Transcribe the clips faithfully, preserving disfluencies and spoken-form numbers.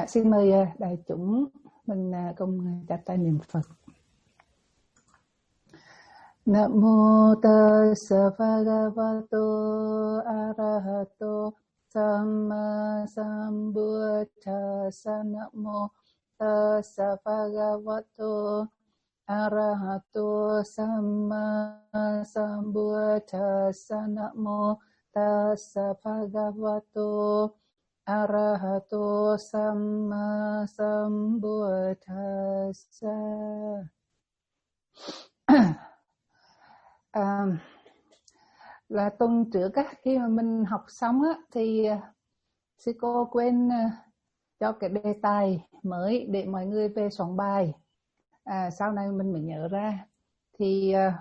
À, xin mời uh, đại chúng mình uh, cùng chắp tay niệm Phật. Nam mô Tassa Bhagavato Arahato Samma Sambuddhassa. Nam mô Tassa Bhagavato Arahato Samma Sambuddhassa. Nam mô Tassa Bhagavato Arahato Samma Sambuddhassa. À, là tuần trước á, khi mà mình học xong á, thì uh, sư cô quên uh, cho cái đề tài mới để mọi người về soạn bài. À, sau này mình mới nhớ ra. Thì uh,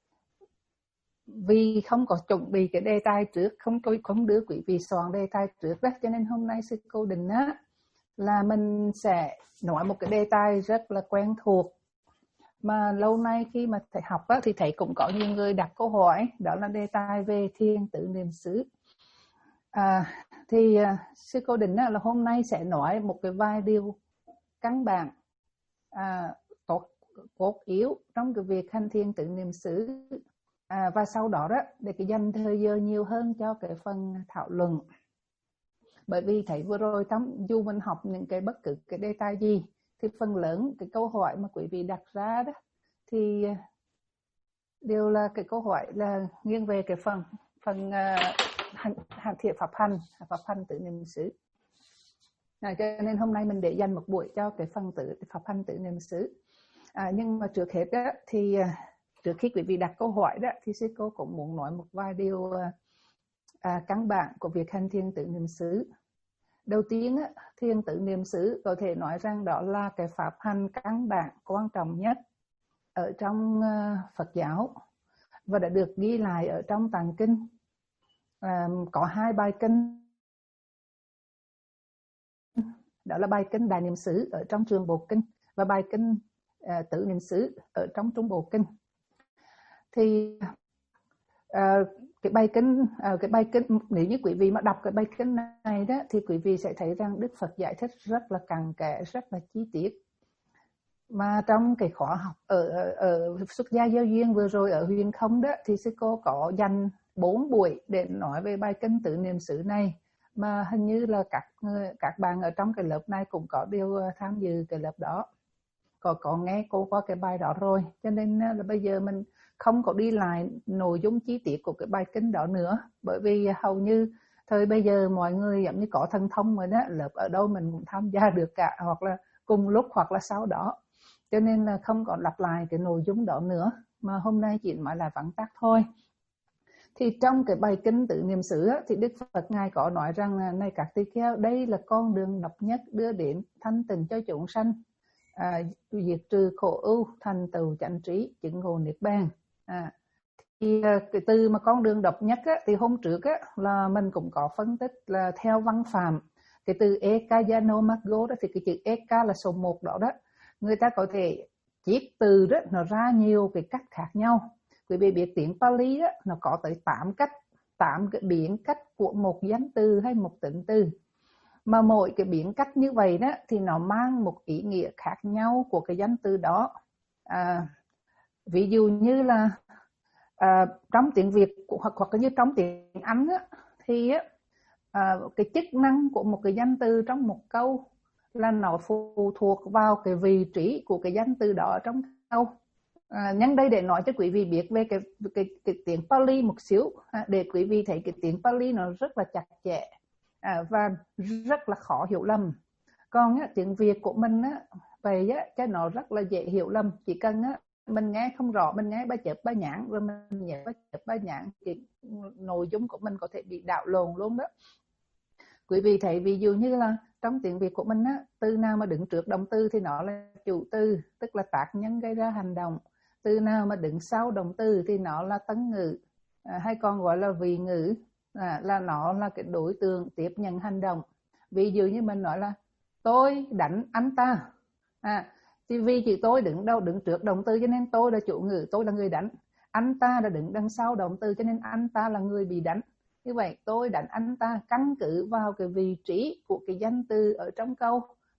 vì không có chuẩn bị cái đề tài trước, không không đưa quý vị soạn đề tài trước đó, cho nên hôm nay sư cô định á là mình sẽ nói một cái đề tài rất là quen thuộc. Mà lâu nay khi mà thầy học á, thì thầy cũng có nhiều người đặt câu hỏi, đó là đề tài về thiền tự niệm xứ. À, thì uh, sư cô định á, là hôm nay sẽ nói một cái vài điều căn bản, à, cốt, cốt yếu trong cái việc hành thiền tự niệm xứ. À, và sau đó đó để cái dành thời giờ nhiều hơn cho cái phần thảo luận. Bởi vì thầy vừa rồi trong dù mình học những cái bất cứ cái đề tài gì thì phần lớn cái câu hỏi mà quý vị đặt ra đó thì đều là cái câu hỏi là nghiêng về cái phần phần uh, hành, hành thiện pháp hành pháp hành tự niệm xứ. À, cho nên hôm nay mình để dành một buổi cho cái phần tự pháp hành tự niệm xứ. À, nhưng mà trước hết đó thì uh, trước khi quý vị đặt câu hỏi đó thì sư cô cũng muốn nói một vài điều uh, à, căn bản của việc hành thiền tự niệm xứ. Đầu tiên á, thiền tự niệm xứ có thể nói rằng đó là cái pháp hành căn bản quan trọng nhất ở trong uh, Phật giáo và đã được ghi lại ở trong Tạng Kinh. À, có hai bài kinh, đó là bài kinh Đại Niệm xứ ở trong Trường Bộ Kinh và bài kinh uh, Tự Niệm xứ ở trong Trung Bộ Kinh. Thì uh, cái bài kinh uh, cái bài kinh nếu như quý vị mà đọc cái bài kinh này đó thì quý vị sẽ thấy rằng Đức Phật giải thích rất là cặn kẽ, rất là chi tiết. Mà trong cái khóa học ở, ở, ở xuất gia giao duyên vừa rồi ở Huyền Không đó thì sư cô có dành bốn buổi để nói về bài kinh tự niệm xứ này, mà hình như là các các bạn ở trong cái lớp này cũng có đều tham dự cái lớp đó, có có nghe cô qua cái bài đó rồi, cho nên là bây giờ mình không có đi lại nội dung chi tiết của cái bài kinh đó nữa, bởi vì hầu như thời bây giờ mọi người giống như có thần thông rồi đó, lớp ở đâu mình cũng tham gia được cả, hoặc là cùng lúc hoặc là sau đó, cho nên là không còn lặp lại cái nội dung đó nữa, mà hôm nay chỉ nói là vắn tắt thôi. Thì trong cái bài kinh tự niệm xứ thì Đức Phật Ngài có nói rằng này các tỳ kheo, đây là con đường độc nhất đưa đến thanh tịnh cho chúng sanh, à, diệt trừ khổ ưu, thành tựu chánh trí, chứng ngộ niết bàn. À, thì cái từ mà con đường độc nhất á, thì hôm trước á, là mình cũng có phân tích là theo văn phạm cái từ ekayano maggo đó, thì cái chữ eka là số một đó đó, người ta có thể chiết từ đó nó ra nhiều cái cách khác nhau. Quý vị biết tiếng Pali đó, nó có tới tám cách, tám cái biến cách của một danh từ hay một tịnh từ. Mà mỗi cái biến cách như vậy đó thì nó mang một ý nghĩa khác nhau của cái danh từ đó. À, ví dụ như là à, trong tiếng Việt hoặc hoặc như trong tiếng Anh á, thì á, à, cái chức năng của một cái danh từ trong một câu là nó phụ thuộc vào cái vị trí của cái danh từ đó trong câu. À, nhân đây để nói cho quý vị biết về cái cái cái tiếng Pali một xíu, à, để quý vị thấy cái tiếng Pali nó rất là chặt chẽ, à, và rất là khó hiểu lầm. Còn á, tiếng Việt của mình á, vậy á, cho nó rất là dễ hiểu lầm. Chỉ cần á, mình nghe không rõ, mình nghe ba chớp ba nhãn rồi mình nhớ ba chớp ba nhãn, cái nội dung của mình có thể bị đảo lộn luôn đó. Quý vị thấy ví dụ như là trong tiếng Việt của mình á, từ nào mà đứng trước động từ thì nó là chủ từ, tức là tác nhân gây ra hành động. Từ nào mà đứng sau động từ thì nó là tấn ngữ, à, hay còn gọi là vị ngữ, à, là nó là cái đối tượng tiếp nhận hành động. Ví dụ như mình nói là tôi đánh anh ta, à, thì vì chỉ tôi đứng đâu đứng trước động từ cho nên tôi là chủ ngữ, tôi là người đánh. Anh ta là đứng đằng sau động từ cho nên anh ta là người bị đánh. Như vậy tôi đánh anh ta căn cứ vào cái vị trí của cái danh từ ở trong câu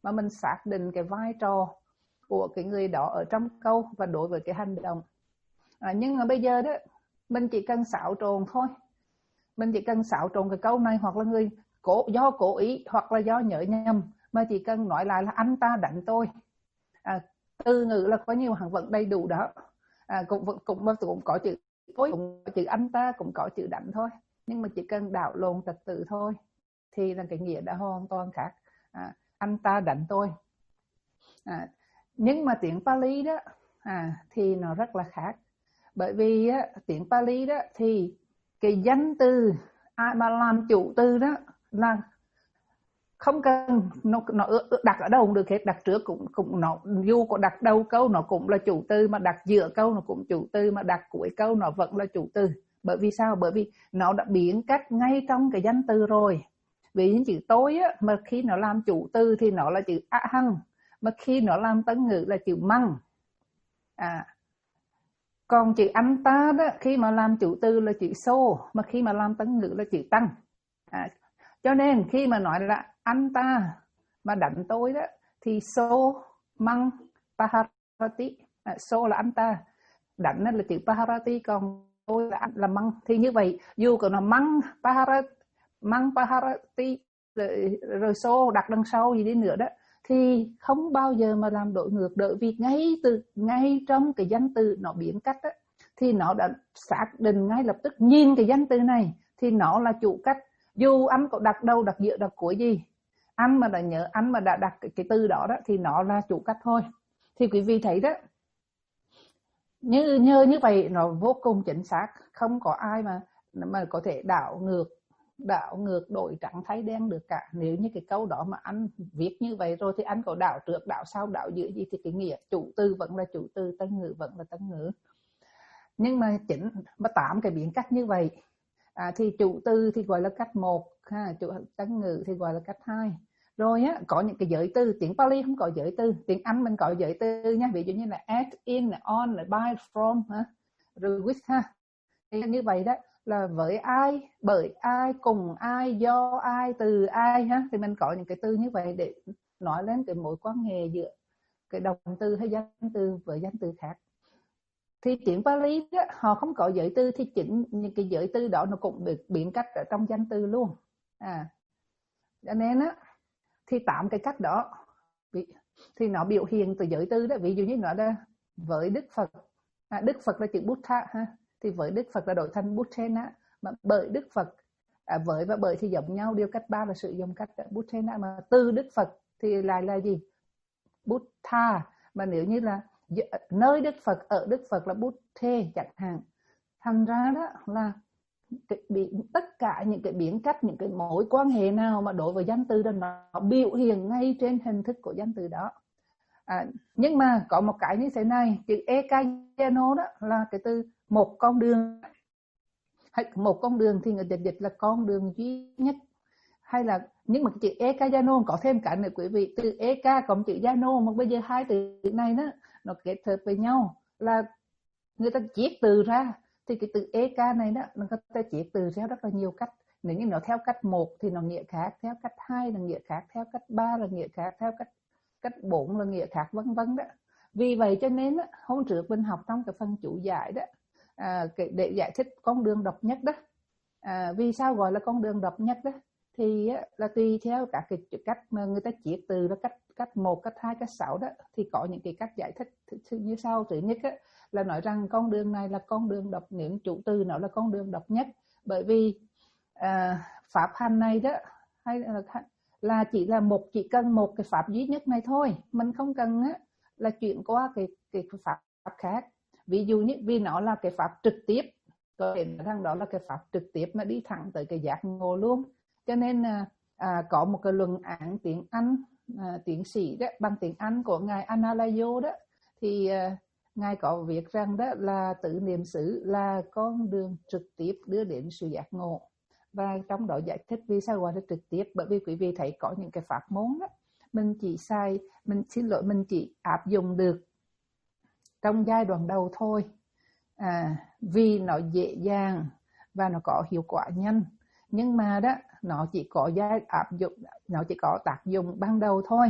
mà mình xác định cái vai trò của cái người đó ở trong câu và đối với cái hành động. À, nhưng mà bây giờ đó mình chỉ cần xáo trộn thôi, mình chỉ cần xáo trộn cái câu này, hoặc là người cố do cố ý hoặc là do nhớ nhầm, mà chỉ cần nói lại là anh ta đánh tôi. À, từ ngữ là có nhiều hàng vẫn đầy đủ đó. À, cũng cũng cũng có chữ tôi, cũng có chữ anh ta, cũng có chữ đánh thôi, nhưng mà chỉ cần đảo lộn trật tự thôi thì là cái nghĩa đã hoàn toàn khác. À, anh ta đánh tôi. À, nhưng mà tiếng Pali đó à, thì nó rất là khác, bởi vì á, tiếng Pali đó thì cái danh từ ai mà làm chủ từ đó là không cần nó, nó đặt ở đâu cũng được hết, đặt trước cũng cũng nó, dù có đặt đầu câu nó cũng là chủ từ, mà đặt giữa câu nó cũng chủ từ, mà đặt cuối câu nó vẫn là chủ từ. Bởi vì sao? Bởi vì nó đã biến cách ngay trong cái danh từ rồi. Vì những chữ tôi á, mà khi nó làm chủ từ thì nó là chữ a hăng, mà khi nó làm tấn ngữ là chữ măng. À, còn chữ anh ta đó, khi mà làm chủ từ là chữ xô, mà khi mà làm tấn ngữ là chữ tăng. À, cho nên khi mà nói là anh ta mà đánh tôi đó thì xô măng paharati. À, xô là anh ta, đánh là chữ paharati, còn tôi là là măng. Thì như vậy dù có là măng paharati, măng paharati rồi, rồi xô đặt đằng sau gì đi nữa đó thì không bao giờ mà làm đổi ngược đợi, vì ngay từ ngay trong cái danh từ nó biến cách đó, thì nó đã xác định ngay lập tức, nhìn cái danh từ này thì nó là chủ cách. Dù anh có đặt đầu, đặt giữa, đặt cuối gì, anh mà đã nhớ, anh mà đã đặt cái, cái từ đó đó thì nó là chủ cách thôi. Thì quý vị thấy đó, như như như vậy nó vô cùng chính xác, không có ai mà mà có thể đảo ngược đảo ngược đổi trắng thay đen được cả. Nếu như cái câu đó mà anh viết như vậy rồi thì anh có đảo trước, đảo sau, đảo giữa gì thì cái nghĩa chủ từ vẫn là chủ từ, tân ngữ vẫn là tân ngữ. Nhưng mà chính mà tám cái biến cách như vậy, à, thì chủ từ thì gọi là cách một, ha, chủ tân ngữ thì gọi là cách hai. Rồi á, có những cái giới từ, tiếng Pali không có giới từ, tiếng Anh mình có giới từ nha, ví dụ như là at, in, on, by, from, ha, rồi with, ha. Thì như vậy đó là với ai, bởi ai, cùng ai, do ai, từ ai, ha, thì mình có những cái từ như vậy để nói lên cái mối quan hệ giữa cái động từ hay danh từ với danh từ khác. Thì tiếng Pali đó, họ không có giới từ thì chính những cái giới từ đó nó cũng được biến cách ở trong danh từ luôn. À, cho nên á thì tám cái cách đó thì nó biểu hiện từ giới từ đó. Ví dụ như nó là với Đức Phật, à, Đức Phật là chữ Buddha, ha, thì với Đức Phật là đổi thành Buddhena, mà bởi Đức Phật, à, với và bởi thì giống nhau, điều cách ba là sử dụng cách Buddhena, mà từ Đức Phật thì lại là gì? Buddha. Mà nếu như là nơi Đức Phật, ở Đức Phật là Buddhe chẳng hạn. Thành ra đó là cái biến, tất cả những cái biến cách, những cái mối quan hệ nào mà đối với danh từ đó nó biểu hiện ngay trên hình thức của danh từ đó. À, nhưng mà có một cái như thế này, chữ ekayano đó là cái từ một con đường, hay một con đường thì người dịch dịch là con đường duy nhất, hay là, nhưng mà chữ ekayano có thêm cả nữa quý vị, từ eka cộng chữ yano, mà bây giờ hai từ này đó nó kết hợp với nhau là người ta chiết từ ra. Thì cái từ eka này đó nó có thể chiết từ theo rất là nhiều cách. Nếu như nó theo cách một thì nó nghĩa khác, theo cách hai là nghĩa khác, theo cách ba là nghĩa khác, theo cách cách bốn là nghĩa khác, vân vân đó. Vì vậy cho nên đó, hôm trước mình học trong cái phần chủ giải đó, à, để giải thích con đường độc nhất đó, à, vì sao gọi là con đường độc nhất đó, thì là tùy theo các cái cách mà người ta chiết từ, là cách cách một, cách hai, cách sáu đó, thì có những cái cách giải thích như sau. Thứ nhất á, là nói rằng con đường này là con đường độc, những chủ từ nó là con đường độc nhất, bởi vì à, pháp hành này đó hay là, là chỉ là một chỉ cần một cái pháp duy nhất này thôi, mình không cần á, là chuyển qua cái cái pháp khác. Ví dụ như vì nó là cái pháp trực tiếp, có thể nói rằng đó là cái pháp trực tiếp mà đi thẳng tới cái giác ngộ luôn. Cho nên à, có một cái luận án tiếng Anh, à, tiến sĩ đó, bằng tiếng Anh của ngài Analayo đó, thì à, ngài có viết rằng đó là tự niệm xứ là con đường trực tiếp đưa đến sự giác ngộ. Và trong đó giải thích vì sao gọi là trực tiếp, bởi vì quý vị thấy có những cái pháp môn đó mình chỉ sai, mình xin lỗi, mình chỉ áp dụng được trong giai đoạn đầu thôi, à, vì nó dễ dàng và nó có hiệu quả nhanh. Nhưng mà đó nó chỉ có giai áp dụng, nó chỉ có tác dụng ban đầu thôi.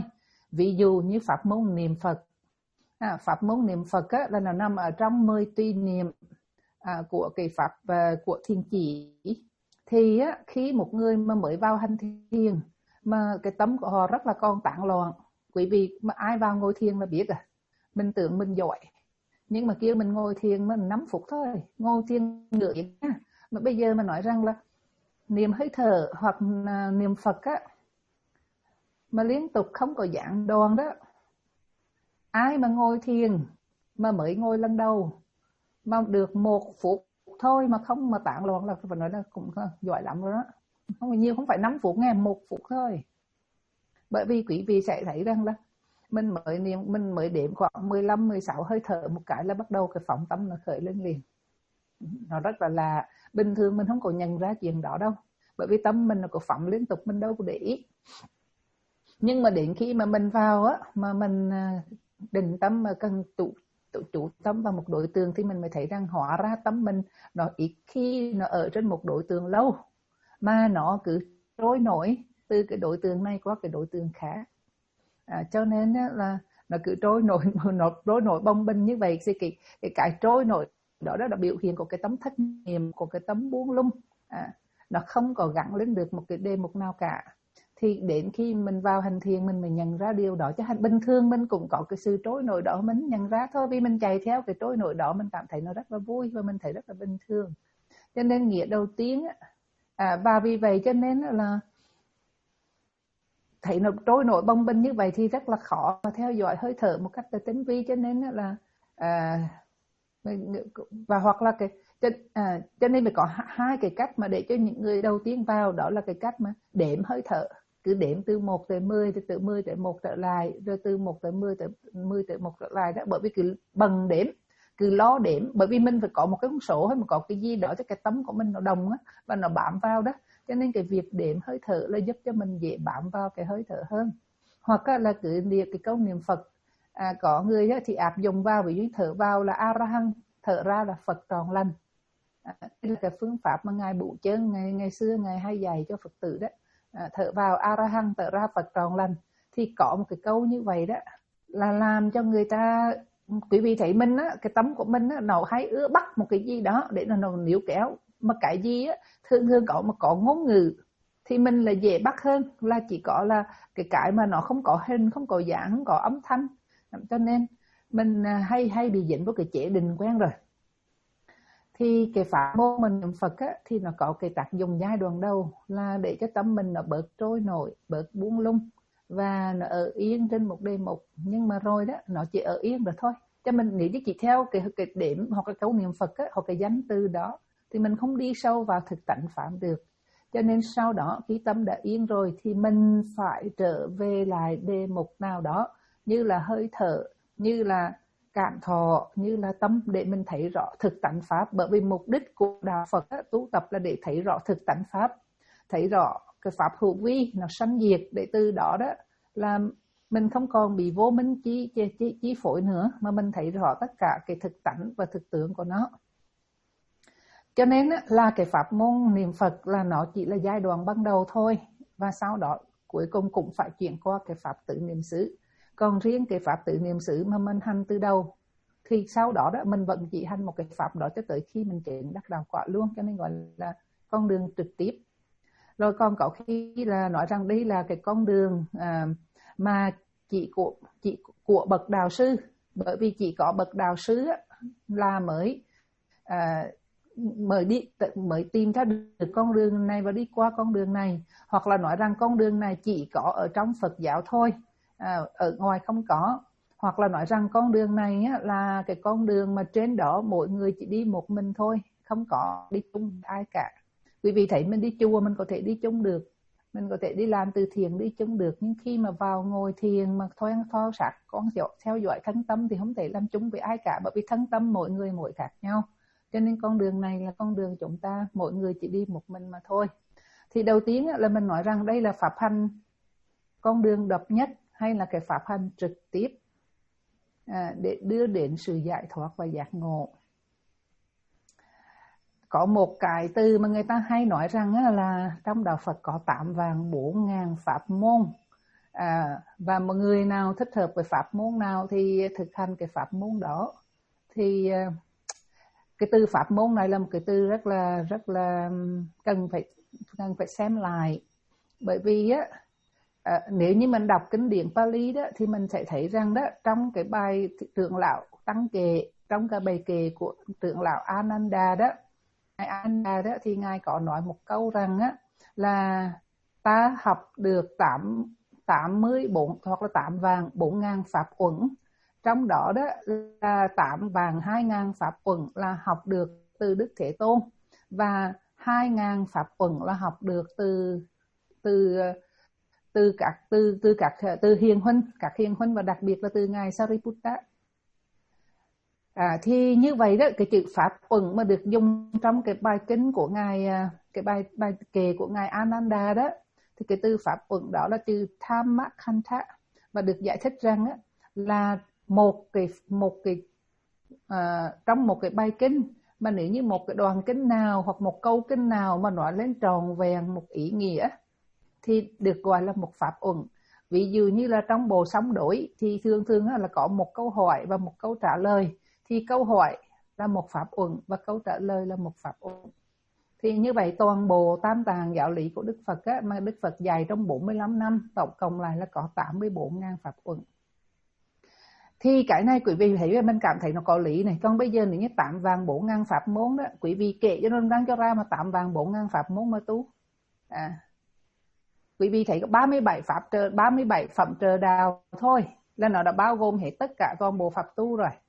Ví dụ như pháp môn niệm Phật. À, pháp môn niệm Phật á, là nó nằm ở trong mười tuy niệm à, của cái pháp à, của thiền chỉ. Thì á, khi một người mà mới vào hành thiền mà cái tâm của họ rất là còn tán loạn, quý vị mà ai vào ngồi thiền là biết à, mình tưởng mình giỏi, nhưng mà kia mình ngồi thiền mình năm phút thôi, ngồi thiền nửa tiếng. Mà bây giờ mà nói rằng là niệm hơi thở hoặc là niệm Phật á, mà liên tục không có gián đoạn đó, ai mà ngồi thiền mà mới ngồi lần đầu mà được một phút thôi mà không mà tán loạn là phải nói là cũng giỏi lắm rồi đó. Không bao nhiêu, không phải năm phút nghe, một phút thôi. Bởi vì quý vị sẽ thấy rằng là mình mới niệm, mình mới đếm khoảng mười lăm mười sáu hơi thở một cái là bắt đầu cái phóng tâm nó khởi lên liền. Nó rất là lạ, bình thường mình không có nhận ra chuyện đó đâu, bởi vì tâm mình nó có phóng liên tục, mình đâu có để ý. Nhưng mà đến khi mà mình vào á, mà mình định tâm mà cần tụ tụ chủ tâm vào một đối tượng thì mình mới thấy rằng hóa ra tâm mình nó ít khi nó ở trên một đối tượng lâu, mà nó cứ trôi nổi từ cái đối tượng này qua cái đối tượng khác. À, cho nên là nó cứ trôi nổi nó trôi nổi bồng bềnh như vậy. Thì cái cái cái trôi nổi đó đó là biểu hiện của cái tấm thất niệm, của cái tấm buông lung. À, nó không có gắn lên được một cái đề mục nào cả. Thì đến khi mình vào hành thiền mình mới nhận ra điều đó. Chứ hành bình thường mình cũng có cái sự trôi nổi đó, mình nhận ra thôi, vì mình chạy theo cái trôi nổi đó, mình cảm thấy nó rất là vui và mình thấy rất là bình thường. Cho nên nghĩa đầu tiên à, và vì vậy cho nên là thấy nó trôi nổi bồng bềnh như vậy thì rất là khó mà theo dõi hơi thở một cách tinh vi. Cho nên là à, và hoặc là cái cho, à, cho nên phải có hai cái cách mà để cho những người đầu tiên vào, đó là cái cách mà đếm hơi thở, cứ đếm từ một tới mười, thì từ mười tới một trở lại, rồi từ một tới mười tới mười tới một trở lại đó. Bởi vì cứ bằng đếm, cứ lo đếm, bởi vì mình phải có một cái con số hay một có cái gì đó cho cái tấm của mình nó đồng á và nó bám vào đó. Cho nên cái việc đếm hơi thở là giúp cho mình dễ bám vào cái hơi thở hơn. Hoặc là cứ niệm cái câu niệm Phật. À, có người thì áp dụng vào, ví dụ thở vào là A Ra Hăng, thở ra là Phật tròn lành. À, đây là cái phương pháp mà ngài Bụ Chơn ngày ngày xưa ngài hay dạy cho Phật tử đó. À, thở vào A Ra Hăng, thở ra Phật tròn lành. Thì có một cái câu như vậy đó là làm cho người ta, quý vị thấy mình á, cái tấm của mình á, nó hay ưa bắt một cái gì đó để nó níu kéo. Mà cái gì á, thường thường có mà có ngôn ngữ thì mình là dễ bắt hơn là chỉ có là cái cái mà nó không có hình, không có dáng, không có âm thanh. Cho nên mình hay hay bị dính vào cái chế định quen rồi. Thì cái pháp môn mình niệm Phật á, thì nó có cái tác dụng giai đoạn đầu là để cho tâm mình nó bớt trôi nổi, bớt buông lung và nó ở yên trên một đề mục. Nhưng mà rồi đó nó chỉ ở yên rồi thôi. Cho mình nếu chỉ theo cái cái điểm hoặc cái câu niệm Phật á, hoặc cái danh từ đó thì mình không đi sâu vào thực tánh pháp được. Cho nên sau đó khi tâm đã yên rồi thì mình phải trở về lại đề mục nào đó, như là hơi thở, như là cảm thọ, như là tâm, để mình thấy rõ thực tánh pháp. Bởi vì mục đích của đạo Phật á, tu tập là để thấy rõ thực tánh pháp, thấy rõ cái pháp hữu vi nó sanh diệt, để từ đó đó là mình không còn bị vô minh chi chi chi, chi phối nữa, mà mình thấy rõ tất cả cái thực tánh và thực tướng của nó. Cho nên là cái pháp môn niệm Phật là nó chỉ là giai đoạn ban đầu thôi, và sau đó cuối cùng cũng phải chuyển qua cái pháp tự niệm xứ. Còn riêng cái pháp tự niệm xứ mà mình hành từ đầu thì sau đó đó mình vẫn chỉ hành một cái pháp đó cho tới khi mình chứng đắc đạo quả luôn, cho nên gọi là con đường trực tiếp. Rồi còn có khi là nói rằng đây là cái con đường à, mà chỉ của chỉ của bậc đạo sư, bởi vì chỉ có bậc đạo sư là mới à, mới đi mới tìm ra được con đường này và đi qua con đường này. Hoặc là nói rằng con đường này chỉ có ở trong Phật giáo thôi, à, ở ngoài không có. Hoặc là nói rằng con đường này á, là cái con đường mà trên đó mỗi người chỉ đi một mình thôi, không có đi chung ai cả. Quý vị thấy mình đi chùa mình có thể đi chung được, mình có thể đi làm từ thiện đi chung được, nhưng khi mà vào ngồi thiền mà thôi thoa sát con theo dõi thân tâm thì không thể làm chung với ai cả, bởi vì thân tâm mỗi người mỗi khác nhau. Cho nên con đường này là con đường chúng ta mỗi người chỉ đi một mình mà thôi. Thì đầu tiên là mình nói rằng đây là pháp hành con đường độc nhất hay là cái pháp hành trực tiếp à, để đưa đến sự giải thoát và giác ngộ. Có một cái từ mà người ta hay nói rằng là trong đạo Phật có tám vạn bốn ngàn pháp môn À, và một người nào thích hợp với pháp môn nào thì thực hành cái pháp môn đó. Thì cái từ pháp môn này là một cái từ rất là rất là cần phải cần phải xem lại, bởi vì á à, nếu như mình đọc kinh điển Pali đó thì mình sẽ thấy rằng đó, trong cái bài trưởng lão tăng kệ, trong cái bài kệ của trưởng lão Ananda đó, ngài Ananda đó thì ngài có nói một câu rằng á là ta học được tám tám mươi bốn hoặc là tám vàng bốn ngàn pháp uẩn, trong đó đó là tám vàng hai ngàn pháp uẩn là học được từ Đức Thế Tôn, và hai ngàn pháp uẩn là học được từ từ từ các từ từ các từ hiền huynh, các hiền huynh và đặc biệt là từ ngài Sariputta. À, thì như vậy đó, cái chữ pháp uẩn mà được dùng trong cái bài kinh của ngài, cái bài bài kệ của ngài Ananda đó, thì cái từ pháp uẩn đó là từ Dhammakantha, và được giải thích rằng á, là một cái một cái à, trong một cái bài kinh mà nếu như một cái đoạn kinh nào hoặc một câu kinh nào mà nói lên tròn vẹn một ý nghĩa thì được gọi là một pháp uẩn. Ví dụ như là trong bộ song đối thì thường thường là có một câu hỏi và một câu trả lời, thì câu hỏi là một pháp uẩn và câu trả lời là một pháp uẩn. Thì như vậy toàn bộ tam tạng giáo lý của Đức Phật á, mà Đức Phật dạy trong bốn mươi lăm năm, tổng cộng lại là có tám mươi bốn nghìn pháp uẩn. Thì cái này quý vị thấy mình cảm thấy nó có lý này. Còn bây giờ nếu như tám vàng bốn nghìn pháp môn đó, quý vị kể cho nên đang cho ra mà tám vàng bốn nghìn pháp môn mà tu. À, quý vị thấy có ba mươi bảy pháp trợ, ba mươi bảy phẩm trợ đạo thôi là nó đã bao gồm hết tất cả toàn bộ pháp tu rồi.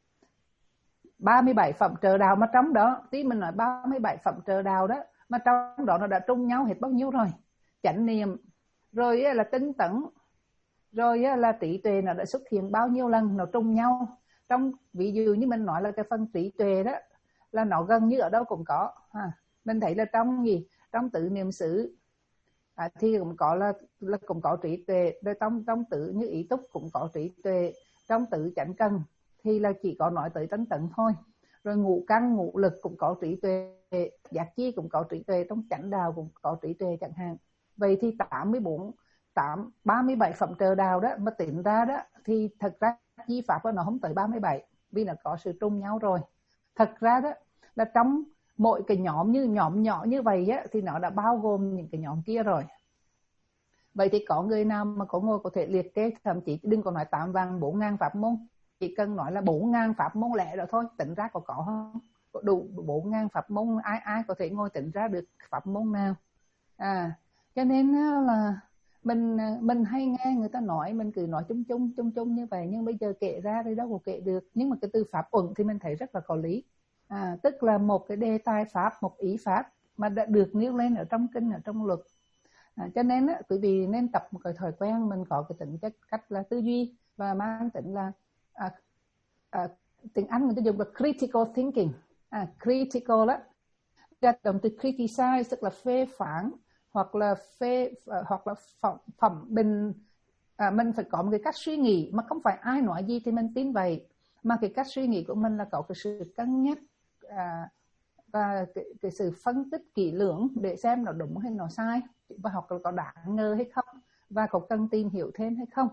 ba mươi bảy phẩm trợ đạo mà trong đó, tí mình nói ba mươi bảy phẩm trợ đạo đó, mà trong đó nó đã trung nhau hết bao nhiêu rồi. Chánh niệm, rồi là tinh tấn, rồi là trí tuệ nó đã xuất hiện bao nhiêu lần, nó trung nhau. Trong ví dụ như mình nói là cái phần trí tuệ đó là nó gần như ở đâu cũng có ha. Mình thấy là trong gì, trong tự niệm xứ à, thì cũng có là, là cũng có trí tuệ, rồi trong trong tự như ý túc cũng có trí tuệ, trong tự chánh cần thì là chỉ có nói tới tinh tấn thôi. Rồi ngũ căn ngũ lực cũng có trí tuệ, giác chi cũng có trí tuệ, trong chánh đạo cũng có trí tuệ chẳng hạn. Vậy thì tám mươi bốn tám ba mươi bảy phẩm trợ đạo đó mà tính ra đó thì thật ra chi pháp nó không tới ba mươi bảy, vì nó có sự trung nhau rồi. Thật ra đó là trong mỗi cái nhóm như nhóm nhỏ như vậy á, thì nó đã bao gồm những cái nhóm kia rồi. Vậy thì có người nào mà có ngồi có thể liệt kê, thậm chí đừng có nói tám vàng bốn ngàn pháp môn, chỉ cần nói là bốn ngàn pháp môn lẻ rồi thôi, tính ra có có không? Có đủ bốn ngàn pháp môn, ai ai có thể ngồi tính ra được pháp môn nào? À, cho nên là mình mình hay nghe người ta nói, mình cứ nói chung chung chung chung như vậy, nhưng bây giờ kể ra thì đâu có kể được. Nhưng mà cái từ pháp uẩn thì mình thấy rất là có lý. À, tức là một cái đề tài pháp, một ý pháp mà đã được nêu lên ở trong kinh, ở trong luật. À, cho nên á, quý vị nên tập một cái thói quen mình có cái tính chất cách là tư duy và mang tính là à, à, tiếng Anh người ta dùng là critical thinking. À, critical đó, động từ criticize tức là phê phán hoặc là phê hoặc là phẩm, phẩm bình. À, mình phải có một cái cách suy nghĩ mà không phải ai nói gì thì mình tin vậy, mà cái cách suy nghĩ của mình là có cái sự cân nhắc à, và cái, cái sự phân tích kỹ lưỡng để xem nó đúng hay nó sai, và hoặc là có đáng ngờ hay không, và có cần tìm hiểu thêm hay không.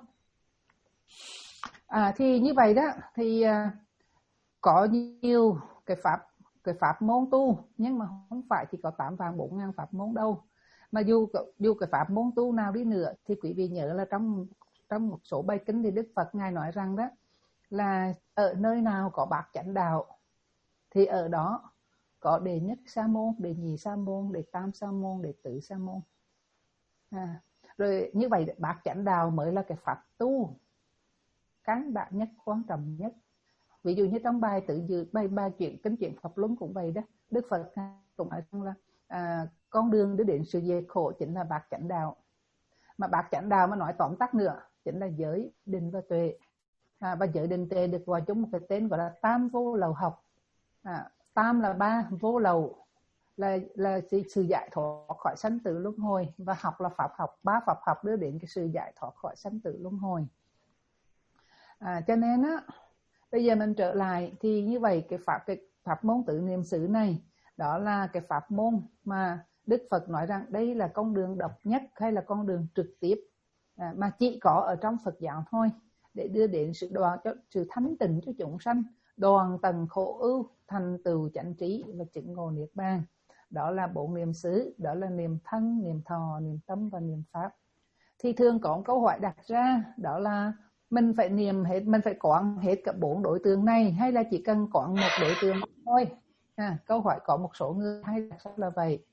À, thì như vậy đó thì à, có nhiều cái pháp cái pháp môn tu, nhưng mà không phải chỉ có tám vạn bốn ngàn pháp môn đâu. Mà dù dù cái pháp môn tu nào đi nữa thì quý vị nhớ là trong trong một số bài kinh thì Đức Phật ngài nói rằng đó là ở nơi nào có bát chánh đạo thì ở đó có đệ nhất sa môn, đệ nhị sa môn, đệ tam sa môn, đệ tứ sa môn. À, rồi như vậy bát chánh đạo mới là cái pháp tu căn bản nhất, quan trọng nhất. Ví dụ như trong bài tự dự bài bài chuyện kinh chuyện Pháp Luân cũng vậy đó, Đức Phật cũng nói rằng là à, con đường để đến sự diệt khổ chính là bát chánh đạo. Mà bát chánh đạo mà nói tóm tắt nữa chính là giới, định và tuệ. À, và giới định tuệ được gọi chung một cái tên gọi là tam vô lậu học. À, tam là ba, vô lậu là là sự giải thoát khỏi sanh tử luân hồi, và học là pháp học, ba pháp học đưa đến cái sự giải thoát khỏi sanh tử luân hồi. À, cho nên á bây giờ mình trở lại thì như vậy cái pháp cái pháp môn tự niệm xứ này đó là cái pháp môn mà Đức Phật nói rằng đây là con đường độc nhất hay là con đường trực tiếp à, mà chỉ có ở trong Phật giáo thôi, để đưa đến sự đoàn cho sự thánh tình cho chúng sanh, đoàn tầng khổ ưu, thành tựu chánh trí và chứng ngộ niết bàn. Đó là bốn niệm xứ, đó là niệm thân, niệm thọ, niệm tâm và niệm pháp. Thì thường có câu hỏi đặt ra, đó là mình phải niệm hết, mình phải quán hết cả bốn đối tượng này, hay là chỉ cần quán một đối tượng thôi? À, câu hỏi có một số người hay đặt ra là vậy.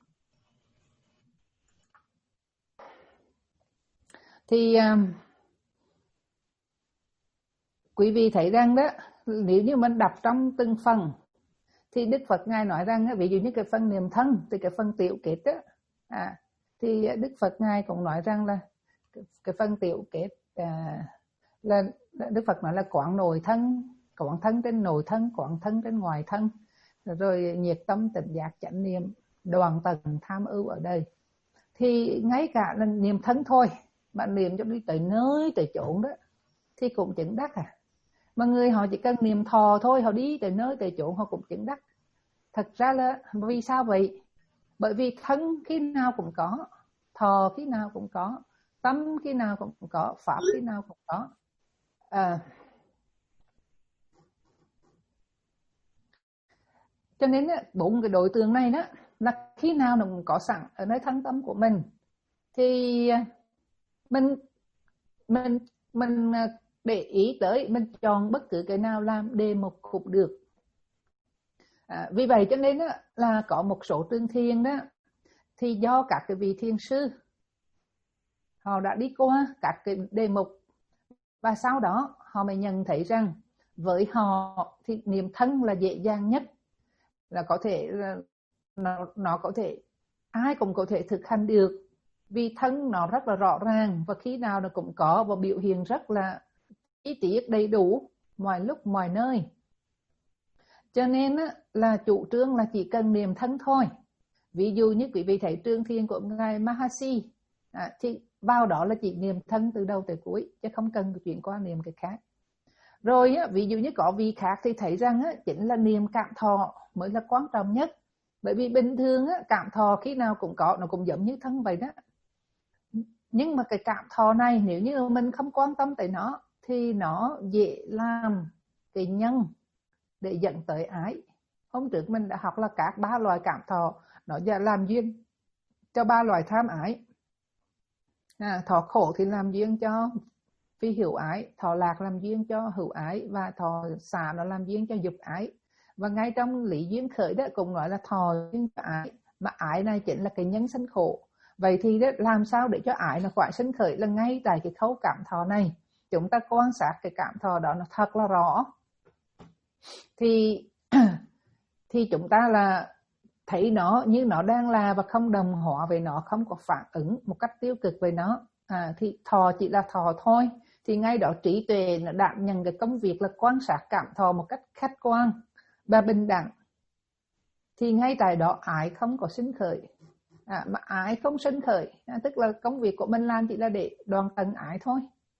Thì um, quý vị thấy rằng đó, nếu như mình đọc trong từng phần thì Đức Phật Ngài nói rằng, ví dụ như cái phần niệm thân thì cái phần tiểu kết đó, à, thì Đức Phật Ngài cũng nói rằng là cái phần tiểu kết à, là Đức Phật nói là quán nội thân, quán thân trên nội thân, quán thân trên ngoài thân, rồi nhiệt tâm tỉnh giác chánh niệm, đoàn tầng tham ưu ở đây. Thì ngay cả là niệm thân thôi, bạn niệm cho đi tới nơi tới chốn đó thì cũng chứng đắc à. Mà người họ chỉ cần niệm thọ thôi, họ đi tới nơi tới chốn họ cũng chứng đắc. Thật ra là vì sao vậy? Bởi vì thân khi nào cũng có, thọ khi nào cũng có, tâm khi nào cũng có, pháp khi nào cũng có. À, cho nên bốn cái đối tượng này đó là khi nào nó cũng có sẵn ở nơi thân tâm của mình. Thì mình mình mình để ý tới, mình chọn bất cứ cái nào làm đề mục cũng được. À, vì vậy cho nên đó, là có một số trường thiền đó thì do các cái vị thiền sư họ đã đi qua các cái đề mục, và sau đó họ mới nhận thấy rằng với họ thì niệm thân là dễ dàng nhất, là có thể nó, nó có thể ai cũng có thể thực hành được, vì thân nó rất là rõ ràng và khi nào nó cũng có và biểu hiện rất là chi tiết đầy đủ mọi lúc mọi nơi. Cho nên là chủ trương là chỉ cần niệm thân thôi. Ví dụ như quý vị thấy trường thiền của ngài Mahasi, à, thì vào đó là chỉ niệm thân từ đầu tới cuối, chứ không cần chuyển qua niệm cái khác. Rồi ví dụ như có vị khác thì thấy rằng chính là niệm cảm thọ mới là quan trọng nhất. Bởi vì bình thường cảm thọ khi nào cũng có, nó cũng giống như thân vậy đó. Nhưng mà cái cảm thọ này nếu như mình không quan tâm tới nó thì nó dễ làm cái nhân để dẫn tới ái. Hôm trước mình đã học là các ba loại cảm thọ nó làm duyên cho ba loại tham ái. À, thọ khổ thì làm duyên cho phi hữu ái, thọ lạc làm duyên cho hữu ái, và thọ xả nó làm duyên cho dục ái. Và ngay trong lý duyên khởi đó cũng nói là thọ duyên cho ái, mà ái này chính là cái nhân sanh khổ. Vậy thì đó, làm sao để cho ái nó khỏi sinh khởi là ngay tại cái khâu cảm thọ này. Chúng ta quan sát cái cảm thọ đó nó thật là rõ. Thì thì chúng ta là thấy nó như nó đang là và không đồng hóa với nó, không có phản ứng một cách tiêu cực với nó. À, thì thọ chỉ là thọ thôi. Thì ngay đó trí tuệ nó đảm nhận cái công việc là quan sát cảm thọ một cách khách quan và bình đẳng. Thì ngay tại đó ái không có sinh khởi. À, mà ái không sinh khởi, à, tức là công việc của mình làm chỉ là để đoàn tầng ái thôi.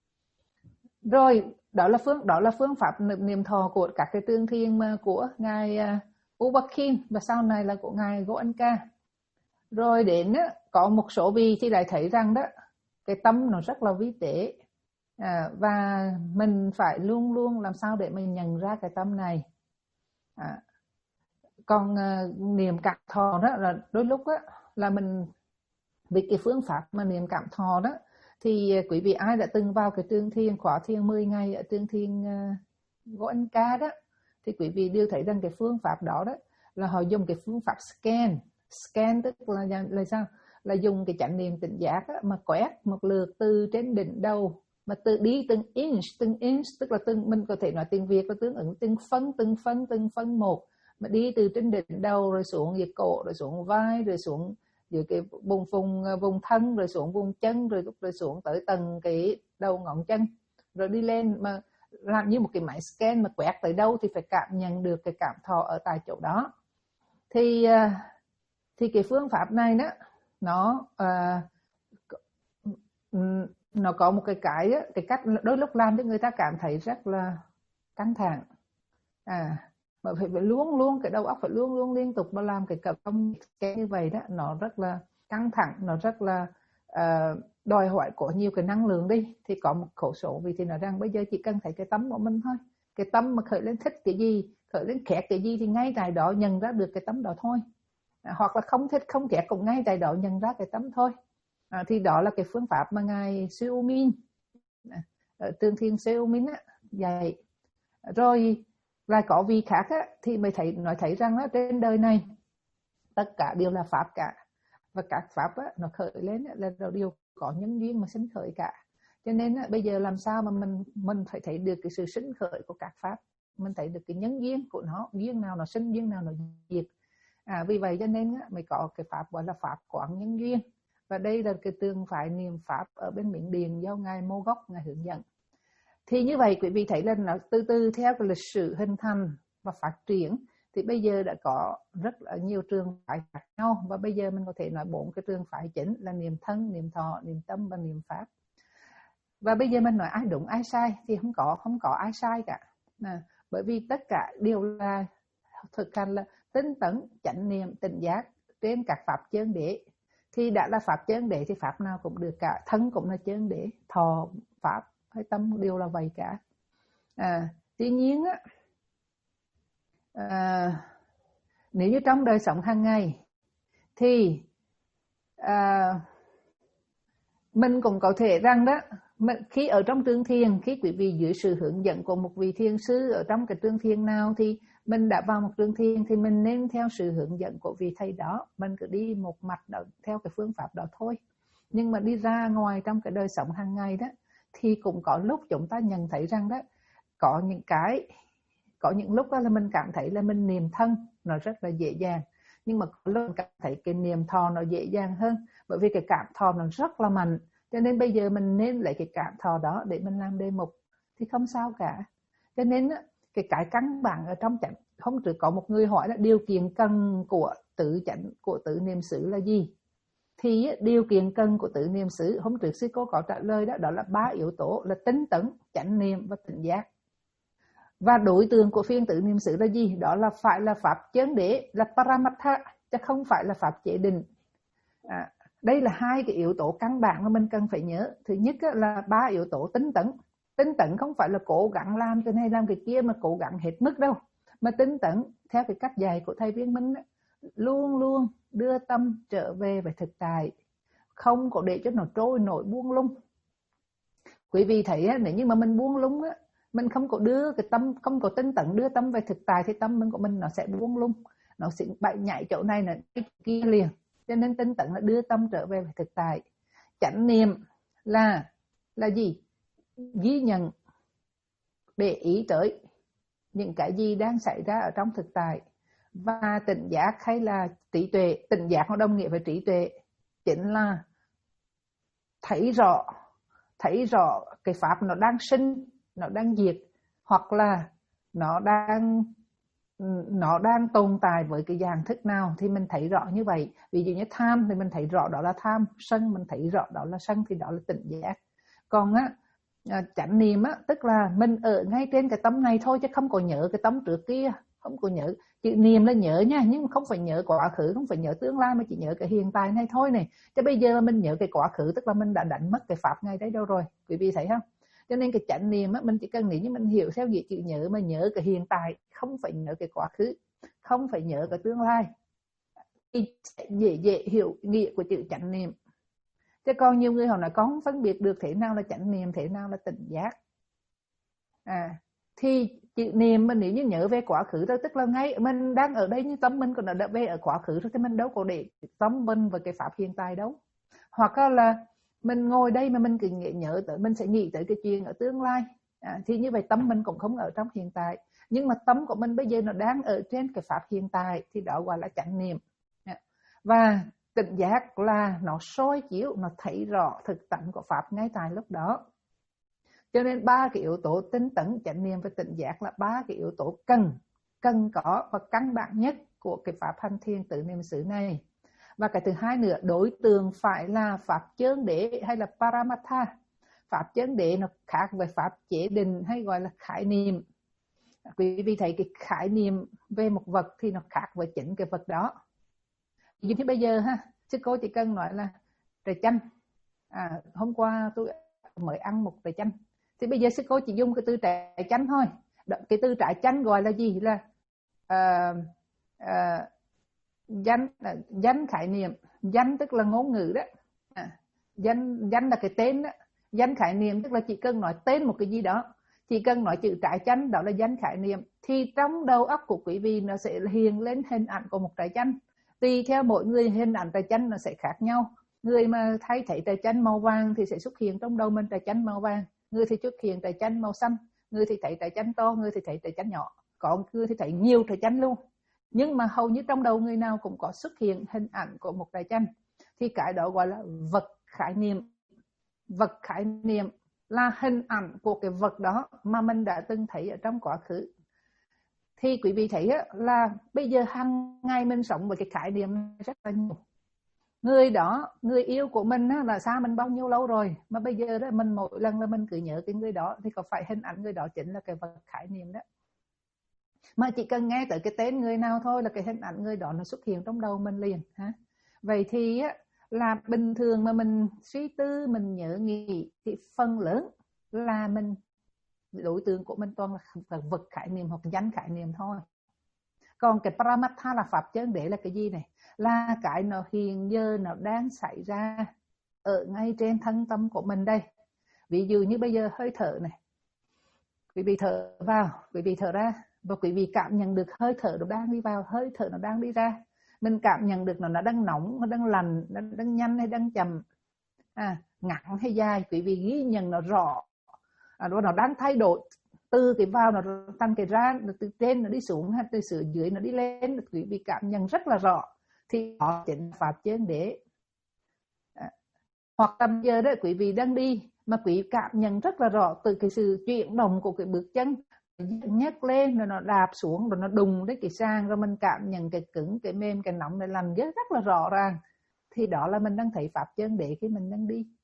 Rồi đó là phương đó là phương pháp niệm thọ của các cái trường thiền mà của ngài uh, U Ba Khin và sau này là của ngài Goenka. Rồi đến á, có một số vị thì lại thấy rằng đó cái tâm nó rất là vi tế, à, và mình phải luôn luôn làm sao để mình nhận ra cái tâm này. À, còn uh, niệm cảm thọ đó là đôi lúc á là mình vì cái phương pháp mà niệm cảm thọ đó thì quý vị ai đã từng vào cái trường thiền khóa thiền mười ngày ở trường thiền uh, Goenka đó thì quý vị đều thấy rằng cái phương pháp đó đó là họ dùng cái phương pháp scan. Scan tức là là sao? Là dùng cái chánh niệm tỉnh giác á, mà quét một lượt từ trên đỉnh đầu mà từ đi từng inch từng inch, tức là từng mình có thể nói tiếng Việt là tương ứng từng phân từng phân từng phân một, mà đi từ trên đỉnh đầu rồi xuống dưới cổ rồi xuống vai rồi xuống dưới cái vùng vùng vùng thân rồi xuống vùng chân rồi rồi xuống tới tầng cái đầu ngón chân rồi đi lên, mà làm như một cái máy scan mà quét tới đâu thì phải cảm nhận được cái cảm thọ ở tại chỗ đó. Thì thì cái phương pháp này đó nó uh, nó có một cái cái cái cách đôi lúc làm cho người ta cảm thấy rất là căng thẳng, à mà phải, phải luôn luôn cái đầu óc phải luôn luôn liên tục mà làm cái công như vậy đó, nó rất là căng thẳng, nó rất là uh, đòi hỏi có nhiều cái năng lượng đi, thì có một khổ số vị thì nói rằng bây giờ chỉ cần thấy cái tâm của mình thôi. Cái tâm mà khởi lên thích cái gì, khởi lên khét cái gì thì ngay tại đó nhận ra được cái tâm đó thôi. À, hoặc là không thích không khét cũng ngay tại đó nhận ra cái tâm thôi. À, thì đó là cái phương pháp mà ngài Sư U Minh ở Trường Thiền Sư U Minh á dạy. Rồi lại có vị khác á, thì mới thấy nói thấy rằng á, trên đời này tất cả đều là pháp cả, và các pháp á, nó khởi lên á, là đều có nhân duyên mà sinh khởi cả. Cho nên á, bây giờ làm sao mà mình mình phải thấy được cái sự sinh khởi của các pháp, mình thấy được cái nhân duyên của nó, duyên nào nó sinh, duyên nào nó diệt. À, vì vậy cho nên á, mới có cái pháp gọi là pháp quán nhân duyên. Và đây là cái trường phái niệm pháp ở bên Miến Điện do ngài Mô Gốc ngài hướng dẫn. Thì như vậy quý vị thấy là nó từ từ theo cái lịch sử hình thành và phát triển, thì bây giờ đã có rất là nhiều trường phái khác nhau, và bây giờ mình có thể nói bốn cái trường phái chính là niệm thân, niệm thọ, niệm tâm và niệm pháp. Và bây giờ mình nói ai đúng ai sai thì không có không có ai sai cả, à, bởi vì tất cả đều là thực hành là tinh tấn, chánh niệm, tỉnh giác trên các pháp chân đế. Thì đã là pháp chân đế thì pháp nào cũng được cả, thân cũng là chân đế, thọ, pháp hay tâm đều là vậy cả. À, tuy nhiên á, à, nếu như trong đời sống hàng ngày thì à, mình cũng có thể rằng đó, khi ở trong trường thiền, khi quý vị dưới sự hướng dẫn của một vị thiền sư ở trong cái trường thiền nào, thì mình đã vào một trường thiền thì mình nên theo sự hướng dẫn của vị thầy đó, mình cứ đi một mạch đó, theo cái phương pháp đó thôi. Nhưng mà đi ra ngoài trong cái đời sống hàng ngày đó, thì cũng có lúc chúng ta nhận thấy rằng đó, có những cái có những lúc đó là mình cảm thấy là mình niệm thân nó rất là dễ dàng, nhưng mà có lúc mình cảm thấy cái niệm thọ nó dễ dàng hơn, bởi vì cái cảm thọ nó rất là mạnh. Cho nên bây giờ mình nên lấy cái cảm thọ đó để mình làm đề mục thì không sao cả. Cho nên cái cái căn bản ở trong chánh, không chỉ có một người hỏi là điều kiện cần của tự chánh, của tự niệm xứ là gì, thì điều kiện cần của tự niệm xứ hôm trước sư cô có trả lời đó, đó là ba yếu tố là tinh tấn, chánh niệm và tỉnh giác. Và đối tượng của phiên tự niệm xứ là gì? Đó là phải là pháp chân đế, là Paramatha, chứ không phải là pháp chế định. À, đây là hai cái yếu tố căn bản mà mình cần phải nhớ. Thứ nhất là ba yếu tố tinh tấn. Tinh tấn không phải là cố gắng làm cái này làm cái kia mà cố gắng hết mức đâu. Mà tinh tấn theo cái cách dạy của thầy Viên Minh luôn luôn đưa tâm trở về về thực tại, không có để cho nó trôi nổi buông lung. Quý vị thấy nếu như mà mình buông lung á, mình không có đưa cái tâm, không có tinh tấn đưa tâm về thực tại thì tâm mình của mình nó sẽ buông lung, nó sẽ bay nhảy chỗ này là cái kia liền. Cho nên tinh tấn là đưa tâm trở về thực tại. Chánh niệm là là gì? Ghi nhận, để ý tới những cái gì đang xảy ra ở trong thực tại. Và tỉnh giác hay là trí tuệ, tỉnh giác nó đồng nghĩa với trí tuệ, chính là thấy rõ, thấy rõ cái pháp nó đang sinh, nó đang diệt, hoặc là nó đang nó đang tồn tại với cái dạng thức nào thì mình thấy rõ như vậy. Ví dụ như tham thì mình thấy rõ đó là tham, sân mình thấy rõ đó là sân, thì đó là tỉnh giác. Còn á chánh niệm á, tức là mình ở ngay trên cái tâm này thôi, chứ không có nhớ cái tâm trước kia, không có nhớ. Chữ niệm là nhớ nha, nhưng không phải nhớ quá khứ, không phải nhớ tương lai, mà chỉ nhớ cái hiện tại này thôi này. Chứ bây giờ mình nhớ cái quá khứ tức là mình đã đánh mất cái pháp ngay đấy đâu rồi, quý vị thấy không? Cho nên cái chánh niệm á, mình chỉ cần nghĩ như mình hiểu theo nghĩa chữ nhớ, mà nhớ cái hiện tại, không phải nhớ cái quá khứ, không phải nhớ cái tương lai, thì dễ dễ hiểu nghĩa của chữ chánh niệm. Chứ còn nhiều người họ nói con không phân biệt được thế nào là chánh niệm, thế nào là tỉnh giác. À, thì chữ niệm mình nếu như nhớ về quá khứ thôi, tức là ngay mình đang ở đây nhưng tâm mình còn đã về ở quá khứ thôi, thì mình đâu có để tâm mình vào cái pháp hiện tại đâu. Hoặc là mình ngồi đây mà mình cứ nhớ tới, mình sẽ nghĩ tới cái chuyện ở tương lai, à, thì như vậy tâm mình cũng không ở trong hiện tại. Nhưng mà tâm của mình bây giờ nó đang ở trên cái pháp hiện tại, thì đó gọi là chánh niệm. Và tỉnh giác là nó soi chiếu, nó thấy rõ thực tánh của pháp ngay tại lúc đó. Cho nên ba cái yếu tố tinh tấn, chánh niệm và tỉnh giác là ba cái yếu tố cần cần có và căn bản nhất của cái pháp hành thiền tự niệm xứ này. Và cái thứ hai nữa, đối tượng phải là pháp chân đế hay là Paramatha. Pháp chân đế nó khác với pháp chế định hay gọi là khái niệm. Quý vị thấy cái khái niệm về một vật thì nó khác với chính cái vật đó. Như thế bây giờ ha, sư cô chỉ cần nói là trời chanh, à, hôm qua tôi mới ăn một trái chanh. Thì bây giờ sư cô chỉ dùng cái từ trái chanh thôi. Cái từ trái chanh gọi là gì? Là uh, uh, danh uh, danh khái niệm. Danh tức là ngôn ngữ đó. À, danh danh là cái tên đó. Danh khái niệm tức là chỉ cần nói tên một cái gì đó, chỉ cần nói chữ trái chanh, đó là danh khái niệm. Thì trong đầu óc của quý vị nó sẽ hiện lên hình ảnh của một trái chanh. Tùy theo mỗi người hình ảnh trái chanh nó sẽ khác nhau. Người mà thấy thấy trái chanh màu vàng thì sẽ xuất hiện trong đầu mình trái chanh màu vàng. Người thì xuất hiện trái chanh màu xanh. Người thì thấy trái chanh to, người thì thấy trái chanh nhỏ. Có người thì thấy nhiều trái chanh luôn. Nhưng mà hầu như trong đầu người nào cũng có xuất hiện hình ảnh của một trái chanh. Thì cái đó gọi là vật khái niệm. Vật khái niệm là hình ảnh của cái vật đó mà mình đã từng thấy ở trong quá khứ. Thì quý vị thấy là bây giờ hàng ngày mình sống với cái khái niệm rất là nhiều. Người đó, người yêu của mình là xa mình bao nhiêu lâu rồi, mà bây giờ đó mình mỗi lần là mình cứ nhớ cái người đó, thì có phải hình ảnh người đó chính là cái vật khái niệm đó. Mà chỉ cần nghe tới cái tên người nào thôi là cái hình ảnh người đó nó xuất hiện trong đầu mình liền. Ha? Vậy thì á, là bình thường mà mình suy tư, mình nhớ nghĩ thì phần lớn là mình đối tượng của mình toàn là vật khái niệm hoặc danh khái niệm thôi. Còn cái Paramatha là pháp chân đế là cái gì này? Là cái nó hiện giờ nó đang xảy ra ở ngay trên thân tâm của mình đây. Ví dụ như bây giờ hơi thở này, quý vị thở vào, quý vị thở ra, và quý vị cảm nhận được hơi thở nó đang đi vào, hơi thở nó đang đi ra. Mình cảm nhận được nó, nó đang nóng, nó đang lạnh, nó đang nhanh hay đang chậm, à, ngắn hay dài, quý vị ghi nhận nó rõ. À, nó đang thay đổi từ cái vào nó tăng cái ra, từ trên nó đi xuống hay từ sự dưới nó đi lên, quý vị cảm nhận rất là rõ. Thì đó chính là pháp chân đế. À, hoặc là giờ đó quý vị đang đi mà quý vị cảm nhận rất là rõ từ cái sự chuyển động của cái bước chân, nhấc lên rồi nó đạp xuống rồi nó đùng đến cái sàn, rồi mình cảm nhận cái cứng, cái mềm, cái nóng, cái lạnh rất rất là rõ ràng. Thì đó là mình đang thấy pháp chân đế khi mình đang đi.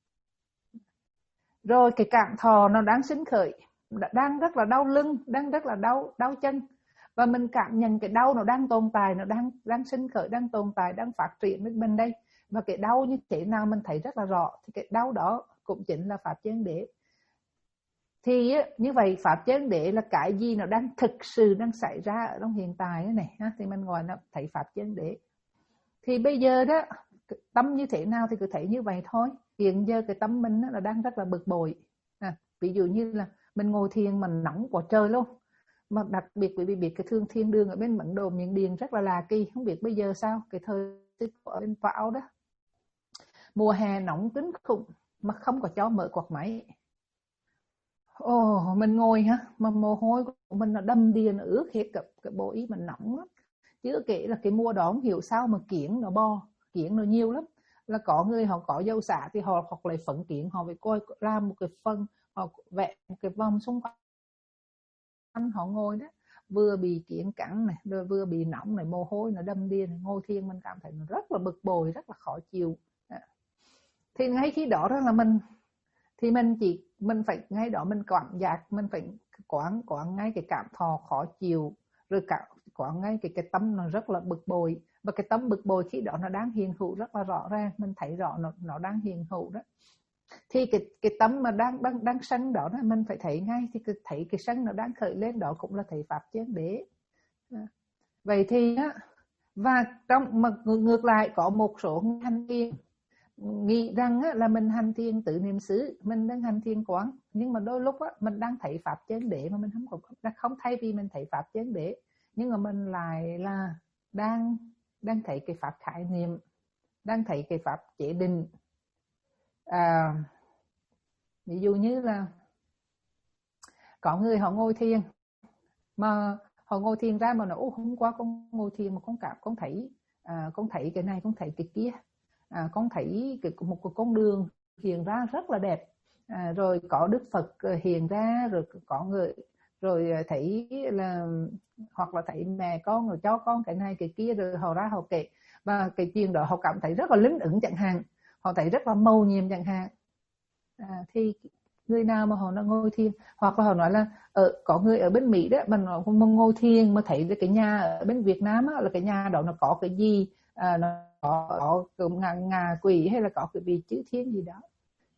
Rồi cái cảm thọ nó đang sinh khởi, đang rất là đau lưng, đang rất là đau đau chân, và mình cảm nhận cái đau nó đang tồn tại, nó đang đang sinh khởi, đang tồn tại, đang phát triển với mình đây. Và cái đau như thế nào mình thấy rất là rõ, thì cái đau đó cũng chính là pháp chân đế. Thì như vậy pháp chân đế là cái gì nó đang thực sự đang xảy ra ở trong hiện tại này, thì mình gọi là thấy pháp chân đế. Thì bây giờ đó tâm như thế nào thì cứ thấy như vậy thôi. Hiện giờ cái tâm mình là đang rất là bực bội. À, ví dụ như là mình ngồi thiền mình nóng quá trời luôn. Mà đặc biệt quý vị biết cái thương thiên đường ở bên Ấn Độ miền Điền rất là lạ kỳ. Không biết bây giờ sao, cái thời ở bên Pao đó, mùa hè nóng kinh khủng mà không có cho mở quạt máy. Ồ, mình ngồi ha, mà mồ hôi của mình nó đầm đìa, nó ướt hết cả cái bộ ý mình nóng lắm. Chứ kể là cái mùa đó không hiểu sao mà kiểng nó bo, kiểng nó nhiều lắm. Là có người họ có dâu xả thì họ hoặc lại phấn kiểng, họ phải coi làm một cái phân, họ vẽ một cái vòng xung quanh họ ngồi đó, vừa bị kiểng cắn này, rồi vừa bị nóng này, mồ hôi nó đầm đìa, ngồi thiền mình cảm thấy nó rất là bực bội, rất là khó chịu. Thì ngay khi đó đó là mình thì mình chỉ mình phải ngay đó mình cảm giác, mình phải quán quán ngay cái cảm thọ khó chịu, rồi cả quán ngay cái cái tâm nó rất là bực bội. Và cái tâm bực bội khi đó nó đang hiện hữu rất là rõ ràng, mình thấy rõ nó nó đang hiện hữu đó. Thì cái cái tâm mà đang đang đang sân đó, đó mình phải thấy ngay, thì cái, thấy cái sân nó đang khởi lên đó cũng là thấy pháp chân đế. Vậy thì á, và trong mà ngược lại có một số hành thiền nghĩ rằng á, là mình hành thiền tự niệm xứ, mình đang hành thiền quán, nhưng mà đôi lúc á, mình đang thấy pháp chân đế mà mình không có, không thay vì mình thấy pháp chân đế, nhưng mà mình lại là đang đang thấy cái pháp khái niệm, đang thấy cái pháp chế định. À, ví dụ như là có người họ ngồi thiền mà họ ngồi thiền ra mà nó ô hôm qua con ngồi thiền mà con cảm con thấy à, con thấy cái này, con thấy cái kia, à, con thấy cái, một cái con đường hiện ra rất là đẹp, à, rồi có Đức Phật hiện ra, rồi có người rồi thấy là hoặc là thấy mẹ con rồi cho con cái này cái kia, rồi họ ra họ kể, và cái chuyện đó họ cảm thấy rất là lính ẩn chẳng hạn, họ thấy rất là mầu nhiệm chẳng hạn. À, thì người nào mà họ đang ngồi thiền, hoặc là họ nói là ở có người ở bên Mỹ đó mà nó ngồi thiền mà thấy cái nhà ở bên Việt Nam á, là cái nhà đó nó có cái gì, à, nó có, có ngà, ngà quỷ hay là có cái vị chữ thiên gì đó,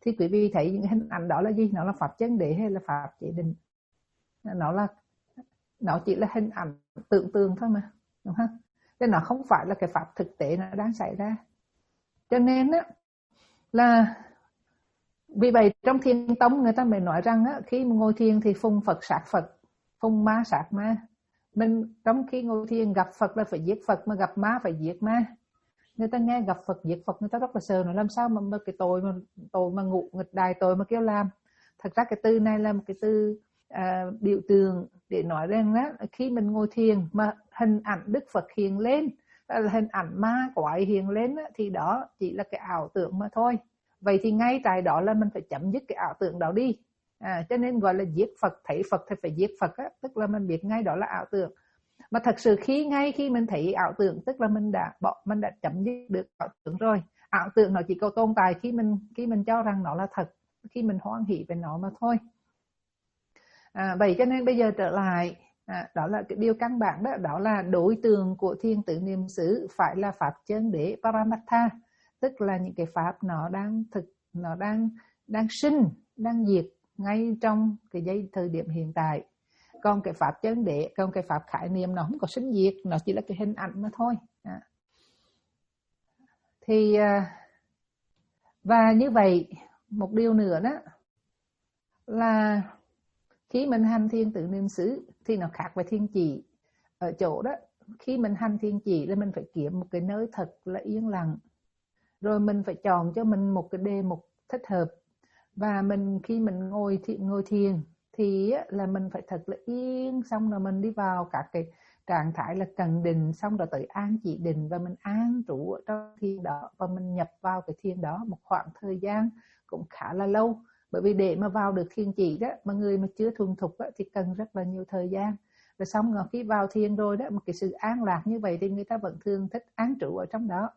Thì quý vị thấy những hình ảnh đó là gì? Nó là pháp chân đế hay là pháp chế định? Nó là nó chỉ là hình ảnh tưởng tượng thôi mà, đúng không? Chứ nó không phải là cái pháp thực tế nó đang xảy ra. Cho nên á là vì vậy trong Thiền tông người ta mới nói rằng á, khi ngồi thiền thì phùng Phật sát Phật, phùng ma sát ma. Mình trong khi ngồi thiền gặp Phật là phải giết Phật, mà gặp ma phải giết ma. Người ta nghe gặp Phật giết Phật người ta rất là sợ, nó làm sao mà, mà cái tội mà tội mà ngụ nghịch đài tội mà kêu làm. Thật ra cái từ này là một cái từ à, biểu tượng để nói rằng đó, khi mình ngồi thiền mà hình ảnh Đức Phật hiện lên, hình ảnh ma quái hiện lên đó, thì đó chỉ là cái ảo tưởng mà thôi. Vậy thì ngay tại đó là mình phải chấm dứt cái ảo tưởng đó đi. À, cho nên gọi là giết Phật, thấy Phật thì phải giết Phật á, tức là mình biết ngay đó là ảo tưởng. Mà thật sự khi ngay khi mình thấy ảo tưởng tức là mình đã bỏ mình đã chấm dứt được ảo tưởng rồi. Ảo tưởng nó chỉ có tồn tại khi mình khi mình cho rằng nó là thật, khi mình hoan hỷ về nó mà thôi. À, vậy cho nên bây giờ trở lại, à, đó là cái điều căn bản đó, đó là đối tượng của thiền tự niệm xứ phải là pháp chân đế Paramattha, tức là những cái pháp nó đang thực, nó đang đang sinh, đang diệt ngay trong cái giây thời điểm hiện tại. Còn cái pháp chân đế, còn cái pháp khái niệm nó không có sinh diệt, nó chỉ là cái hình ảnh mà thôi. À. Thì và như vậy một điều nữa đó là khi mình hành thiền tự niệm xứ thì nó khác với thiền chỉ ở chỗ đó, khi mình hành thiền chỉ là mình phải kiếm một cái nơi thật là yên lặng, rồi mình phải chọn cho mình một cái đề mục thích hợp, và mình khi mình ngồi thiền, ngồi thiền thì là mình phải thật là yên, xong rồi mình đi vào các cái trạng thái là cần định, xong rồi tới an chỉ định và mình an trú ở trong thiền đó, và mình nhập vào cái thiền đó một khoảng thời gian cũng khá là lâu. Bởi vì để mà vào được thiền chỉ đó, mà người mà chưa thuần thục đó, thì cần rất là nhiều thời gian. Rồi xong rồi khi vào thiền rồi đó, một cái sự an lạc như vậy thì người ta vẫn thường thích an trú ở trong đó.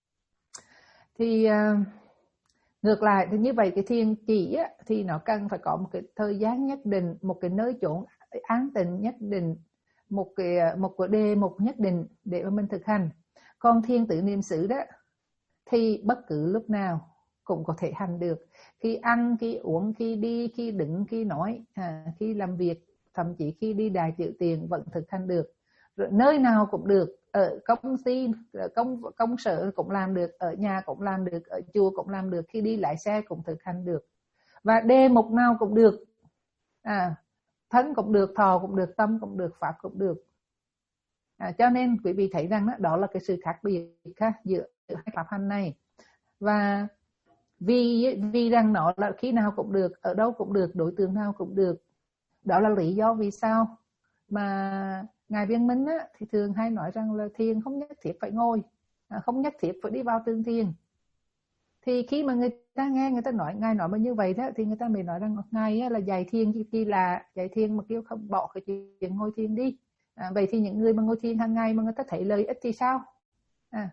Thì uh, ngược lại thì như vậy cái thiền chỉ á, thì nó cần phải có một cái thời gian nhất định, một cái nơi chốn an tịnh nhất định, một cái một cái đề mục nhất định để mà mình thực hành. Còn thiền tự niệm xứ đó thì bất cứ lúc nào cũng có thể hành được, khi ăn, khi uống, khi đi, khi đứng, khi nói, à, khi làm việc, thậm chí khi đi đài tiểu tiền vẫn thực hành được. Rồi nơi nào cũng được, ở công ty, ở công công sở cũng làm được, ở nhà cũng làm được, ở chùa cũng làm được, khi đi lái xe cũng thực hành được, và đề mục nào cũng được, à, thân cũng được, thọ cũng được, tâm cũng được, pháp cũng được. À, cho nên quý vị thấy rằng đó, đó là cái sự khác biệt ha, giữa hai pháp hành này. Và vì vì rằng nó là khi nào cũng được, ở đâu cũng được, đối tượng nào cũng được. Đó là lý do vì sao mà Ngài Viên Minh á, thì thường hay nói rằng là thiền không nhất thiết phải ngồi, không nhất thiết phải đi vào tương thiền. Thì khi mà người ta nghe người ta nói Ngài nói mà như vậy đó, thì người ta mới nói rằng Ngài á, là dạy thiền chỉ là dạy thiền mà kêu không bỏ cái chuyện ngồi thiền đi. À, vậy thì những người mà ngồi thiền hàng ngày mà người ta thấy lợi ích thì sao? À,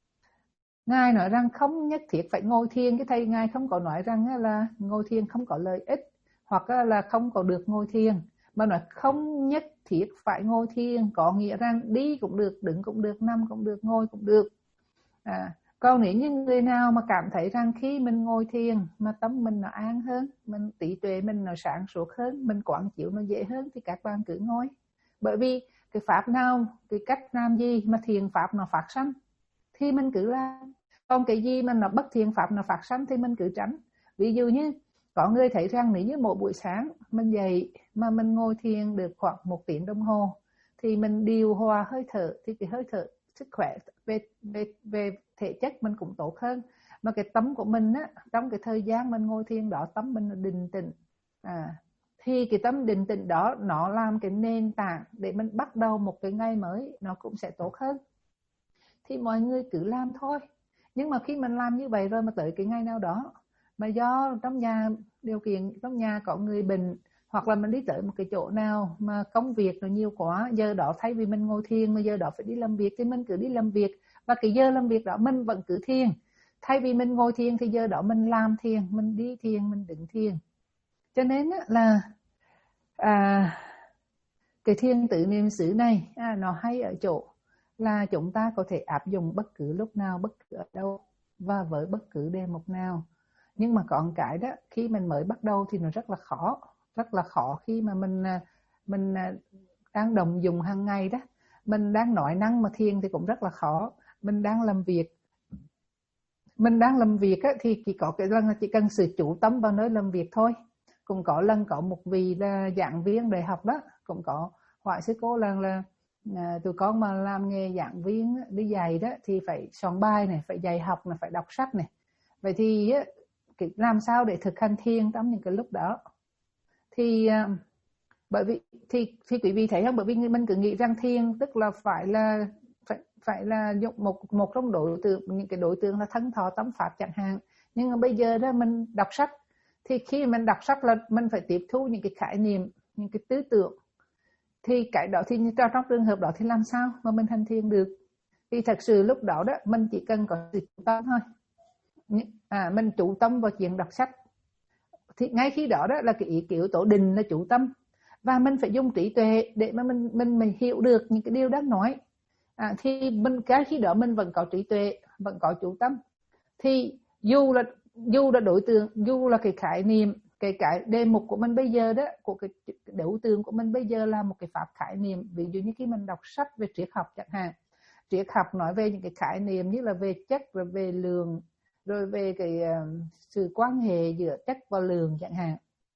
Ngài nói rằng không nhất thiết phải ngồi thiền, cái thầy Ngài không có nói rằng là ngồi thiền không có lợi ích hoặc là không có được ngồi thiền, mà nói không nhất thiết phải ngồi thiền có nghĩa rằng đi cũng được, đứng cũng được, nằm cũng được, ngồi cũng được. À, còn nếu như người nào mà cảm thấy rằng khi mình ngồi thiền mà tâm mình nó an hơn, mình trí tuệ mình nó sáng suốt hơn, mình quán chiếu nó dễ hơn thì các bạn cứ ngồi. Bởi vì cái pháp nào, cái cách làm gì mà thiền pháp nó phát sanh thì mình cứ làm, còn cái gì mà nó bất thiện pháp nó phát sanh thì mình cứ tránh. Ví dụ như có người thấy rằng nếu như mỗi buổi sáng mình dậy mà mình ngồi thiền được khoảng một tiếng đồng hồ thì mình điều hòa hơi thở, thì cái hơi thở sức khỏe về về về thể chất mình cũng tốt hơn, mà cái tâm của mình á, trong cái thời gian mình ngồi thiền đó tâm mình định tĩnh, à, thì cái tâm định tĩnh đó nó làm cái nền tảng để mình bắt đầu một cái ngày mới nó cũng sẽ tốt hơn. Thì mọi người cứ làm thôi. Nhưng mà khi mình làm như vậy rồi mà tới cái ngày nào đó mà do trong nhà điều kiện, trong nhà có người bệnh, hoặc là mình đi tới một cái chỗ nào mà công việc nó nhiều quá, giờ đó thay vì mình ngồi thiền mà giờ đó phải đi làm việc thì mình cứ đi làm việc, và cái giờ làm việc đó mình vẫn cứ thiền. Thay vì mình ngồi thiền thì giờ đó mình làm thiền, mình đi thiền, mình đứng thiền. Cho nên là à, cái thiền tự niệm xứ này à, nó hay ở chỗ là chúng ta có thể áp dụng bất cứ lúc nào, bất cứ ở đâu và với bất cứ đề mục nào. Nhưng mà có một cái đó, khi mình mới bắt đầu thì nó rất là khó, rất là khó khi mà mình mình đang đồng dùng hàng ngày đó, mình đang nói năng mà thiền thì cũng rất là khó. Mình đang làm việc, mình đang làm việc á, thì chỉ có cái lần là chỉ cần sự chú tâm vào nơi làm việc thôi. Cũng có lần có một vị là giảng viên đại học đó, cũng có hỏi sư cô lần là à, tụi con mà làm nghề giảng viên đi dạy đó thì phải soạn bài này, phải dạy học này, phải đọc sách này. Vậy thì á, làm sao để thực hành thiền trong những cái lúc đó? Thì bởi vì thì thì quý vị thấy không, bởi vì mình cứ nghĩ rằng thiền tức là phải là phải phải là dùng một một trong đối tượng, những cái đối tượng là thân thọ tâm pháp chẳng hạn. Nhưng mà bây giờ đó mình đọc sách, thì khi mình đọc sách là mình phải tiếp thu những cái khái niệm, những cái tư tưởng, thì cái đó thì trong trường hợp đó thì làm sao mà mình hành thiền được? Thì thật sự lúc đó đó mình chỉ cần có sự chú tâm thôi, à, mình chú tâm vào chuyện đọc sách, thì ngay khi đó đó là cái ý yếu tố định là chú tâm, và mình phải dùng trí tuệ để mà mình mình mình hiểu được những cái điều đang nói. À, thì mình cái khi đó mình vẫn có trí tuệ, vẫn có chú tâm, thì dù là dù là đối tượng, dù là cái khái niệm, cái cái đề mục của mình bây giờ đó, của cái đối tượng của mình bây giờ là một cái pháp khái niệm. Ví dụ như khi mình đọc sách về triết học chẳng hạn, triết học nói về những cái khái niệm như là về chất, rồi về lượng, rồi về cái uh, sự quan hệ giữa chất và lượng chẳng hạn,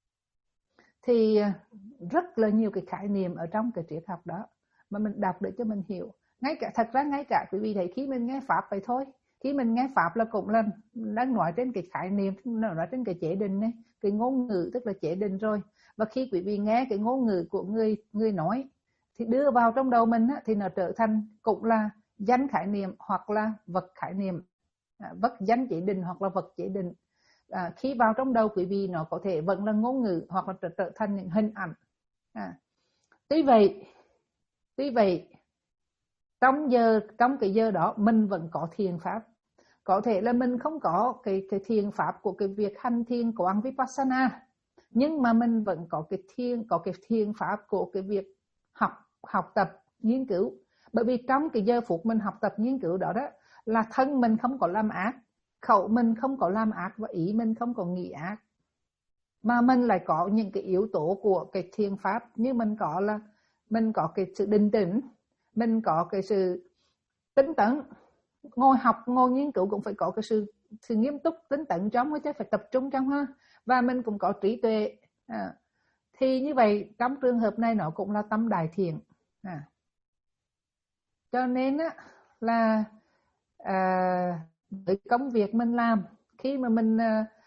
thì rất là nhiều cái khái niệm ở trong cái triết học đó mà mình đọc để cho mình hiểu. Ngay cả thật ra ngay cả quý vị thấy khi mình nghe pháp vậy thôi, khi mình nghe pháp là cũng là đang nói trên cái khái niệm, nói trên cái chế định này, cái ngôn ngữ tức là chế định rồi. Và khi quý vị nghe cái ngôn ngữ của người người nói thì đưa vào trong đầu mình á, thì nó trở thành cũng là danh khái niệm hoặc là vật khái niệm, à, vật danh chế định hoặc là vật chế định. À, khi vào trong đầu quý vị nó có thể vẫn là ngôn ngữ hoặc là trở, trở thành những hình ảnh. À, tuy vậy, tuy vậy trong giờ trong cái giờ đó mình vẫn có thiền pháp. Có thể là mình không có cái cái thiền pháp của cái việc hành thiền quán vipassana, nhưng mà mình vẫn có cái thiền có cái thiền pháp của cái việc học học tập nghiên cứu. Bởi vì trong cái giờ phút mình học tập nghiên cứu đó đó là thân mình không có làm ác, khẩu mình không có làm ác, và ý mình không có nghĩ ác, mà mình lại có những cái yếu tố của cái thiền pháp. Như mình có là mình có cái sự định tĩnh, mình có cái sự tinh tấn. Ngồi học, ngồi nghiên cứu cũng phải có cái sự sự nghiêm túc, tinh tấn trong, chứ phải tập trung trong ha. Và mình cũng có trí tuệ. À, thì như vậy trong trường hợp này nó cũng là tâm đại thiện. À, cho nên á là à, với công việc mình làm, khi mà mình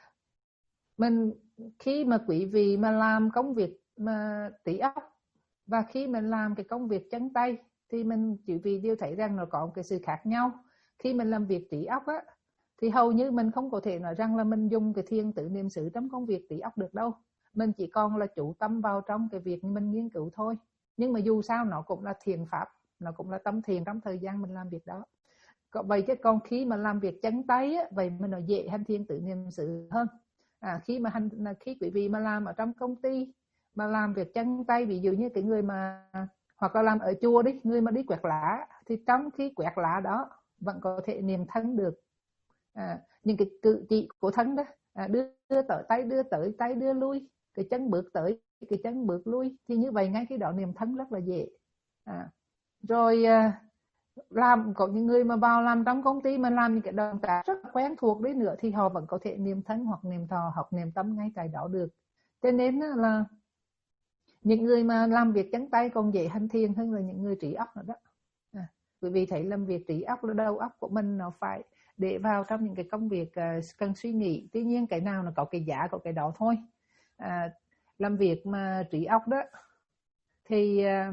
mình khi mà quý vị mà làm công việc mà trí óc, và khi mình làm cái công việc chân tay, thì mình quý vị đều thấy rằng nó có một cái sự khác nhau. Khi mình làm việc trí óc á, thì hầu như mình không có thể nói rằng là mình dùng cái thiền tự niệm xứ trong công việc trí óc được đâu. Mình chỉ còn là chủ tâm vào trong cái việc mình nghiên cứu thôi. Nhưng mà dù sao nó cũng là thiền pháp, nó cũng là tâm thiền trong thời gian mình làm việc đó. Vậy chứ còn khi mà làm việc chân tay á, vậy mình nó dễ hành thiền tự niệm xứ hơn. À, khi mà hành khi quý vị mà làm ở trong công ty mà làm việc chân tay, ví dụ như cái người mà hoặc là làm ở chùa đi, người mà đi quẹt lá, thì trong khi quẹt lá đó vẫn có thể niệm thân được. À, những cái cử chỉ của thân đó, à, đưa, đưa tới tay, đưa tới tay, đưa lui, cái chân bước tới, cái chân bước lui, thì như vậy ngay cái đó niệm thân rất là dễ. À, rồi à, làm có những người mà vào làm trong công ty mà làm những cái động tác rất quen thuộc đấy nữa, thì họ vẫn có thể niệm thân hoặc niệm thọ hoặc niệm tâm ngay tại đó được. Cho nên là những người mà làm việc chân tay còn dễ hành thiền hơn là những người trí óc nữa đó. À, bởi vì thấy làm việc trí óc là đầu óc của mình nó phải để vào trong những cái công việc uh, cần suy nghĩ. Tuy nhiên cái nào nó có cái giá của cái đó thôi. À, làm việc mà trí óc đó thì uh,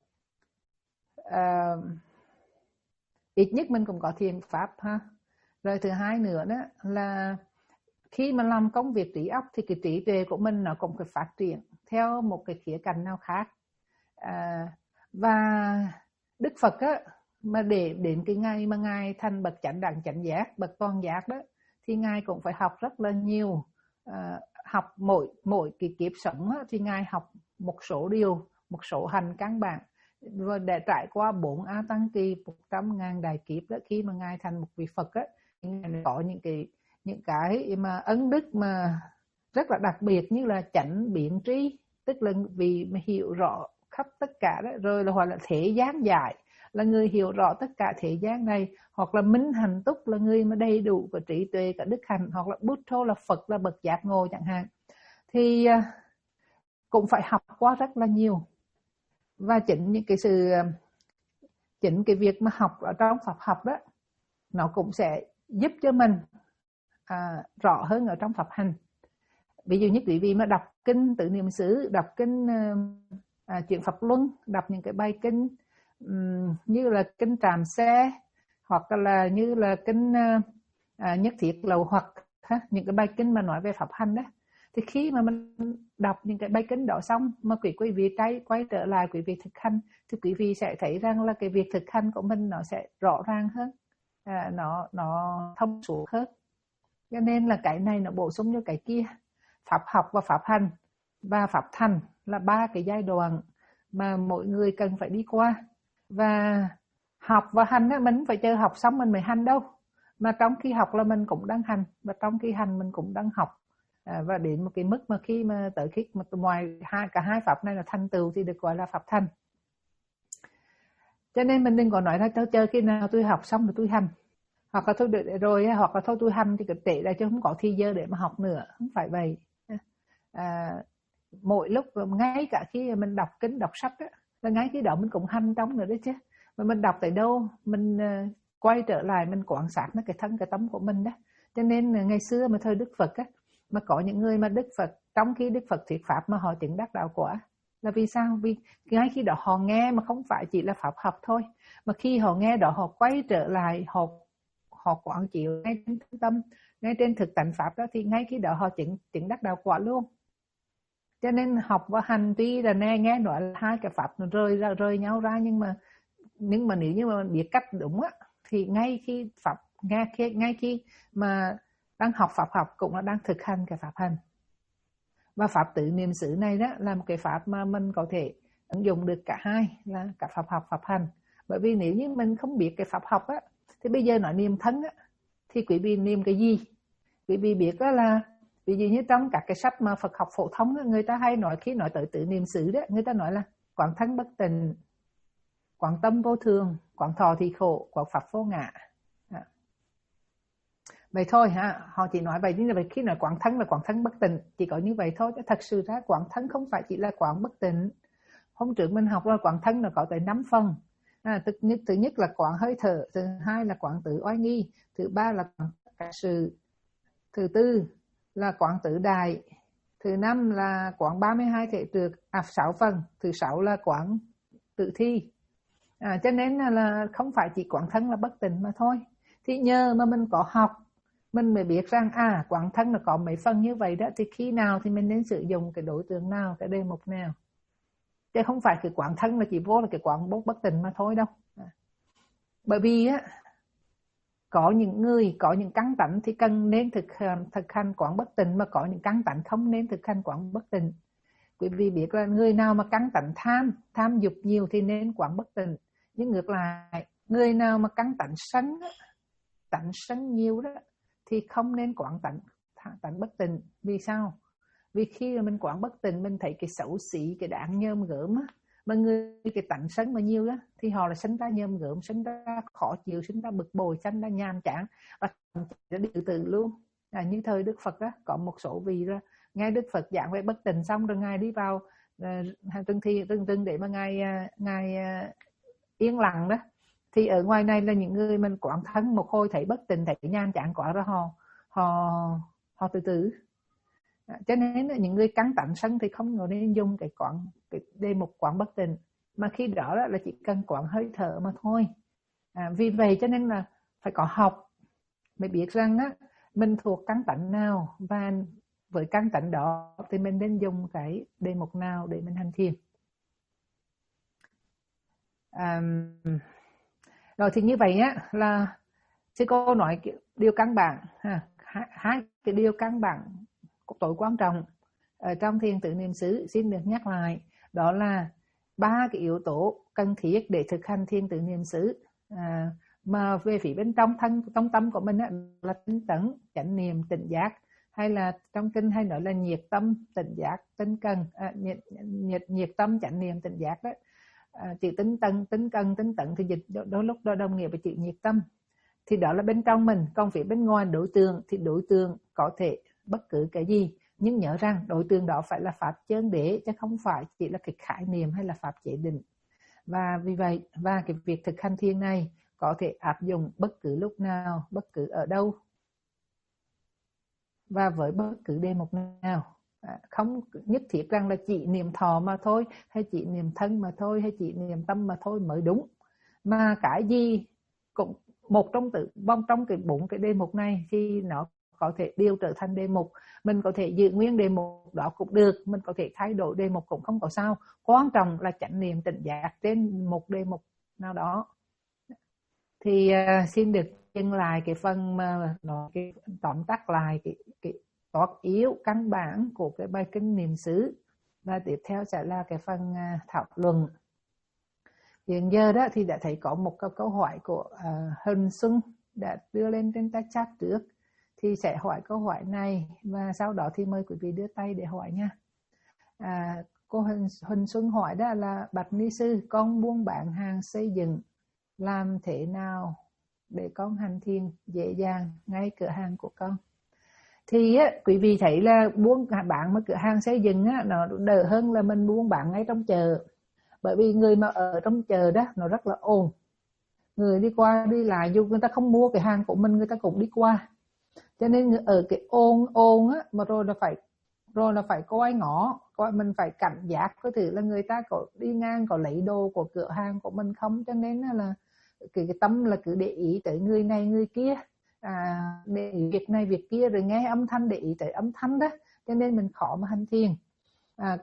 uh, ít nhất mình cũng có thiền pháp ha. Rồi thứ hai nữa đó là khi mà làm công việc trí óc thì cái trí tuệ của mình nó cũng phải phát triển theo một cái khía cạnh nào khác. À, và Đức Phật á, mà để đến cái ngày mà Ngài thành bậc chánh đẳng chánh giác, bậc toàn giác đó, thì Ngài cũng phải học rất là nhiều. À, học mỗi mỗi cái kiếp sống á, thì Ngài học một số điều, một số hành căn bản, và để trải qua bốn a tăng kỳ, một trăm ngàn đại kiếp đó, khi mà Ngài thành một vị Phật á, Ngài có những cái những cái mà ấn đức mà rất là đặc biệt, như là chánh biện trí, tức là vì mà hiểu rõ khắp tất cả đó, rồi là hoặc là thế gian giải, là người hiểu rõ tất cả thế gian này, hoặc là minh hành túc, là người mà đầy đủ và trí tuệ cả đức hạnh, hoặc là Buddha là Phật, là bậc giác ngộ chẳng hạn, thì cũng phải học qua rất là nhiều. Và chính những cái sự chính cái việc mà học ở trong Phật học đó, nó cũng sẽ giúp cho mình à, rõ hơn ở trong Pháp hành. Ví dụ như quý vị mà đọc kinh Tự Niệm xứ, đọc kinh à, Chuyển Pháp Luân, đọc những cái bài kinh um, như là kinh Tràm Xe, hoặc là như là kinh à, Nhất Thiết Lậu Hoặc, ha, những cái bài kinh mà nói về Pháp hành đó, thì khi mà mình đọc những cái bài kinh đó xong mà quý quý vị trái quay trở lại quý vị thực hành, thì quý vị sẽ thấy rằng là cái việc thực hành của mình nó sẽ rõ ràng hơn, à, nó nó thông suốt hơn. Cho nên là cái này nó bổ sung cho cái kia. Pháp học và pháp hành và pháp thành là ba cái giai đoạn mà mỗi người cần phải đi qua. Và học và hành á, mình phải chờ học xong mình mới hành đâu, mà trong khi học là mình cũng đang hành, và trong khi hành mình cũng đang học. À, và đến một cái mức mà khi mà tới khi mà ngoài hai cả hai pháp này là thành tựu thì được gọi là pháp thành. Cho nên mình đừng có nói là tôi chờ khi nào tôi học xong rồi tôi hành, hoặc là thôi được rồi, hoặc là thôi tôi hành thì trễ ra chứ không có thì giờ để mà học nữa, không phải vậy. À, mỗi lúc ngay cả khi mình đọc kinh đọc sách á, là ngay khi đó mình cũng hành trong nữa đấy chứ. Mà mình đọc tới đâu mình uh, quay trở lại mình quan sát nó cái thân cái tấm của mình đó. Cho nên uh, ngày xưa mà thời Đức Phật á, mà có những người mà Đức Phật trong khi Đức Phật thuyết pháp mà họ chứng đắc đạo quả, là vì sao? Vì ngay khi đó họ nghe mà không phải chỉ là pháp học thôi, mà khi họ nghe đó họ quay trở lại, họ họ quán chiếu ngay trên tâm, ngay trên thực tánh pháp đó, thì ngay khi đó họ chứng chứng đắc đạo quả luôn. Cho nên học và hành tuy là nghe nghe nói là hai cái pháp nó rơi ra rơi nhau ra, nhưng mà nhưng mà nếu như mà biết cách đúng á, thì ngay khi pháp ngay khi ngay khi mà đang học pháp học cũng là đang thực hành cái pháp hành. Và pháp tự niệm xứ này đó là một cái pháp mà mình có thể ứng dụng được cả hai, là cả pháp học pháp hành. Bởi vì nếu như mình không biết cái pháp học á, thì bây giờ nói niệm thân á, thì quý vị niệm cái gì? Quý vị biết đó là ví dụ như trong các cái sách mà Phật học phổ thông đó, người ta hay nói khi nói tới tự niệm xứ đó, người ta nói là quán thân bất tịnh, quán tâm vô thường, quán thọ thì khổ, quán pháp vô ngã. À. Vậy thôi ha, họ chỉ nói vậy, nhưng mà khi nói quán thân là quán thân bất tịnh, chỉ có như vậy thôi. Chứ thật sự ra quán thân không phải chỉ là quán bất tịnh. Hôm trước mình học là quán thân là có tới năm phần. À, thứ, nhất, thứ nhất là quán hơi thở, thứ hai là quán tự oai nghi, thứ ba là quán cả sự, thứ tư là quán tự đại, thứ năm là quán ba mươi hai thể trượt, à, sáu phần, thứ sáu là quán tự thi. À, cho nên là không phải chỉ quán thân là bất tịnh mà thôi. Thì nhờ mà mình có học, mình mới biết rằng à quán thân là có mấy phần như vậy đó, thì khi nào thì mình nên sử dụng cái đối tượng nào, cái đề mục nào. Chứ không phải cái quán thân là chỉ vô là cái quán bốc bất tịnh mà thôi đâu. À. Bởi vì á, có những người, có những căn tánh thì cần nên thực, thực hành quán bất tịnh, mà có những căn tánh không nên thực hành quán bất tịnh. Quý vị biết là người nào mà căn tánh tham, tham dục nhiều thì nên quán bất tịnh. Nhưng ngược lại, người nào mà căn tánh sân, tánh sân nhiều đó, thì không nên quán tánh, tánh bất tịnh. Vì sao? Vì khi mà mình quán bất tịnh, mình thấy cái xấu xí, cái đáng nhơm gớm á, mà người cái tánh sân mà nhiều đó, thì họ là sinh ra nhơm gớm, sinh ra khó chịu, sinh ra bực bội, sinh ra nhàm chán, và nó đi từ từ luôn. À, như thời Đức Phật đó, có một số vị đó, nghe Đức Phật giảng về bất tịnh xong rồi ngài đi vào uh, rừng thi rừng rừng để mà ngài uh, ngài uh, yên lặng đó, thì ở ngoài này là những người mình quán thân một hồi thấy bất tịnh, thấy nhàm chán quá rồi họ họ họ từ từ. À, cho nên là những người cắn tánh sân thì không có nên dùng cái quán, cái đề mục quán bất tịnh, mà khi đó là chỉ cần quán hơi thở mà thôi. À, vì vậy cho nên là phải có học mới biết rằng á, mình thuộc căn tánh nào, và với căn tánh đó thì mình nên dùng cái đề mục nào để mình hành thiền. À, rồi thì như vậy á là sư cô nói điều căn bản ha, hai cái điều căn bản tối quan trọng ở trong thiền tự niệm xứ xin được nhắc lại, đó là ba cái yếu tố cần thiết để thực hành thiền tự niệm xứ. À, Mà về phía bên trong thân trong tâm của mình á, là tinh tấn, chánh niệm, tỉnh giác, hay là trong kinh hay nói là nhiệt tâm, tỉnh giác, tinh cần, à, nhiệt, nhiệt nhiệt tâm, chánh niệm, tỉnh giác đó. À, chữ tinh tấn, tinh cần, tinh tấn thì dịch đôi lúc đó đồng nghĩa với chữ nhiệt tâm. Thì đó là bên trong mình. Còn phía bên ngoài đối tượng thì đối tượng có thể bất cứ cái gì, nhưng nhớ rằng đối tượng đó phải là pháp chân đế, chứ không phải chỉ là cái khái niệm hay là pháp chế định. Và vì vậy, và cái việc thực hành thiền này có thể áp dụng bất cứ lúc nào, bất cứ ở đâu, và với bất cứ đề mục nào. À, không nhất thiết rằng là chỉ niệm thọ mà thôi, hay chỉ niệm thân mà thôi, hay chỉ niệm tâm mà thôi mới đúng. Mà cái gì cũng một trong tự bong trong cái bốn cái đề mục này thì nó có thể đều trở thành đề mục. Mình có thể giữ nguyên đề mục đó cũng được, mình có thể thay đổi đề mục cũng không có sao. Quan trọng là chánh niệm tỉnh giác trên một đề mục nào đó. Thì uh, xin được dừng lại cái phần mà nó cái tóm tắt lại cái cái cốt yếu căn bản của cái bài kinh niệm xứ, và tiếp theo sẽ là cái phần uh, thảo luận. Hiện giờ đó thì đã thấy có một câu câu hỏi của uh, Hân Xuân đã đưa lên trên tay chat trước, thì sẽ hỏi câu hỏi này và sau đó thì mời quý vị đưa tay để hỏi nha. À, cô Hân, Hân Xuân hỏi đó là: bạch ni sư, con buôn bán hàng xây dựng, làm thế nào để con hành thiền dễ dàng ngay cửa hàng của con? Thì á, quý vị thấy là buôn bán mà cửa hàng xây dựng á, nó đỡ hơn là mình buôn bán ngay trong chợ. Bởi vì người mà ở trong chợ đó nó rất là ồn, người đi qua đi lại, dù người ta không mua cái hàng của mình, người ta cũng đi qua. Cho nên ở cái ồn ồn á, mà rồi là phải rồi là phải coi ngõ, coi mình phải cảnh giác có thể là người ta có đi ngang có lấy đồ của cửa hàng của mình không. Cho nên là cái, cái tâm là cứ để ý tới người này người kia, à, để ý việc này việc kia, rồi nghe âm thanh để ý tới âm thanh đó, cho nên mình khó mà hành thiền. À,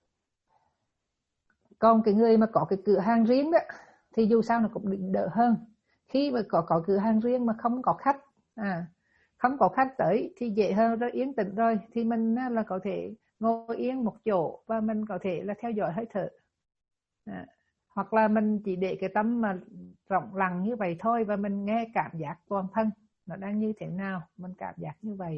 còn cái người mà có cái cửa hàng riêng đó thì dù sao nó cũng đỡ hơn. Khi mà có có cửa hàng riêng mà không có khách, à không có khách tới thì dễ hơn, rất yên tĩnh rồi thì mình là có thể ngồi yên một chỗ và mình có thể là theo dõi hơi thở. À, hoặc là mình chỉ để cái tâm mà rộng lặng như vậy thôi, và mình nghe cảm giác toàn thân nó đang như thế nào, mình cảm giác như vậy.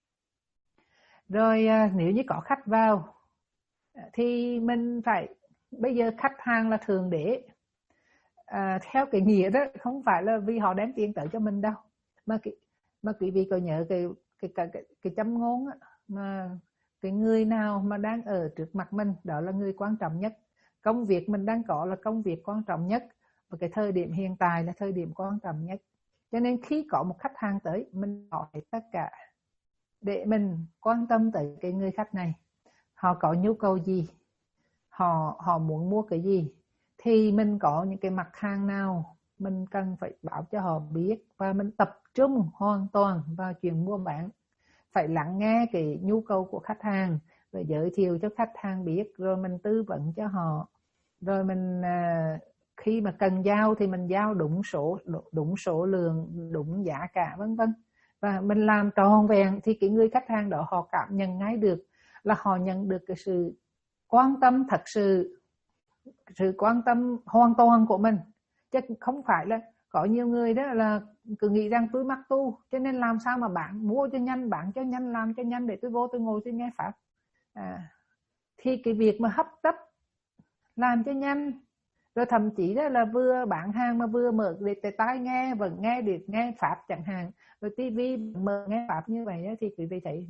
Rồi à, nếu như có khách vào thì mình phải, bây giờ khách hàng là thượng đế, à, theo cái nghĩa đó, không phải là vì họ đem tiền tới cho mình đâu, mà cái, mà quý vị có nhớ cái cái cái cái, cái châm ngôn á, mà cái người nào mà đang ở trước mặt mình đó là người quan trọng nhất, công việc mình đang có là công việc quan trọng nhất, và cái thời điểm hiện tại là thời điểm quan trọng nhất. Cho nên khi có một khách hàng tới, mình hỏi tất cả để mình quan tâm tới cái người khách này, họ có nhu cầu gì, họ họ muốn mua cái gì, thì mình có những cái mặt hàng nào mình cần phải báo cho họ biết, và mình tập trung hoàn toàn vào chuyện mua bán. Phải lắng nghe cái nhu cầu của khách hàng, rồi giới thiệu cho khách hàng biết, rồi mình tư vấn cho họ, rồi mình khi mà cần giao thì mình giao đúng số đúng số lượng, đúng giá cả, vân vân. Và mình làm tròn vẹn thì cái người khách hàng đó họ cảm nhận ngay được là họ nhận được cái sự quan tâm thật sự, sự quan tâm hoàn toàn của mình, chứ không phải là có nhiều người đó là cứ nghĩ rằng tôi mắc tu cho nên làm sao mà bạn mua cho nhanh, bạn cho nhanh, làm cho nhanh để tôi vô tôi ngồi tôi nghe pháp. À, thì cái việc mà hấp tấp làm cho nhanh, rồi thậm chí đó là vừa bán hàng mà vừa mở để tai nghe vẫn nghe được nghe pháp chẳng hạn, rồi tivi mở nghe pháp như vậy đó, thì quý vị thấy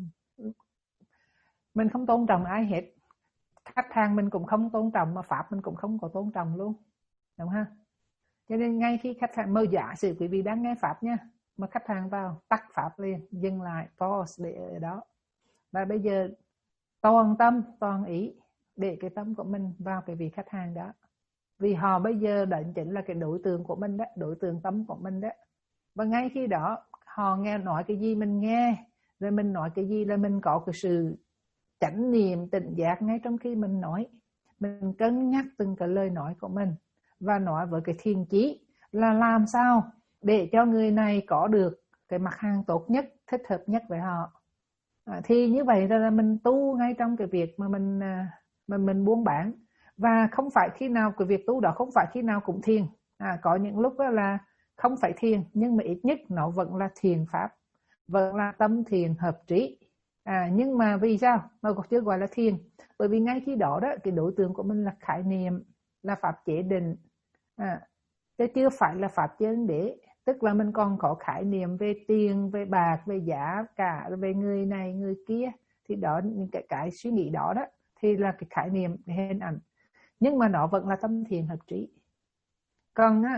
mình không tôn trọng ai hết, khách hàng mình cũng không tôn trọng, mà pháp mình cũng không có tôn trọng luôn, đúng không? Cho nên ngay khi khách hàng, mời giả sử quý vị đang nghe pháp nha, mà khách hàng vào tắt pháp liền, dừng lại, pause để ở đó, và bây giờ toàn tâm toàn ý để cái tâm của mình vào cái vị khách hàng đó, vì họ bây giờ định chính là cái đối tượng của mình đó, đối tượng tâm của mình đó. Và ngay khi đó họ nghe nói cái gì mình nghe, rồi mình nói cái gì là mình có cái sự chánh niệm tỉnh giác ngay trong khi mình nói. Mình cân nhắc từng cái lời nói của mình, và nói với cái thiền chí là làm sao để cho người này có được cái mặt hàng tốt nhất, thích hợp nhất với họ. À, thì như vậy là mình tu ngay trong cái việc mà mình mà mình buôn bán. Và không phải khi nào cái việc tu đó không phải khi nào cũng thiền. À, có những lúc đó là không phải thiền, nhưng mà ít nhất nó vẫn là thiền pháp, vẫn là tâm thiền hợp trí. À, nhưng mà vì sao nó còn chưa gọi là thiền? Bởi vì ngay khi đó đó cái đối tượng của mình là khái niệm, là pháp chế định, à, chứ chưa phải là pháp chân đế. Tức là mình còn có khái niệm về tiền, về bạc, về giá cả, về người này người kia, thì đó những cái cái suy nghĩ đó đó thì là cái khái niệm, cái hình ảnh, nhưng mà nó vẫn là tâm thiền hợp trí. Còn á,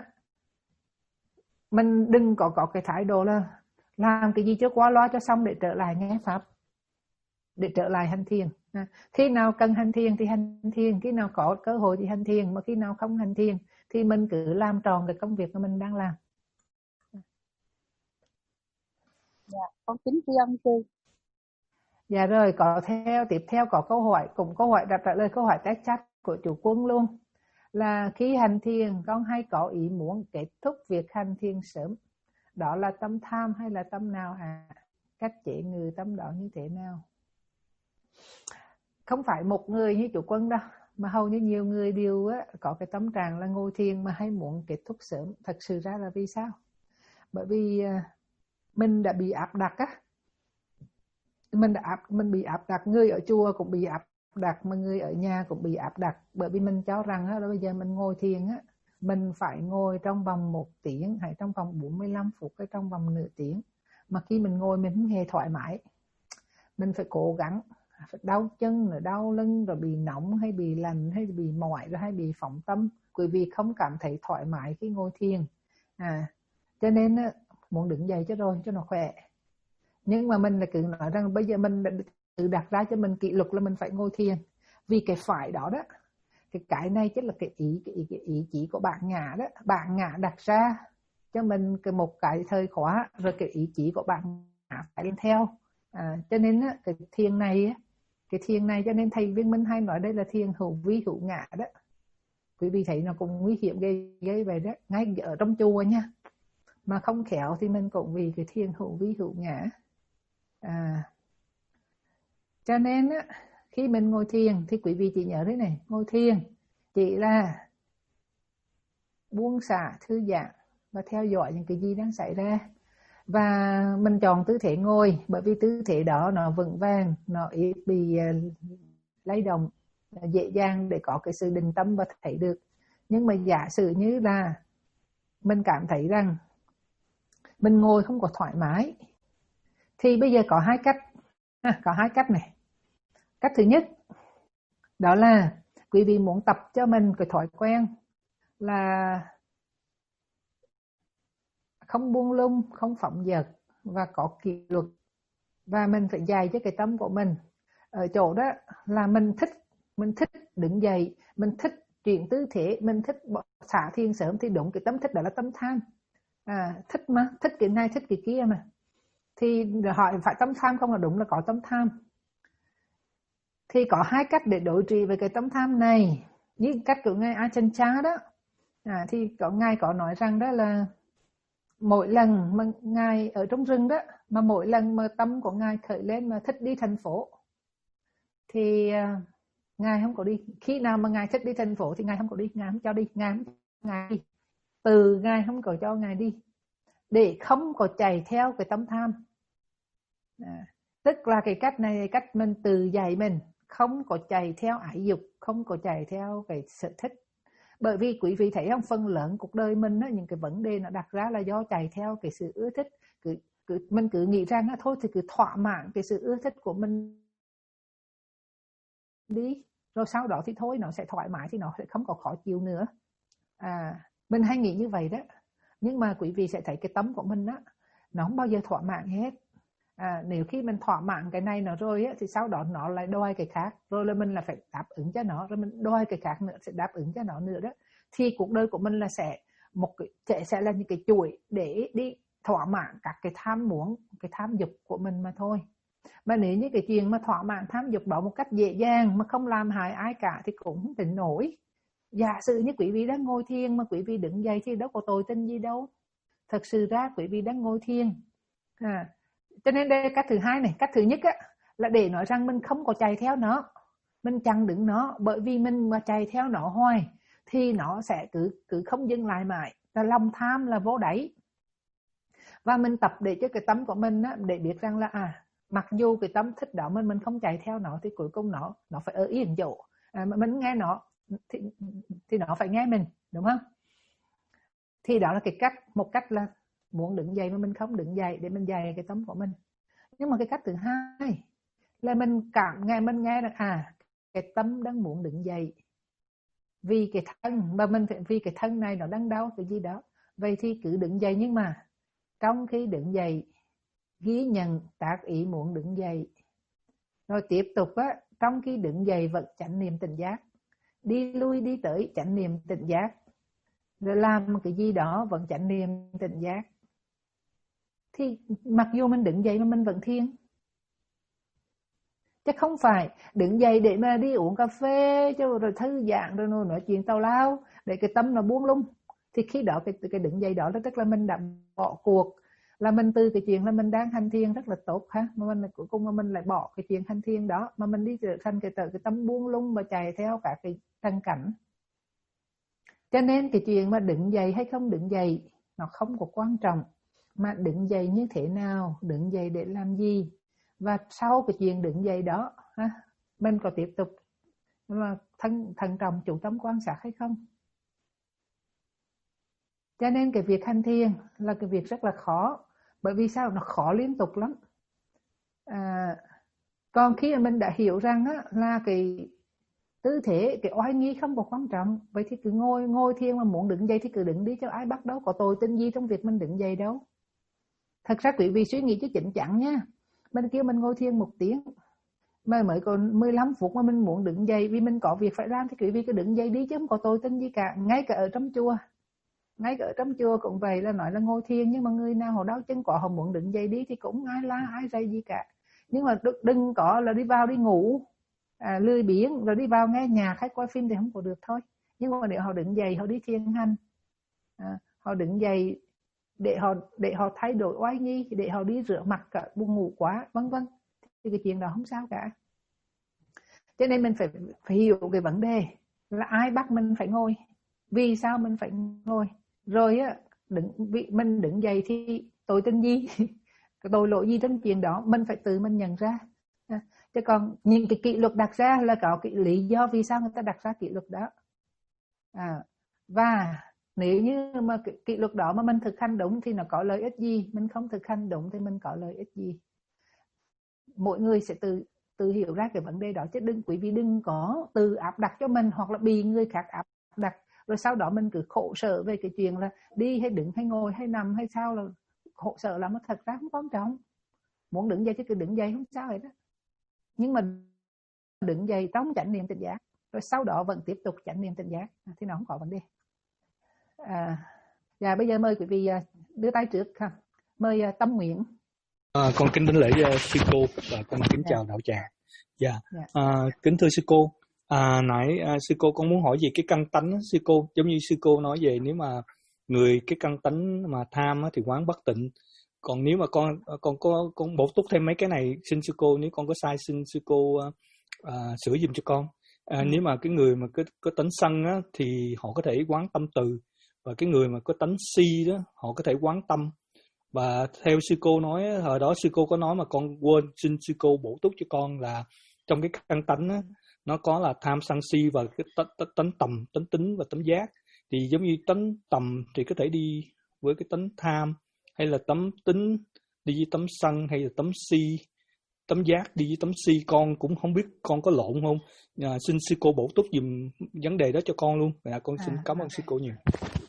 mình đừng có có cái thái độ là làm cái gì cho quá loa cho xong để trở lại nghe pháp, để trở lại hành thiền. À, khi nào cần hành thiền thì hành thiền, khi nào có cơ hội thì hành thiền, mà khi nào không hành thiền thì mình cứ làm tròn cái công việc mà mình đang làm. Dạ, con kính thưa ông sư. Dạ rồi, có theo tiếp theo có câu hỏi, cũng câu hỏi đặt trả lời câu hỏi test chat của chủ Quân luôn, là khi hành thiền con hay có ý muốn kết thúc việc hành thiền sớm, đó là tâm tham hay là tâm nào hả? Cách chế ngự tâm đó như thế nào? Không phải một người như chủ Quân đâu, mà hầu như nhiều người đều á, có cái tâm trạng là ngồi thiền mà hay muốn kết thúc sớm. Thật sự ra là vì sao? Bởi vì mình đã bị áp đặt á, mình đã áp, mình bị áp đặt, người ở chùa cũng bị áp đặt, mà người ở nhà cũng bị áp đặt. Bởi vì mình cho rằng á, là bây giờ mình ngồi thiền á, mình phải ngồi trong vòng một tiếng hay trong vòng bốn mươi lăm phút hay trong vòng nửa tiếng. Mà khi mình ngồi mình không hề thoải mái, mình phải cố gắng, phải đau chân rồi đau lưng rồi bị nóng hay bị lạnh hay bị mỏi rồi hay bị phóng tâm, bởi vì không cảm thấy thoải mái khi ngồi thiền. À, cho nên á, muốn đứng dậy cho rồi cho nó khỏe. Nhưng mà mình là cứ nói rằng bây giờ mình đã tự đặt ra cho mình kỷ luật là mình phải ngồi thiền, vì cái phải đó đó, cái cái này chính là cái ý cái ý, cái ý chí của bạn ngã đó, bạn ngã đặt ra cho mình cái một cái thời khóa, rồi cái ý chí của bạn ngã phải lên theo. À, cho nên á, cái thiền này cái thiền này cho nên thầy Viên Minh hay nói đây là thiền hữu vi hữu ngã đó. Quý vị thấy nó cũng nguy hiểm ghê ghê vậy đó, ngay ở trong chùa nha, mà không khéo thì mình cũng vì cái thiền hữu vi hữu ngã. À, cho nên á, khi mình ngồi thiền thì quý vị chỉ nhớ thế này, ngồi thiền chỉ là buông xả, thư giãn và theo dõi những cái gì đang xảy ra. Và mình chọn tư thế ngồi bởi vì tư thế đó nó vững vàng, nó ít bị lay động, dễ dàng để có cái sự định tâm và thấy được. Nhưng mà giả sử như là mình cảm thấy rằng mình ngồi không có thoải mái, thì bây giờ có hai cách. À, có hai cách này. Cách thứ nhất đó là quý vị muốn tập cho mình cái thói quen là không buông lung, không phóng dật và có kỷ luật. Và mình phải dạy cho cái tâm của mình ở chỗ đó là mình thích mình thích đứng dậy, mình thích chuyển tư thế, mình thích xả thiền sớm, thì đúng cái tâm thích đó là tâm tham. À, thích mà, thích cái này thích cái kia mà. Thì hỏi phải tâm tham không là đúng là có tâm tham. Thì có hai cách để đối trị với cái tâm tham này. Như cách của ngài Ajahn Chah đó, à, thì có ngài có nói rằng đó là mỗi lần mà ngài ở trong rừng đó, mà mỗi lần mà tâm của ngài khởi lên mà thích đi thành phố thì uh, ngài không có đi. Khi nào mà ngài thích đi thành phố thì ngài không có đi, ngài không cho đi, ngài không cho ngài đi. Từ ngài không có cho ngài đi để không có chạy theo cái tâm tham. À, tức là cái cách này là cách mình tự dạy mình không có chạy theo ái dục, không có chạy theo cái sở thích. Bởi vì quý vị thấy không, phần lớn cuộc đời mình á, những cái vấn đề nó đặt ra là do chạy theo cái sự ưa thích. Cứ, cứ, mình cứ nghĩ rằng á, thôi thì cứ thỏa mãn cái sự ưa thích của mình đi, rồi sau đó thì thôi nó sẽ thoải mái, thì nó sẽ không có khó chịu nữa. À, mình hay nghĩ như vậy đó. Nhưng mà quý vị sẽ thấy cái tâm của mình á, nó không bao giờ thỏa mãn hết. À, nếu khi mình thỏa mãn cái này nó rồi á, thì sau đó nó lại đòi cái khác, rồi là mình là phải đáp ứng cho nó, rồi mình đòi cái khác nữa, sẽ đáp ứng cho nó nữa đó. Thì cuộc đời của mình là sẽ một cái sẽ là những cái chuỗi để đi thỏa mãn các cái tham muốn, cái tham dục của mình mà thôi. Mà nếu như cái chuyện mà thỏa mãn tham dục đó một cách dễ dàng mà không làm hại ai cả thì cũng không tỉnh nổi. Giả sử như quý vị đang ngồi thiền mà quý vị đứng dậy thì đâu có tội tình gì đâu. Thật sự ra quý vị đang ngồi thiền. À, cho nên đây là cách thứ hai này. Cách thứ nhất á, là để nói rằng mình không có chạy theo nó, mình chặn đứng nó. Bởi vì mình mà chạy theo nó hoài thì nó sẽ cứ, cứ không dừng lại mãi. là lòng tham là vô đáy. Và mình tập để cho cái tâm của mình á, để biết rằng là à, mặc dù cái tâm thích đó mình mình không chạy theo nó thì cuối cùng nó nó phải ở yên chỗ. À, mình nghe nó thì, thì nó phải nghe mình, đúng không? Thì đó là cái cách, một cách là muốn đứng dậy mà mình không đứng dậy để mình dạy cái tâm của mình. Nhưng mà cái cách thứ hai là mình cảm nghe mình nghe được à, cái tâm đang muốn đứng dậy vì cái thân, mà mình phải vì cái thân này nó đang đau cái gì đó, vậy thì cứ đứng dậy. Nhưng mà trong khi đứng dậy ghi nhận tác ý muốn đứng dậy, rồi tiếp tục á, trong khi đứng dậy vẫn chánh niệm tỉnh giác, đi lui đi tới chánh niệm tỉnh giác, rồi làm cái gì đó vẫn chánh niệm tỉnh giác, thì mặc dù mình đứng dậy mà mình vẫn thiền. Chứ không phải đứng dậy để mà đi uống cà phê cho rồi thư giãn rồi nói chuyện tào lao để cái tâm nó buông lung. Thì khi đó cái, cái đứng dậy đó tức là mình đã bỏ cuộc, là mình từ cái chuyện là mình đang hành thiền rất là tốt ha, mà mình cuối cùng mà mình lại bỏ cái chuyện hành thiền đó, mà mình đi trở thành cái tự cái tâm buông lung và chạy theo cả cái trần cảnh. Cho nên cái chuyện mà đứng dậy hay không đứng dậy nó không có quan trọng, mà đứng dậy như thế nào, đứng dậy để làm gì, và sau cái chuyện đứng dậy đó ha, mình có tiếp tục mà thân thận trọng chủ tâm quan sát hay không. Cho nên cái việc hành thiền là cái việc rất là khó. Bởi vì sao? Nó khó liên tục lắm. À, còn khi mà mình đã hiểu rằng á, là cái tư thế, cái oai nghi không có quan trọng, vậy thì cứ ngồi ngồi thiền mà muốn đứng dậy thì cứ đứng đi, cho ai bắt đâu có tội tình gì trong việc mình đứng dậy đâu. Thật ra quý vị suy nghĩ chứ chỉnh chắn nha. Mình kêu mình ngồi thiền một tiếng mà mới còn mười lăm phút mà mình muốn đứng dậy vì mình có việc phải làm, thì quý vị cứ đứng dậy đi chứ không có tội tình gì cả. Ngay cả ở trong chùa, ngay cả ở trong chùa cũng vậy, là nói là ngồi thiền, nhưng mà người nào họ đau chân quá họ muốn đứng dậy đi thì cũng ai la ai dây gì cả. Nhưng mà đừng có là đi vào đi ngủ, à, lười biếng rồi đi vào nghe nhạc hay coi phim thì không có được thôi. Nhưng mà nếu họ đứng dậy họ đi thiền hành, à, họ đứng dậy để họ để họ thay đổi oai nghi, để họ đi rửa mặt cả buồn ngủ quá vân vân, thì cái chuyện đó không sao cả. Cho nên mình phải, phải hiểu cái vấn đề là ai bắt mình phải ngồi, vì sao mình phải ngồi, rồi á đứng vị mình đứng dậy thì tội tình gì, cái tội lỗi gì trong chuyện đó mình phải tự mình nhận ra. À, chứ còn những cái kỷ luật đặt ra là có cái lý do vì sao người ta đặt ra kỷ luật đó. À, và nếu như mà cái kỷ luật đó mà mình thực hành đúng thì nó có lợi ích gì, mình không thực hành đúng thì mình có lợi ích gì. Mỗi người sẽ tự tự hiểu ra cái vấn đề đó, chứ đừng quý vị đừng có tự áp đặt cho mình hoặc là bị người khác áp đặt, rồi sau đó mình cứ khổ sở về cái chuyện là đi hay đứng hay ngồi hay nằm hay sao, là khổ sở lắm. Thật ra không quan trọng, muốn đứng dậy chứ cứ đứng dậy không sao hết đó. Nhưng mà đứng dậy trong chánh niệm tỉnh giác, rồi sau đó vẫn tiếp tục chánh niệm tỉnh giác thì nó không có vấn đề. À, và bây giờ mời quý vị đưa tay trước ha. Mời Tâm Nguyễn. À, con kính đảnh lễ uh, sư cô và con kính chào đạo tràng. Dạ, yeah. à, kính thưa sư cô, à, nãy à, sư cô con muốn hỏi về cái căn tánh sư cô, giống như sư cô nói về nếu mà người cái căn tánh mà tham thì quán bất tịnh. Còn nếu mà con con có con bổ túc thêm mấy cái này, xin sư cô, nếu con có sai xin sư cô uh, uh, sửa giùm cho con. À, ừ. Nếu mà cái người mà có có tánh sân á, thì họ có thể quán tâm từ, và cái người mà có tánh si đó họ có thể quán tâm. Và theo sư cô nói, hồi đó sư cô có nói mà con quên, xin sư cô bổ túc cho con là trong cái căn tánh á, nó có là tham sân si và cái tánh tầm, tánh tính và tánh giác. Thì giống như tánh tầm thì có thể đi với cái tánh tham, hay là tánh tính đi với tánh sân, hay là tánh si, tánh giác đi với tánh si. Con cũng không biết con có lộn không. À, xin sư cô bổ túc dùm vấn đề đó cho con luôn. À, con xin à, cảm ơn à. sư cô nhiều.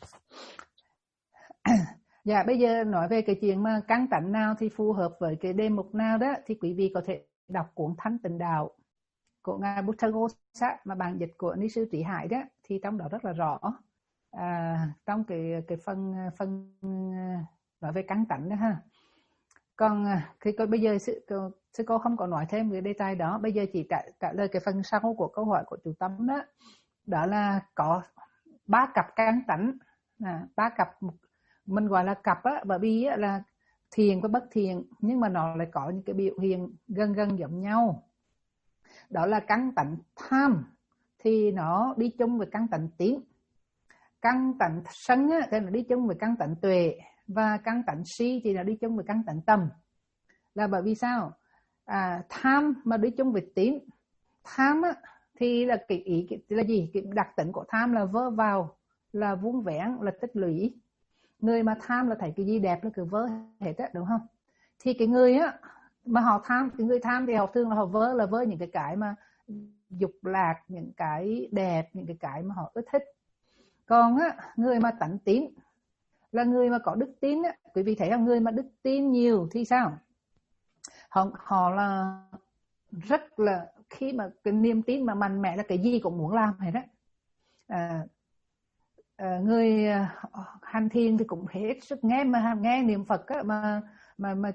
Dạ, bây giờ nói về cái chuyện mà căn tánh nào thì phù hợp với cái đề mục nào đó, thì quý vị có thể đọc cuốn Thanh Tịnh Đạo của ngài Buddhaghosa mà bản dịch của Ni sư Trí Hải đó, thì trong đó rất là rõ. À, trong cái cái phần phần nói về căn tánh đó ha. Còn thì bây giờ sư, sư cô không có nói thêm cái đề tài đó, bây giờ chỉ trả, trả lời cái phần sau của câu hỏi của chủ Tâm đó. Đó là có ba cặp căn tánh, à, ba cặp mình gọi là cặp á, bởi vì á, là thiền với bất thiền, nhưng mà nó lại có những cái biểu hiện gần gần giống nhau. Đó là căn tánh tham thì nó đi chung với căn tánh tín. căn tánh sân á, thì nó đi chung với căn tánh tuệ, và căn tánh si thì nó đi chung với căn tánh tâm. Là bởi vì sao? À, tham mà đi chung với tín. Tham á, thì là cái ý cái, là gì? Cái đặc tính của tham là vơ vào, là vun vén, là tích lũy. Người mà tham là thấy cái gì đẹp là cứ vơ hết á, đúng không? Thì cái người á mà họ tham, cái người tham thì họ thường là họ vơ là vơ những cái cái mà dục lạc, những cái đẹp, những cái cái mà họ ưa thích. Còn á, người mà tánh tín là người mà có đức tin á, quý vị thấy không? Người mà đức tin nhiều thì sao? Họ, họ là rất là, khi mà cái niềm tin mà mạnh mẽ là cái gì cũng muốn làm hết đó. À, à, người hành thiền thì cũng hết sức nghe mà nghe niệm Phật á, mà mà mà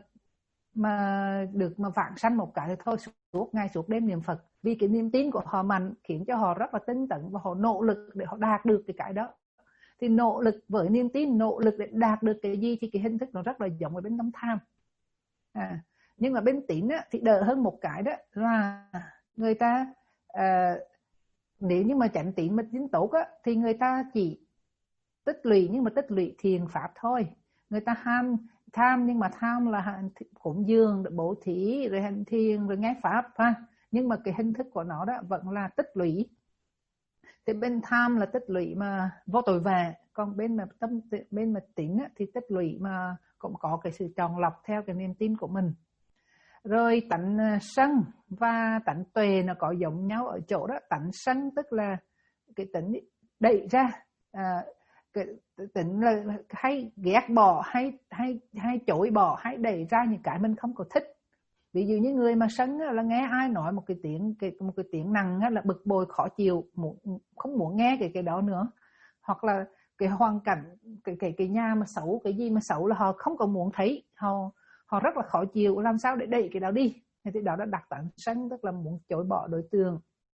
mà được mà vãng sanh một cái thì thôi, suốt ngày suốt đêm niệm Phật, vì cái niềm tin của họ mạnh khiến cho họ rất là tinh tấn và họ nỗ lực để họ đạt được cái cái đó. Thì nỗ lực với niềm tin, nỗ lực để đạt được cái gì thì cái hình thức nó rất là giống với bên tâm tham. À, nhưng mà bên tín á, thì đỡ hơn một cái đó là người ta à, nếu như mà chánh tín mà tín tốt á, thì người ta chỉ tích lũy, nhưng mà tích lũy thiền pháp thôi. Người ta ham tham, nhưng mà tham là hành cúng dường, bố thí, rồi hành thiền, rồi nghe pháp ha. Nhưng mà cái hình thức của nó đó vẫn là tích lũy. Thì bên tham là tích lũy mà vô tội vạ, còn bên mà tâm bên mà tín á, thì tích lũy mà cũng có cái sự chọn lọc theo cái niềm tin của mình. Rồi tánh sân và tánh tuệ nó có giống nhau ở chỗ đó. Tánh sân tức là cái tính đẩy ra, à, cái tính là hay ghét bỏ, hay hay hay chối bỏ, hay đẩy ra những cái mình không có thích. Ví dụ như người mà sân là nghe ai nói một cái tiếng cái một cái tiếng nặng là bực bội khó chịu, không muốn nghe cái cái đó nữa. Hoặc là cái hoàn cảnh, cái cái cái nhà mà xấu, cái gì mà xấu là họ không có muốn thấy, họ họ rất là khó chịu, làm sao để đẩy cái đó đi. Thì đó là đặc tánh sân, tức là muốn chối bỏ đối tượng.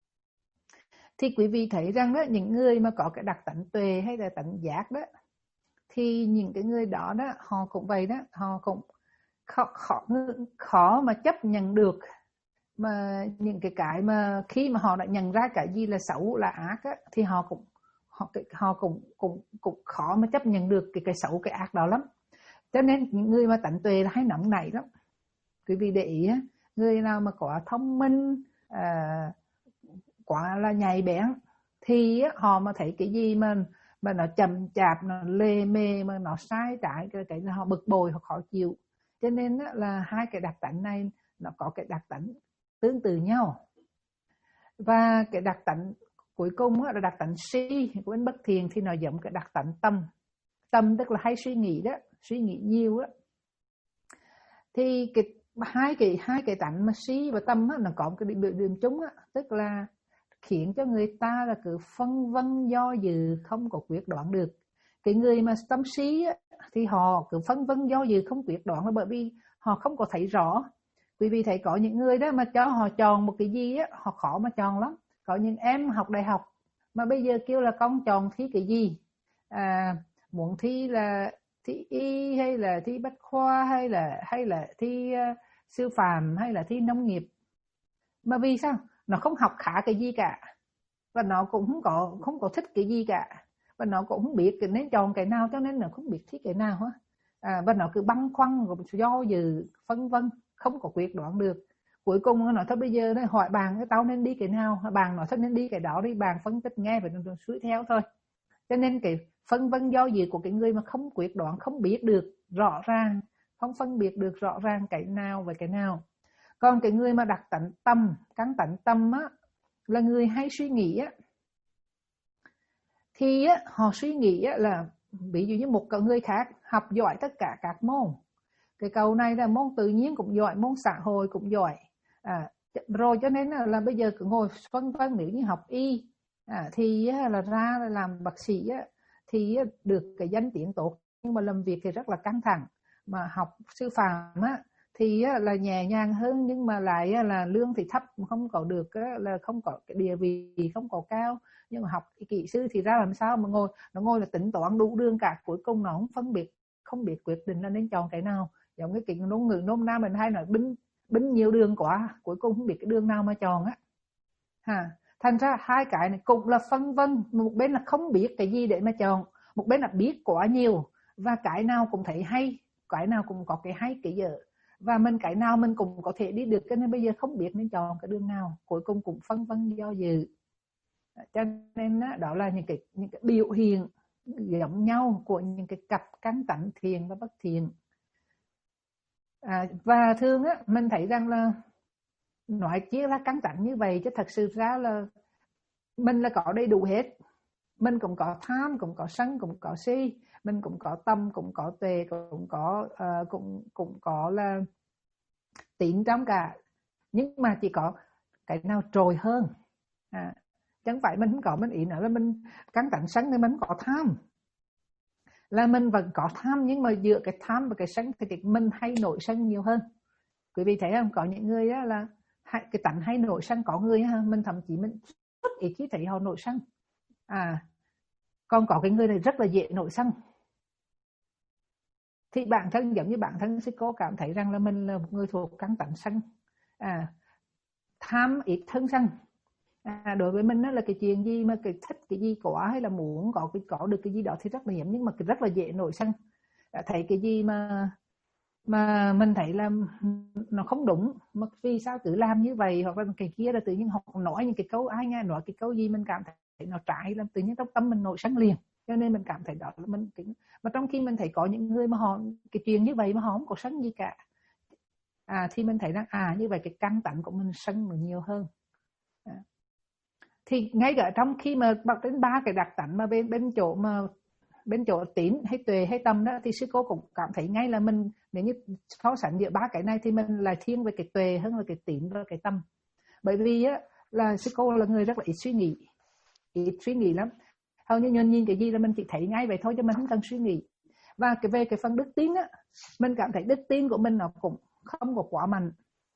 Thì quý vị thấy rằng đó, những người mà có cái đặc tánh tuệ hay là tánh giác đó, thì những cái người đó đó họ cũng vậy đó, họ cũng khó, khó, khó mà chấp nhận được mà những cái cái mà khi mà họ đã nhận ra cái gì là xấu là ác á, thì họ cũng họ họ cũng cũng cũng khó mà chấp nhận được cái cái xấu cái ác đó lắm. Cho nên những người mà tánh tuệ là hay nóng nảy lắm. Quý vị để ý á, người nào mà có thông minh, à, quá là nhạy bén thì á, họ mà thấy cái gì mà mà nó chậm chạp, nó lê mê, mà nó sai trái, cái cái họ bực bội, họ khó chịu. Cho nên á, là hai cái đặc tánh này nó có cái đặc tánh tương tự nhau. Và cái đặc tánh cuối cùng á, là đặc tánh si của bên bất thiện, thì nó giống cái đặc tánh tâm. Tâm tức là hay suy nghĩ đó, suy nghĩ nhiều á. Thì cái hai cái hai cái tánh mà si và tâm á, nó có một cái biểu điểm chung á, tức là khiến cho người ta là cứ phân vân do dự, không có quyết đoán được. Cái người mà tâm si á, thì họ cứ phân vân do dự không quyết đoán là bởi vì họ không có thấy rõ. Quý vị thấy có những người đó mà cho họ chọn một cái gì á, họ khó mà chọn lắm. Có những em học đại học mà bây giờ kêu là con chọn thi cái gì, à, muốn thi là thi y hay là thi bách khoa hay là hay là thi uh, sư phạm hay là thi nông nghiệp, mà vì sao nó không học khá cái gì cả, và nó cũng không có không có thích cái gì cả, và nó cũng không biết nên chọn cái nào, cho nên nó không biết thích cái nào hết. À, và nó cứ băn khoăn rồi do dự phân vân, không có quyết đoán được. Cuối cùng nó nói thôi bây giờ này, hỏi bạn cái tao nên đi cái nào, bạn nói thôi nên đi cái đó đi, bạn phân tích nghe và nó suy theo thôi. Cho nên cái phân vân do dự của cái người mà không quyết đoán, không biết được rõ ràng, không phân biệt được rõ ràng cái nào với cái nào. Còn cái người mà đặc tánh tâm, căn tánh tâm á, là người hay suy nghĩ á, thì á, họ suy nghĩ á, là ví dụ như một người khác học giỏi tất cả các môn, cái cậu này là môn tự nhiên cũng giỏi, môn xã hội cũng giỏi, à, rồi cho nên là, là bây giờ cứ ngồi phân vân, nếu như học y à, thì á, là ra làm bác sĩ á, thì á, được cái danh tiếng tốt, nhưng mà làm việc thì rất là căng thẳng. Mà học sư phạm á, thì á, là nhẹ nhàng hơn, nhưng mà lại á, là lương thì thấp, không có được á, là không có cái địa vị, không có cao. Nhưng mà học kỹ sư thì ra làm sao mà ngồi nó ngồi là tính toán đủ đường cả, cuối cùng nó không phân biệt, không biết quyết định là nên chọn cái nào. Giống cái kiểu ngôn ngữ nôm na mình hay nói bính bính nhiều đường quá, cuối cùng không biết cái đường nào mà chọn á. Ha, Thành ra hai cái này cũng là phân vân, một bên là không biết cái gì để mà chọn, một bên là biết quá nhiều và cái nào cũng thấy hay, cái nào cũng có cái hay cái dở, và mình cái nào mình cũng có thể đi được, cho nên bây giờ không biết nên chọn cái đường nào, cuối cùng cũng phân vân do dự. Cho nên đó, đó là những cái những cái biểu hiện giống nhau của những cái cặp căn tánh thiện và bất thiện. À, và thường á mình thấy rằng là nói chia ra căn tánh như vậy chứ thật sự ra là mình là có đầy đủ hết. Mình cũng có tham, cũng có sân, cũng có si, mình cũng có tâm, cũng có tuệ, cũng có uh, cũng cũng có là tín trong cả, nhưng mà chỉ có cái nào trội hơn. À, chẳng phải mình không có, mình ý nói là mình căn tánh sân thì mình có tham, là mình vẫn có tham, nhưng mà giữa cái tham và cái sân thì cái mình hay nổi sân nhiều hơn. Quý vị thấy không, có những người đó là cái tánh hay nổi sân, có người ha, mình thậm chí mình rất ít khi thấy họ nổi sân. À, còn có cái người này rất là dễ nổi sân. Thì bản thân giống như bản thân sư cô cảm thấy rằng là mình là một người thuộc căn tánh sân. À, tham ít hơn sân. À, đối với mình đó là cái chuyện gì mà cái thích cái gì quá hay là muốn có cái có được cái gì đó thì rất là hiếm, nhưng mà rất là dễ nổi sân. À, thấy cái gì mà mà mình thấy là nó không đúng, mà vì sao tự làm như vậy, hoặc là cái kia là tự nhiên học nói những cái câu ai nghe nói cái câu gì mình cảm thấy nó trái, làm tự nhiên trong tâm mình nổi sân liền. Cho nên mình cảm thấy đó là mình cái, mà trong khi mình thấy có những người mà họ cái chuyện như vậy mà họ không có sân gì cả, à, thì mình thấy rằng à như vậy cái căn tánh của mình sân nó nhiều hơn. À, thì ngay cả trong khi mà bật đến ba cái đặc tánh mà bên bên chỗ mà bên chỗ tín hay tuệ hay tâm đó, thì sư cô cũng cảm thấy ngay là mình, nếu như so sánh giữa ba cái này thì mình lại thiên về cái tuệ hơn là cái tín và cái tâm. Bởi vì á là sư cô là người rất là ít suy nghĩ, ít suy nghĩ lắm, hầu như nhìn, nhìn cái gì là mình chỉ thấy ngay vậy thôi chứ mình không cần suy nghĩ. Và cái về cái phần đức tin á, mình cảm thấy đức tin của mình nó cũng không có quá mạnh,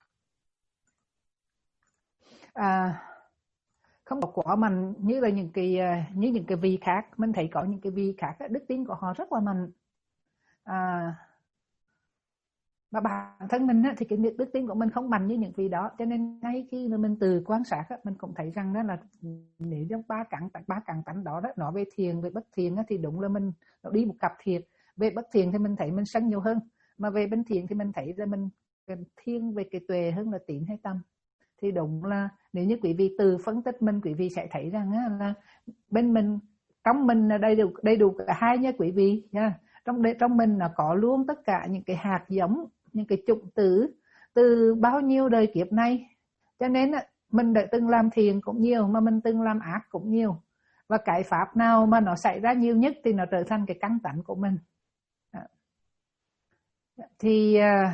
à, không có quá mạnh như là những cái như những cái vị khác. Mình thấy có những cái vị khác đức tin của họ rất là mạnh, à, mà bản thân mình thì cái đức tin của mình không mạnh như những vị đó. Cho nên ngay khi mà mình từ quan sát mình cũng thấy rằng đó là nếu trong ba cẳng ba cẳng tánh đó đó, nói về thiền về bất thiền thì đúng là mình nó đi một cặp thiệt. Về bất thiền thì mình thấy mình sân nhiều hơn, mà về bên thiền thì mình thấy là mình thiên về cái tuệ hơn là tín hay tâm. Thì đúng là nếu như quý vị từ phân tích mình, quý vị sẽ thấy rằng là bên mình, trong mình là đầy đủ đầy đủ cả hai nha quý vị nha. Trong trong mình là có luôn tất cả những cái hạt giống, những cái chủng tử từ bao nhiêu đời kiếp nay. Cho nên mình đã từng làm thiền cũng nhiều, mà mình từng làm ác cũng nhiều, và cái pháp nào mà nó xảy ra nhiều nhất thì nó trở thành cái căn tánh của mình. Thì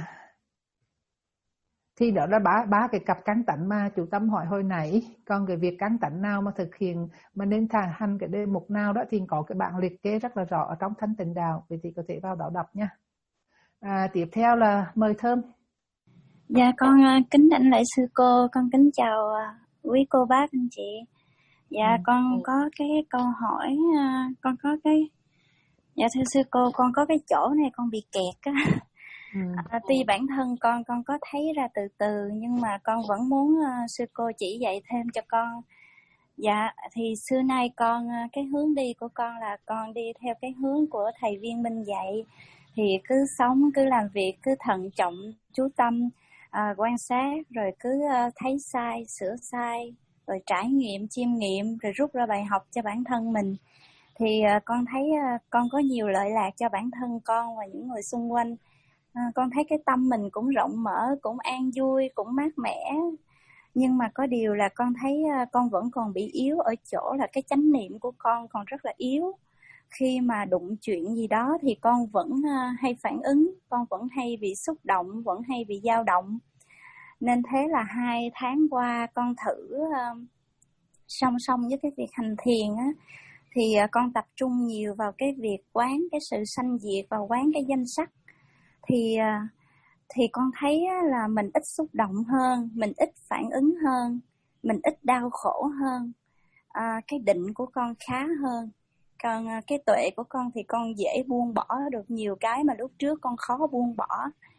thì đó là ba ba cái cặp căn tánh mà chủ tâm hỏi hồi nãy. Còn cái việc căn tánh nào mà thực hiện mà nên thả hành cái đề mục nào đó thì có cái bảng liệt kê rất là rõ ở trong Thanh Tịnh Đạo, vì thì có thể vào đó đọc nha. À, tiếp theo là mời Thơm. Dạ con uh, kính đảnh lễ sư cô, con kính chào uh, quý cô bác anh chị. Dạ ừ. Con có cái câu hỏi, uh, con có cái dạ thưa sư cô, con có cái chỗ này con bị kẹt á. Ừ. À, tuy bản thân con con có thấy ra từ từ, nhưng mà con vẫn muốn uh, sư cô chỉ dạy thêm cho con. Dạ thì xưa nay con uh, cái hướng đi của con là con đi theo cái hướng của thầy Viên Minh dạy, thì cứ sống, cứ làm việc, cứ thận trọng, chú tâm, uh, quan sát, rồi cứ uh, thấy sai, sửa sai, rồi trải nghiệm, chiêm nghiệm, rồi rút ra bài học cho bản thân mình. Thì uh, con thấy uh, con có nhiều lợi lạc cho bản thân con và những người xung quanh. À, con thấy cái tâm mình cũng rộng mở, cũng an vui, cũng mát mẻ. Nhưng mà có điều là con thấy con vẫn còn bị yếu ở chỗ là cái chánh niệm của con còn rất là yếu. Khi mà đụng chuyện gì đó thì con vẫn hay phản ứng, con vẫn hay bị xúc động, vẫn hay bị dao động. Nên thế là hai tháng qua con thử uh, song song với cái việc hành thiền á, thì uh, con tập trung nhiều vào cái việc quán cái sự sanh diệt và quán cái danh sắc. Thì thì con thấy là mình ít xúc động hơn, mình ít phản ứng hơn, mình ít đau khổ hơn, à, cái định của con khá hơn. Còn cái tuệ của con thì con dễ buông bỏ được nhiều cái mà lúc trước con khó buông bỏ.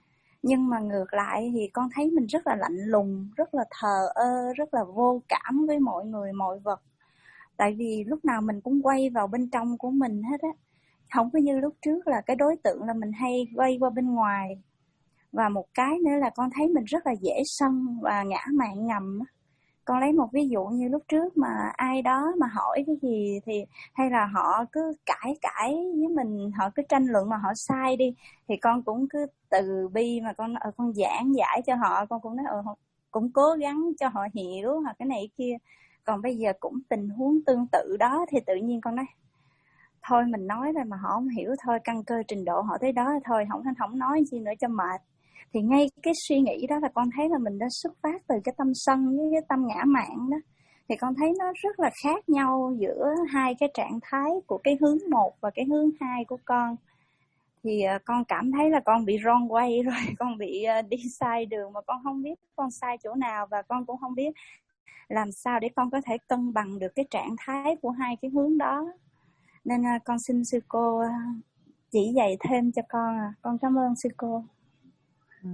Nhưng mà ngược lại thì con thấy mình rất là lạnh lùng, rất là thờ ơ, rất là vô cảm với mọi người, mọi vật. Tại vì lúc nào mình cũng quay vào bên trong của mình hết á. Không có như lúc trước là cái đối tượng là mình hay quay qua bên ngoài. Và một cái nữa là con thấy mình rất là dễ sân và ngã mạn ngầm. Con lấy một ví dụ như lúc trước mà ai đó mà hỏi cái gì thì hay là họ cứ cãi cãi với mình, họ cứ tranh luận mà họ sai đi, thì con cũng cứ từ bi mà con ờ, con giảng giải cho họ, con cũng nói ờ cũng cố gắng cho họ hiểu hoặc cái này cái kia. Còn bây giờ cũng tình huống tương tự đó thì tự nhiên con nói thôi mình nói rồi mà họ không hiểu, thôi căn cơ trình độ họ tới đó thôi, không không nói gì nữa cho mệt. Thì ngay cái suy nghĩ đó là con thấy là mình đã xuất phát từ cái tâm sân với cái tâm ngã mạn đó. Thì con thấy nó rất là khác nhau giữa hai cái trạng thái của cái hướng một và cái hướng hai của con. Thì con cảm thấy là con bị wrong way rồi, con bị đi sai đường mà con không biết con sai chỗ nào, và con cũng không biết làm sao để con có thể cân bằng được cái trạng thái của hai cái hướng đó. Nên con xin sư cô chỉ dạy thêm cho con. À. Con cảm ơn sư cô. Ừ.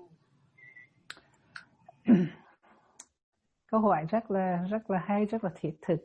Câu hỏi rất là rất là hay, rất là thiết thực.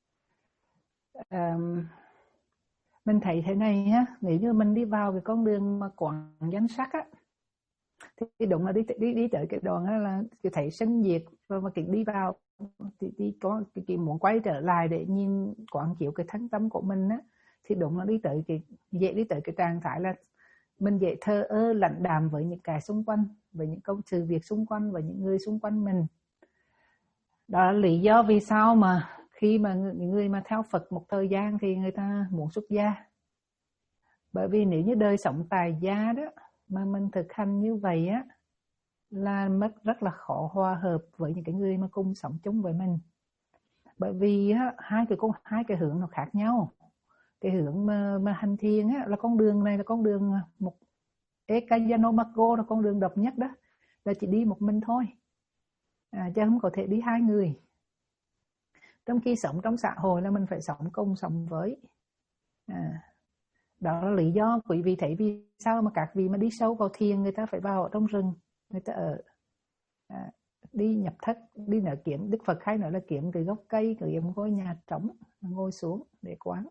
Um, mình thấy thế này á, nếu như mình đi vào cái con đường mà quán danh sắc á, thì đúng là đi đi đi tới cái đoạn đó là cái thấy sinh diệt, và mà cái đi vào thì, thì có cái, cái muốn quay trở lại để nhìn quán chiếu cái thân tâm của mình á, thì đúng là đi tới cái dễ đi tới cái trạng thái là mình dễ thờ ơ lạnh đàm với những cái xung quanh, với những công sự việc xung quanh, với những người xung quanh mình. Đó là lý do vì sao mà khi mà những người mà theo Phật một thời gian thì người ta muốn xuất gia. Bởi vì nếu như đời sống tại gia đó mà mình thực hành như vậy á, là mất rất là khó hòa hợp với những cái người mà cùng sống chung với mình. Bởi vì á, hai cái con hai cái hướng nó khác nhau. Cái hướng mà, mà hành thiền á, là con đường này là con đường một Ekayanomago, là con đường độc nhất đó, là chỉ đi một mình thôi, à, chứ không có thể đi hai người. Trong khi sống trong xã hội là mình phải sống cùng sống với. À, đó là lý do quý vị thấy vì sao mà các vị mà đi sâu vào thiền người ta phải vào trong rừng, người ta ở à, đi nhập thất, đi nở kiếm. Đức Phật hay nói là kiếm cái gốc cây, kiếm một ngôi nhà trống, ngồi xuống để quán.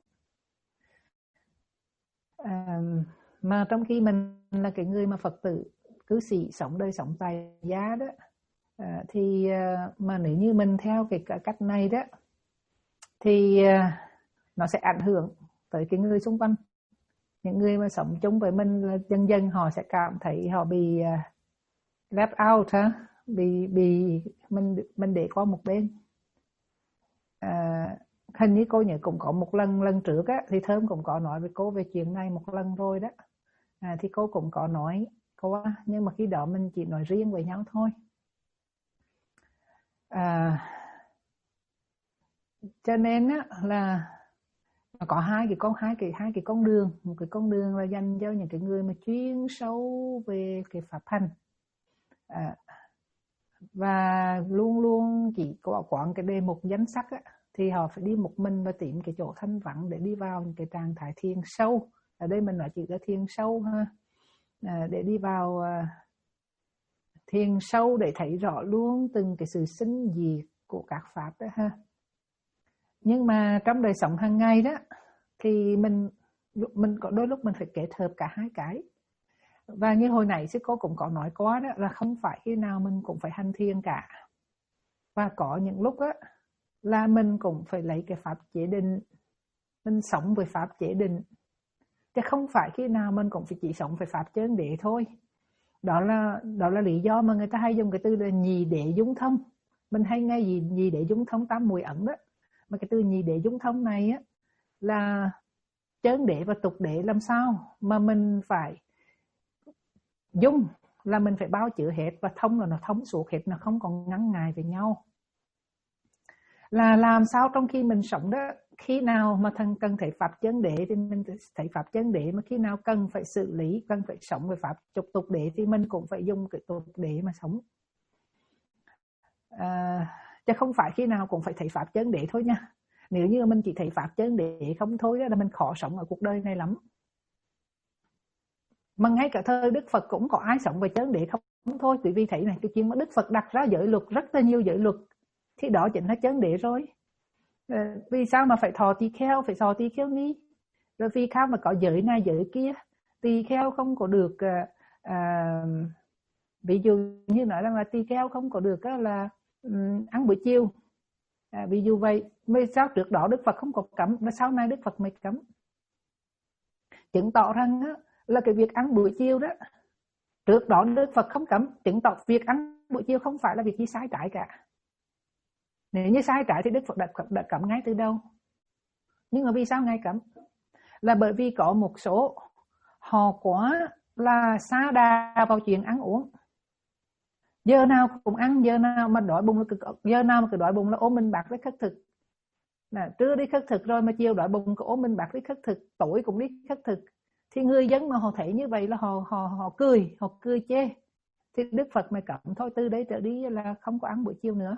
À, mà trong khi mình là cái người mà Phật tử cư sĩ sống đời sống tại gia đó, à, thì mà nếu như mình theo cái cách này đó thì nó sẽ ảnh hưởng tới cái người xung quanh. Những người mà sống chung với mình là dần dần họ sẽ cảm thấy họ bị left out ha, bị bị mình mình để qua một bên. À, hình như cô nhớ cũng có một lần lần trước á, thì Thơm cũng có nói với cô về chuyện này một lần rồi đó. À, thì cô cũng có nói cô, nhưng mà khi đó mình chỉ nói riêng với nhau thôi. À, cho nên á, là có hai cái con hai cái hai cái con đường. Một cái con đường là dành cho những cái người mà chuyên sâu về cái pháp hành, à, và luôn luôn chỉ có quán cái đề mục danh sắc á, thì họ phải đi một mình và tìm cái chỗ thanh vắng để đi vào những cái trạng thái thiền sâu. Ở đây mình nói chỉ là thiền sâu ha, à, để đi vào uh, thiền sâu để thấy rõ luôn từng cái sự sinh diệt của các pháp đó ha. Nhưng mà trong đời sống hàng ngày đó thì mình mình có đôi lúc mình phải kết hợp cả hai cái. Và như hồi nãy sư cô cũng có nói qua đó, là không phải khi nào mình cũng phải hành thiền cả. Và có những lúc á là mình cũng phải lấy cái pháp chế định, mình sống với pháp chế định, chứ không phải khi nào mình cũng phải chỉ sống với pháp chân đế thôi. Đó là đó là lý do mà người ta hay dùng cái từ là nhì đế dung thông. Mình hay nghe gì nhì đế dung thông tam muội ẩn đó. Mà cái từ nhì đế dung thông này á là chân đế và tục đế làm sao mà mình phải dung là mình phải bao chữa hết, và thông là nó thông suốt hết, nó không còn ngắn ngại với nhau. Là làm sao trong khi mình sống đó, khi nào mà thần cần thấy pháp chân đế thì mình thấy pháp chân đế, mà khi nào cần phải xử lý, cần phải sống với pháp trục tục đế thì mình cũng phải dùng cái tục đế mà sống. À, chứ không phải khi nào cũng phải thấy pháp chân đế thôi nha. Nếu như mình chỉ thấy pháp chân đế không thôi đó là mình khó sống ở cuộc đời này lắm. Mà ngay cả thời Đức Phật cũng có ai sống về chơn đế không thôi. Quý vị thấy này, cái chuyện mà Đức Phật đặt ra giới luật, rất là nhiều giới luật, thì đó chính là chơn đế rồi. À, vì sao mà phải thọ tỳ kheo, phải thọ tỳ kheo ni? Rồi vì sao mà có giới này giới kia? Tỳ kheo không có được à, à, ví dụ như nói rằng là tỳ kheo không có được là um, ăn buổi chiều. À, ví dụ vậy, vì sao trước đó Đức Phật không có cấm mà sau này Đức Phật mới cấm? Chứng tỏ rằng á, là cái việc ăn buổi chiều đó, trước đó Đức Phật không cấm, chứng tỏ việc ăn buổi chiều không phải là việc gì sai trái cả. Nếu như sai trái thì Đức Phật đã, đã cấm ngay từ đầu. Nhưng mà vì sao Ngài cấm? Là bởi vì có một số họ quá là sa đà vào chuyện ăn uống. Giờ nào cũng ăn, giờ nào mà đói bụng là cứ, giờ nào mà cứ đói bụng là ôm mình bạc với khất thực. Là trưa đi khất thực rồi mà chiều đói bụng cứ ôm mình bạc với khất thực, tối cũng đi khất thực. Thì người dân mà họ thấy như vậy là họ họ họ cười, họ cười chê. Thì Đức Phật mới cấm thôi, từ đấy trở đi là không có ăn buổi chiều nữa.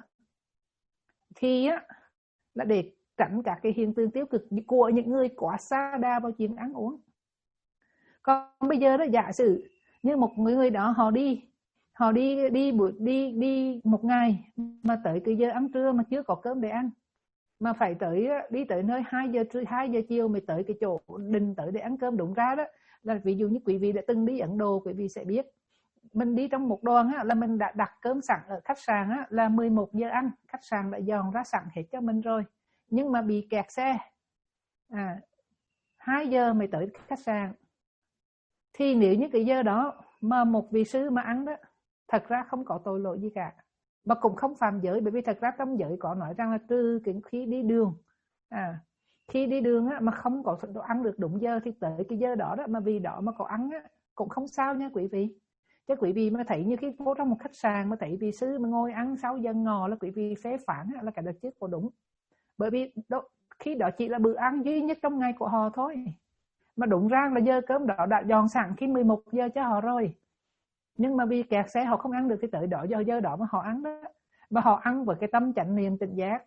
Thì á là để tránh các cái hiện tượng tiêu cực của những người quá sa đà vào chuyện ăn uống. Còn bây giờ đó, giả sử như một người đó họ đi họ đi đi buổi đi đi một ngày mà tới cái giờ ăn trưa mà chưa có cơm để ăn, mà phải tới đi tới nơi hai giờ trưa hai giờ chiều mới tới cái chỗ định tới để ăn cơm, đúng ra đó là ví dụ như quý vị đã từng đi Ấn Độ, quý vị sẽ biết mình đi trong một đoàn á, là mình đã đặt cơm sẵn ở khách sạn á, là mười một giờ ăn, khách sạn đã dọn ra sẵn hết cho mình rồi, nhưng mà bị kẹt xe à, hai giờ mới tới khách sạn. Thì nếu như cái giờ đó mà một vị sư mà ăn đó, thật ra không có tội lỗi gì cả, mà cũng không phạm giới, bởi vì thật ra trong giới có nói rằng là trừ cái khi đi đường à, khi đi đường á, mà không có ăn được đúng giờ thì tới cái giờ đó đó mà vì đó mà có ăn á, cũng không sao nha quý vị. Chứ quý vị mà thấy như khi vô trong một khách sạn mà thấy vị sư mà ngồi ăn sáu giờ ngò là quý vị phê phán là cái đó chứ có đúng. Bởi vì đó, khi đó chỉ là bữa ăn duy nhất trong ngày của họ thôi, mà đúng ra là giờ cơm đó đã dọn sẵn khi mười một giờ cho họ rồi, nhưng mà vì kẹt xe họ không ăn được, cái tới đó giờ giờ đó mà họ ăn đó, và họ ăn với cái tâm chánh niệm tỉnh giác,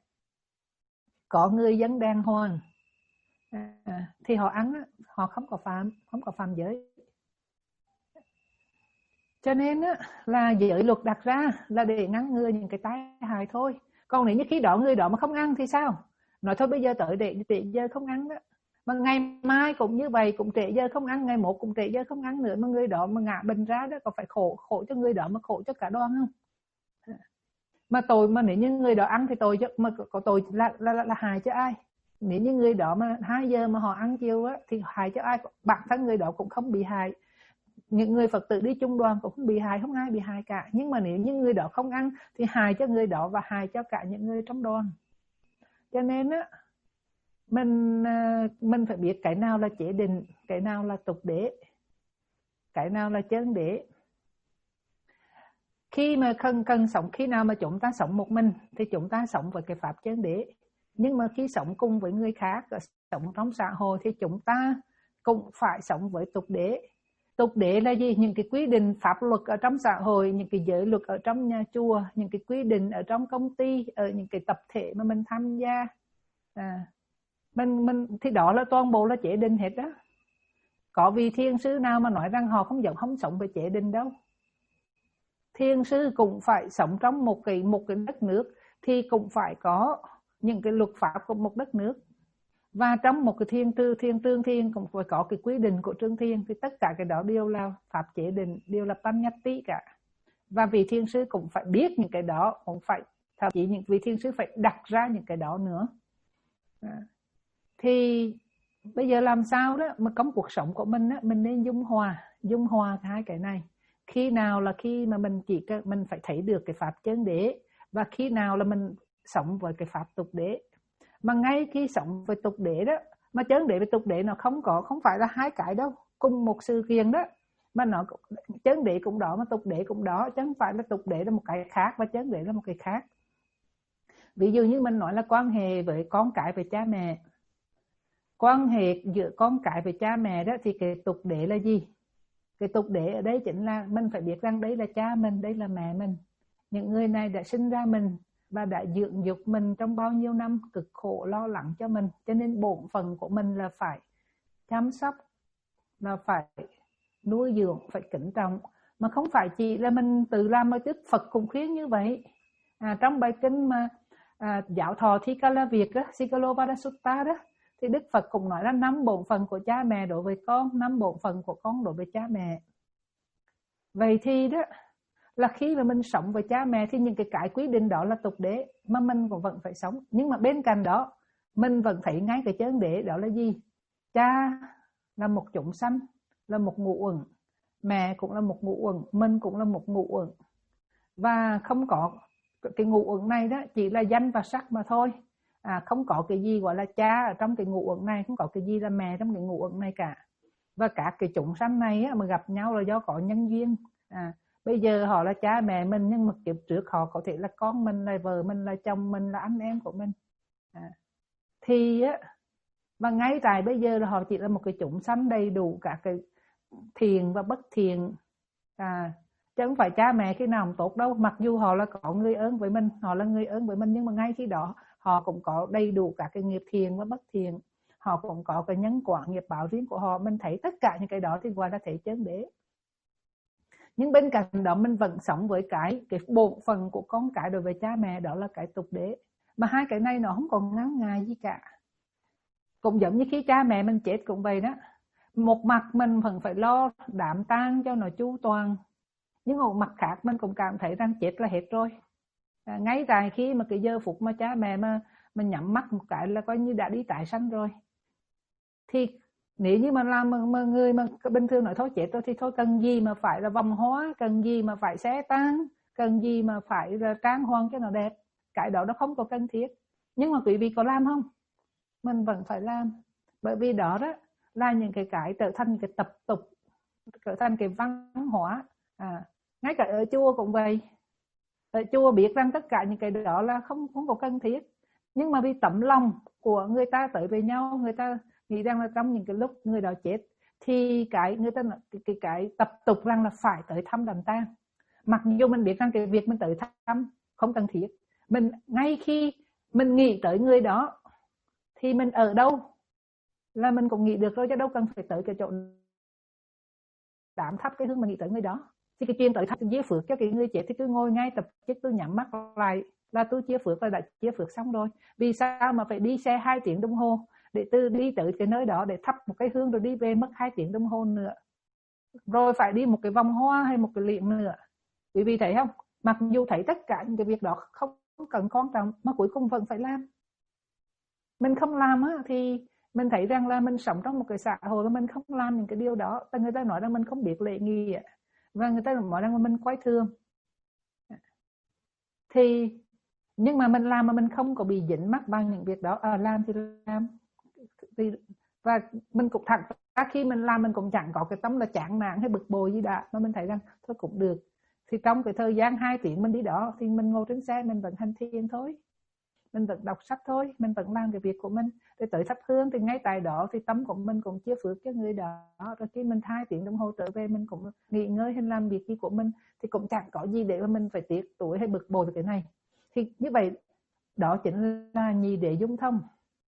có người dân đàng hoàng à, thì họ ăn đó, họ không có phạm không có phạm giới. Cho nên á, là giới luật đặt ra là để ngăn ngừa những cái tai hại thôi. Còn nếu như khi đó người đó mà không ăn thì sao? Nói thôi bây giờ tới để trễ giờ không ăn đó, mà ngày mai cũng như vậy, cũng trễ giờ không ăn, ngày một cũng trễ giờ không ăn nữa, mà người đó mà ngã bệnh ra đó, có phải khổ khổ cho người đó mà khổ cho cả đoàn không? Mà tội mà nếu như người đó ăn thì tội cho, mà có tội là, là, là, là hại cho ai? Nếu như người đó mà hai giờ mà họ ăn chiều á thì hại cho ai? Bản thân người đó cũng không bị hại, những người Phật tử đi chung đoàn cũng không bị hại, không ai bị hại cả. Nhưng mà nếu như người đó không ăn thì hại cho người đó và hại cho cả những người trong đoàn. Cho nên á, mình mình phải biết cái nào là chế định, cái nào là tục đế, cái nào là chân đế. Khi mà cần cần sống, khi nào mà chúng ta sống một mình thì chúng ta sống với cái pháp chân đế. Nhưng mà khi sống cùng với người khác, sống trong xã hội thì chúng ta cũng phải sống với tục đế. Tục đế là gì? Những cái quy định pháp luật ở trong xã hội, những cái giới luật ở trong nhà chùa, những cái quy định ở trong công ty, ở những cái tập thể mà mình tham gia. À, mình mình thì đó là toàn bộ là chế định hết đó. Có vị thiên sư nào mà nói rằng họ không giống không sống về chế định đâu. Thiên sư cũng phải sống trong một cái một cái đất nước thì cũng phải có những cái luật pháp của một đất nước. Và trong một cái thiên tư thiên trương thiên cũng phải có cái quy định của trương thiên, thì tất cả cái đó đều là pháp chế định, đều là Panyati cả. Và vị thiên sư cũng phải biết những cái đó, cũng phải thậm chí những vị thiên sư phải đặt ra những cái đó nữa. À. Thì bây giờ làm sao đó mà trong cuộc sống của mình á, mình nên dung hòa, dung hòa hai cái này. Khi nào là khi mà mình chỉ mình phải thấy được cái pháp chân đế, và khi nào là mình sống với cái pháp tục đế. Mà ngay khi sống với tục đế đó, mà chân đế với tục đế nó không có, không phải là hai cái đâu, cùng một sự kiện đó, mà nó chân đế cũng đó mà tục đế cũng đó, chứ không phải là tục đế là một cái khác và chân đế là một cái khác. Ví dụ như mình nói là quan hệ với con cái với cha mẹ, quan hệ giữa con cái với cha mẹ đó thì cái tục đế là gì? Cái tục đế ở đây chính là mình phải biết rằng đây là cha mình, đây là mẹ mình, những người này đã sinh ra mình và đã dưỡng dục mình trong bao nhiêu năm, cực khổ lo lắng cho mình, cho nên bổn phận của mình là phải chăm sóc, là phải nuôi dưỡng, phải kính trọng, mà không phải chỉ là mình tự làm, mà Đức Phật cũng khuyên như vậy. À, trong bài kinh mà à, Giáo Thọ Thi Ca La Việt á, Sigalovada Sutta đó, thì Đức Phật cũng nói là năm bổn phận của cha mẹ đối với con, năm bổn phận của con đối với cha mẹ. Vậy thì đó là khi mà mình sống với cha mẹ thì những cái cái quy định đó là tục đế mà mình cũng vẫn phải sống. Nhưng mà bên cạnh đó mình vẫn thấy ngay cái chân đế đó là gì? Cha là một chúng sanh, là một ngũ uẩn, mẹ cũng là một ngũ uẩn, mình cũng là một ngũ uẩn. Và không có cái ngũ uẩn này đó chỉ là danh và sắc mà thôi. À, không có cái gì gọi là cha ở trong cái ngũ uẩn này, không có cái gì là mẹ trong cái ngũ uẩn này cả. Và các cái chúng sanh này á, mà gặp nhau là do có nhân duyên. À, bây giờ họ là cha mẹ mình, nhưng mà kiếp trước họ có thể là con mình, là vợ mình, là chồng mình, là anh em của mình. À, thì á, và ngay tại bây giờ là họ chỉ là một cái chúng sanh đầy đủ cả cái thiện và bất thiện. À, chứ không phải cha mẹ khi nào cũng tốt đâu. Mặc dù họ là có người ơn với mình, họ là người ơn với mình, nhưng mà ngay khi đó họ cũng có đầy đủ cả cái nghiệp thiện và bất thiện. Họ cũng có cái nhân quả nghiệp báo riêng của họ. Mình thấy tất cả những cái đó thì gọi là thể chân đế. Nhưng bên cạnh đó mình vẫn sống với cái cái bổn phận của con cái đối với cha mẹ, đó là cái tục đế. Mà hai cái này nó không còn ngáo ngại gì cả. Cũng giống như khi cha mẹ mình chết cũng vậy đó. Một mặt mình vẫn phải lo đạm tang cho nó chu toàn, nhưng một mặt khác mình cũng cảm thấy rằng chết là hết rồi. À, ngay tại khi mà cái giờ phút mà cha mẹ mà mình nhắm mắt một cái là coi như đã đi tái sanh rồi. Thì nếu như mà làm mà, mà người mà bình thường nói thôi chết rồi thì thôi, cần gì mà phải là vòng hóa, cần gì mà phải xé tang, cần gì mà phải là trang hoàng cho nó đẹp. Cái đó nó không có cần thiết. Nhưng mà quý vị có làm không? Mình vẫn phải làm. Bởi vì đó đó là những cái cái trở thành cái tập tục, trở thành cái văn hóa. À, ngay cả ở chùa cũng vậy. Ở chùa biết rằng tất cả những cái đó là không không có cần thiết, nhưng mà vì tấm lòng của người ta tới với nhau, người ta nghĩ rằng là trong những cái lúc người đó chết thì cái người ta cái cái, cái tập tục rằng là phải tới thăm đám tang. Mặc dù mình biết rằng cái việc mình tới thăm không cần thiết, mình ngay khi mình nghĩ tới người đó thì mình ở đâu là mình cũng nghĩ được rồi, chứ đâu cần phải tới cái chỗ đám thắp cái hương mà nghĩ tới người đó. Thì cái chuyện tới thắp chia phước cho cái người chết thì cứ ngồi ngay tập chết, tôi nhắm mắt lại là tôi chia phước là đã chia phước xong rồi. Vì sao mà phải đi xe hai tiếng đồng hồ để từ đi tới cái nơi đó để thắp một cái hương rồi đi về mất hai tiếng đồng hồ nữa, rồi phải đi một cái vòng hoa hay một cái liệm nữa. Quý vị thấy không? Mặc dù thấy tất cả những cái việc đó không cần quan trọng mà cuối cùng vẫn phải làm. Mình không làm á thì mình thấy rằng là mình sống trong một cái xã hội mà mình không làm những cái điều đó, người ta nói rằng mình không biết lễ nghi, và người ta nói rằng là mình quái thương. Thì nhưng mà mình làm mà mình không có bị dính mắc bằng những việc đó. À, làm thì làm thì, và mình cũng thẳng khi mình làm mình cũng chẳng có cái tâm là chán nản hay bực bội gì đã, mà mình thấy rằng thôi cũng được. Thì trong cái thời gian hai tiếng mình đi đó thì mình ngồi trên xe mình vẫn hành thiền thôi, mình vẫn đọc sách thôi, mình vẫn làm cái việc của mình. Để tới thắp hương thì ngay tại đó thì tâm của mình cũng chia phước cho người đó. Rồi khi mình hai tiếng đồng hồ trở về mình cũng nghỉ ngơi hay làm việc gì của mình, thì cũng chẳng có gì để mà mình phải tiếc tuổi hay bực bội về cái này. Thì như vậy đó chính là nhị đế dung thông.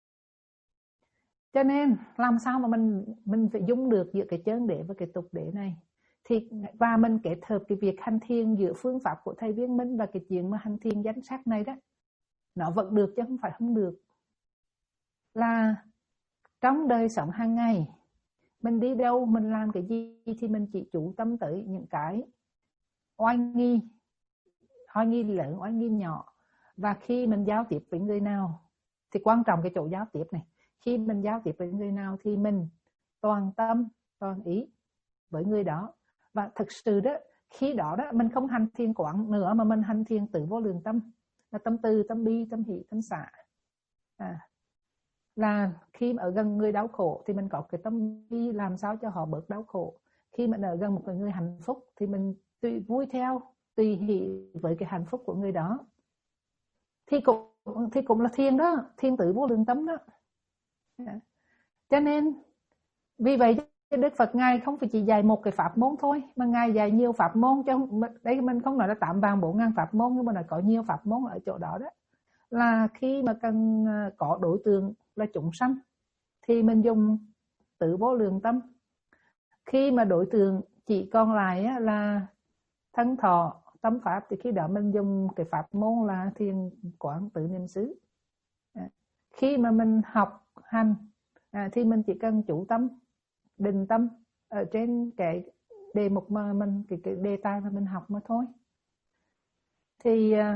Cho nên làm sao mà mình mình phải dung được giữa cái chân đế và cái tục đế này. Thì và mình kết hợp cái việc hành thiền giữa phương pháp của thầy Viên Minh và cái chuyện mà hành thiền danh sắc này đó, nó vẫn được chứ không phải không được. Là trong đời sống hàng ngày mình đi đâu, mình làm cái gì thì mình chỉ chú tâm tới những cái oai nghi, oai nghi lớn, oai nghi nhỏ. Và khi mình giao tiếp với người nào thì quan trọng cái chỗ giao tiếp này. Khi mình giao tiếp với người nào thì mình toàn tâm, toàn ý với người đó. Và thực sự đó, khi đó đó mình không hành thiền quán nữa mà mình hành thiền tự vô lượng tâm, là tâm từ, tâm bi, tâm hỷ, tâm xả. À, là khi mà ở gần người đau khổ thì mình có cái tâm bi làm sao cho họ bớt đau khổ. Khi mình ở gần một người hạnh phúc thì mình tùy vui theo, tùy hỷ với cái hạnh phúc của người đó. Thì cũng, thì cũng là thiền đó, thiền tự vô lượng tâm đó. À, cho nên vì vậy Đức Phật Ngài không phải chỉ dạy một cái pháp môn thôi, mà Ngài dạy nhiều pháp môn. Cho đây mình không nói là tạm vàng bốn ngàn pháp môn, nhưng mà là có nhiều pháp môn ở chỗ đó đó. Là khi mà cần có đối tượng là chúng sanh thì mình dùng tự vô lượng tâm. Khi mà đối tượng chỉ còn lại á, là thân thọ tâm pháp thì khi đó mình dùng cái pháp môn là thiền quán tự niệm xứ. À, khi mà mình học hành à, thì mình chỉ cần chủ tâm định tâm ở trên cái đề mục mà mình cái, cái đề tài mà mình học mà thôi. Thì à,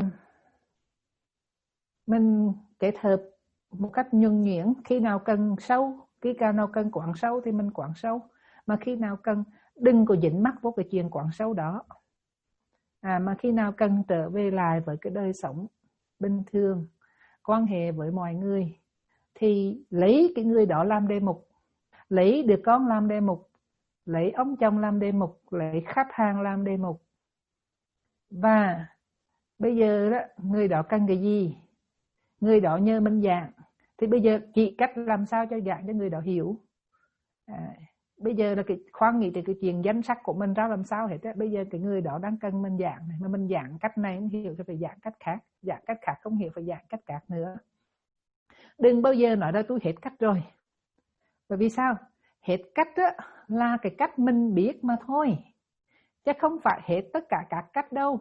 mình kết hợp một cách nhuần nhuyễn, khi nào cần sâu, khi nào cần quán sâu thì mình quán sâu, mà khi nào cần đừng có dính mắc vô cái chuyện quán sâu đó. À, mà khi nào cần trở về lại với cái đời sống bình thường, quan hệ với mọi người, thì lấy cái người đó làm đề mục, lấy đứa con làm đề mục, lấy ông chồng làm đề mục, lấy khách hàng làm đề mục. Và bây giờ đó, người đó cần cái gì, người đó nhờ mình giảng, thì bây giờ chỉ cách làm sao cho giảng cho người đó hiểu. À, bây giờ là cái khoan nghĩ từ cái chuyện danh sách của mình ra làm sao hết á. Bây giờ cái người đó đang cần mình giảng này, mà mình giảng cách này không hiểu thì phải giảng cách khác, giảng cách khác không hiểu phải giảng cách khác nữa. Đừng bao giờ nói ra tôi hết cách rồi. Bởi vì sao? Hết cách á, là cái cách mình biết mà thôi, chứ không phải hết tất cả các cách đâu.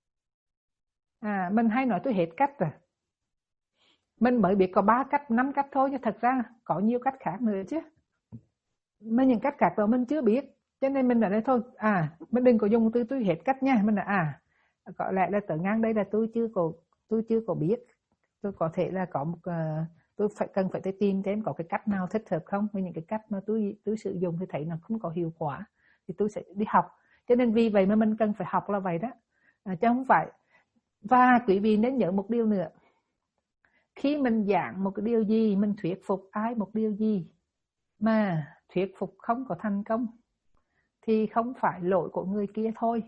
À, mình hay nói tôi hết cách rồi, mình mới biết có ba cách, năm cách thôi, chứ thật ra có nhiều cách khác nữa chứ. Mà những cách khác đó mình chưa biết, cho nên mình đã nói thôi, à, mình đừng có dùng từ tôi hết cách nha. Mình là à, có lẽ là tới ngang đây là tôi chưa có, tôi chưa có biết, tôi có thể là có một, uh, tôi phải cần phải tìm thêm có cái cách nào thích hợp không, với những cái cách mà tôi tôi sử dụng thì thấy nó không có hiệu quả, thì tôi sẽ đi học. Cho nên vì vậy mà mình cần phải học là vậy đó, à, chứ không phải. Và quý vị nên nhớ một điều nữa, khi mình giảng một cái điều gì, mình thuyết phục ai một điều gì mà thuyết phục không có thành công, thì không phải lỗi của người kia thôi,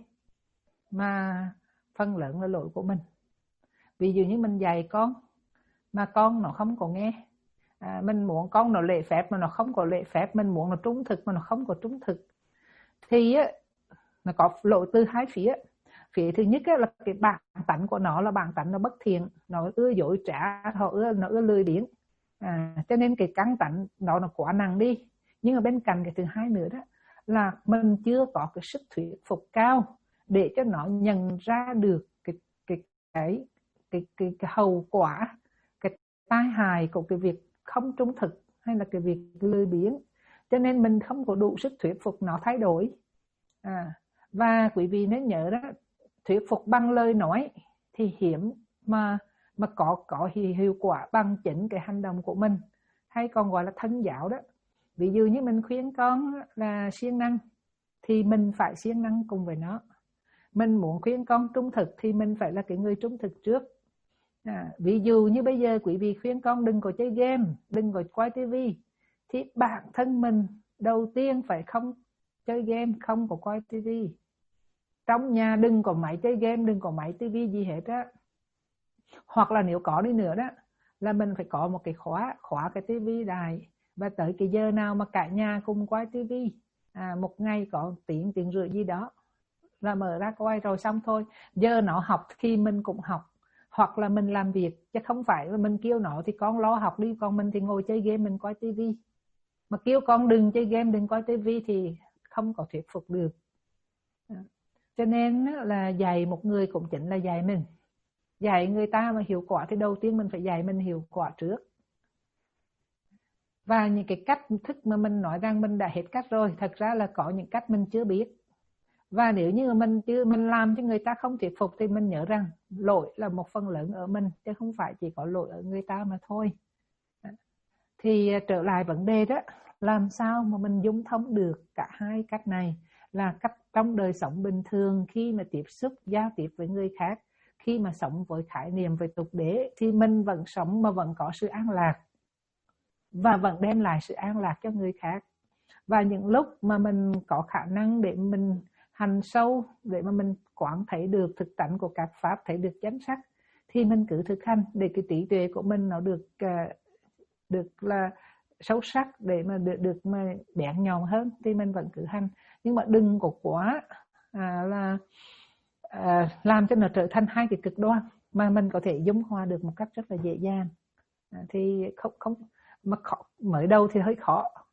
mà phần lớn là lỗi của mình. Ví dụ như mình dạy con mà con nó không có nghe, à, mình muốn con nó lễ phép mà nó không có lễ phép, mình muốn nó trung thực mà nó không có trung thực, thì á, nó có lỗi từ hai phía. Phía thứ nhất á, là cái bản tánh của nó là bản tánh nó bất thiện, nó ưa dối trá, nó ưa, nó ưa lười biếng, à, cho nên cái căn tánh đó nó quá nặng đi. Nhưng mà bên cạnh cái thứ hai nữa đó là mình chưa có cái sức thuyết phục cao để cho nó nhận ra được cái cái cái cái cái, cái hậu quả, cái tai hại của cái việc không trung thực hay là cái việc lười biếng, cho nên mình không có đủ sức thuyết phục nó thay đổi. À, và quý vị nên nhớ đó, thuyết phục bằng lời nói thì hiếm mà mà có có hiệu quả bằng chính cái hành động của mình, hay còn gọi là thân giáo đó. Ví dụ như mình khuyên con là siêng năng thì mình phải siêng năng cùng với nó. Mình muốn khuyên con trung thực thì mình phải là cái người trung thực trước. À, ví dụ như bây giờ quý vị khuyên con đừng có chơi game, đừng có coi tivi, thì bản thân mình đầu tiên phải không chơi game, không có coi tivi. Trong nhà đừng có máy chơi game, đừng có máy tivi gì hết á. Hoặc là nếu có đi nữa đó, là mình phải có một cái khóa, khóa cái tivi lại. Và tới cái giờ nào mà cả nhà cùng coi tivi, à, một ngày có tiếng, tiếng rưỡi gì đó, là mở ra coi rồi xong thôi. Giờ nó học khi mình cũng học, hoặc là mình làm việc, chứ không phải là mình kêu nó thì con lo học đi, còn mình thì ngồi chơi game, mình coi tivi. Mà kêu con đừng chơi game, đừng coi tivi thì không có thuyết phục được. Cho nên là dạy một người cũng chính là dạy mình. Dạy người ta mà hiệu quả thì đầu tiên mình phải dạy mình hiệu quả trước. Và những cái cách thức mà mình nói rằng mình đã hết cách rồi, thật ra là có những cách mình chưa biết. Và nếu như mình chưa mình làm cho người ta không thuyết phục thì mình nhớ rằng lỗi là một phần lớn ở mình, chứ không phải chỉ có lỗi ở người ta mà thôi. Thì trở lại vấn đề đó, làm sao mà mình dung thông được cả hai cách này, là cách trong đời sống bình thường, khi mà tiếp xúc giao tiếp với người khác, khi mà sống với khái niệm về tục đế, thì mình vẫn sống mà vẫn có sự an lạc và vẫn đem lại sự an lạc cho người khác. Và những lúc mà mình có khả năng để mình hành sâu, để mà mình quán thấy được thực tánh của các pháp, thấy được chánh sắc, thì mình cứ thực hành để cái trí tuệ của mình nó được được là sâu sắc, để mà được được mà bén nhọn hơn thì mình vẫn cứ hành. Nhưng mà đừng có quá à, là à, làm cho nó trở thành hai cái cực đoan, mà mình có thể dung hòa được một cách rất là dễ dàng. À, thì không không mà khó, mới đầu thì hơi khó,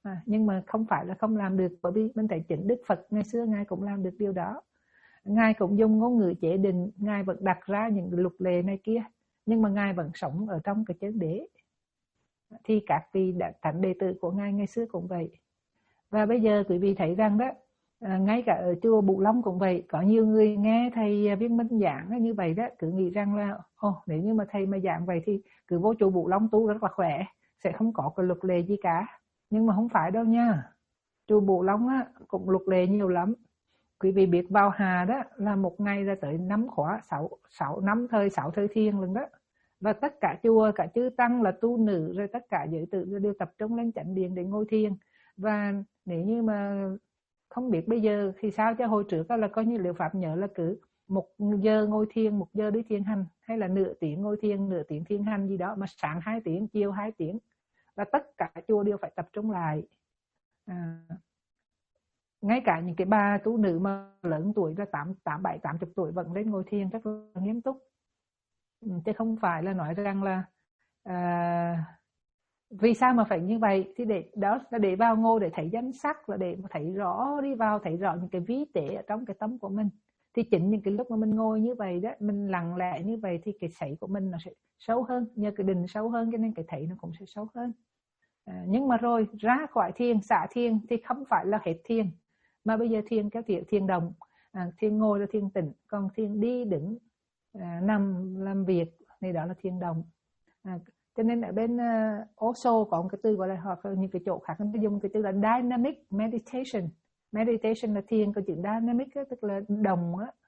À, nhưng mà không phải là không làm được, bởi vì mình thấy chính Đức Phật ngày xưa Ngài cũng làm được điều đó. Ngài cũng dùng ngôn ngữ chế định, Ngài vẫn đặt ra những luật lệ này kia, nhưng mà Ngài vẫn sống ở trong cái chân đế. Thì các vị thánh đệ tử của Ngài ngày xưa cũng vậy. Và bây giờ quý vị thấy rằng đó, à, ngay cả ở chùa Bửu Long cũng vậy, có nhiều người nghe thầy Viên Minh giảng như vậy đó, cứ nghĩ rằng là ồ, nếu như mà thầy mà giảng vậy thì cứ vô chùa Bửu Long tu rất là khỏe, sẽ không có cái luật lệ gì cả. Nhưng mà không phải đâu nha. Chùa Bửu Long á, cũng luật lệ nhiều lắm. Quý vị biết vào Hà đó là một ngày ra tới năm khóa, sáu năm thời, sáu thời thiền lần đó. Và tất cả chùa, cả chư tăng là tu nữ, rồi tất cả giới tử đều tập trung lên chánh điện để ngồi thiền. Và nếu như mà không biết bây giờ thì sao, cho hồi trước đó là coi như Liệu Pháp nhớ là cứ một giờ ngồi thiền, một giờ đi thiền hành, hay là nửa tiếng ngồi thiền, nửa tiếng thiền hành gì đó, mà sáng hai tiếng, chiều hai tiếng. Và tất cả chùa đều phải tập trung lại. À, ngay cả những cái bà tu nữ mà lớn tuổi là tám, bảy, tám mươi tuổi vẫn lên ngồi thiền rất là nghiêm túc. Chứ không phải là nói rằng là à, vì sao mà phải như vậy, thì để đó là để vào ngồi để thấy danh sắc, là để thấy rõ, đi vào thấy rõ những cái ví tế ở trong cái tâm của mình. Thì chính những cái lúc mà mình ngồi như vậy đó, mình lặng lẽ như vậy thì cái thấy của mình nó sẽ sâu hơn, nhờ cái định sâu hơn cho nên cái thấy nó cũng sẽ sâu hơn. À, nhưng mà rồi ra khỏi thiền, xả thiền thì không phải là hết thiền, mà bây giờ thiền các thiền, thiền đồng, à, thiền ngồi là thiền tĩnh, còn thiền đi đứng, à, nằm làm việc thì đó là thiền đồng. À, cho nên ở bên uh, Osho có một cái từ gọi là, hoặc là những cái chỗ khác người dùng cái từ là dynamic meditation. Meditation là thiền, có chữ dynamic đó, tức là đồng á.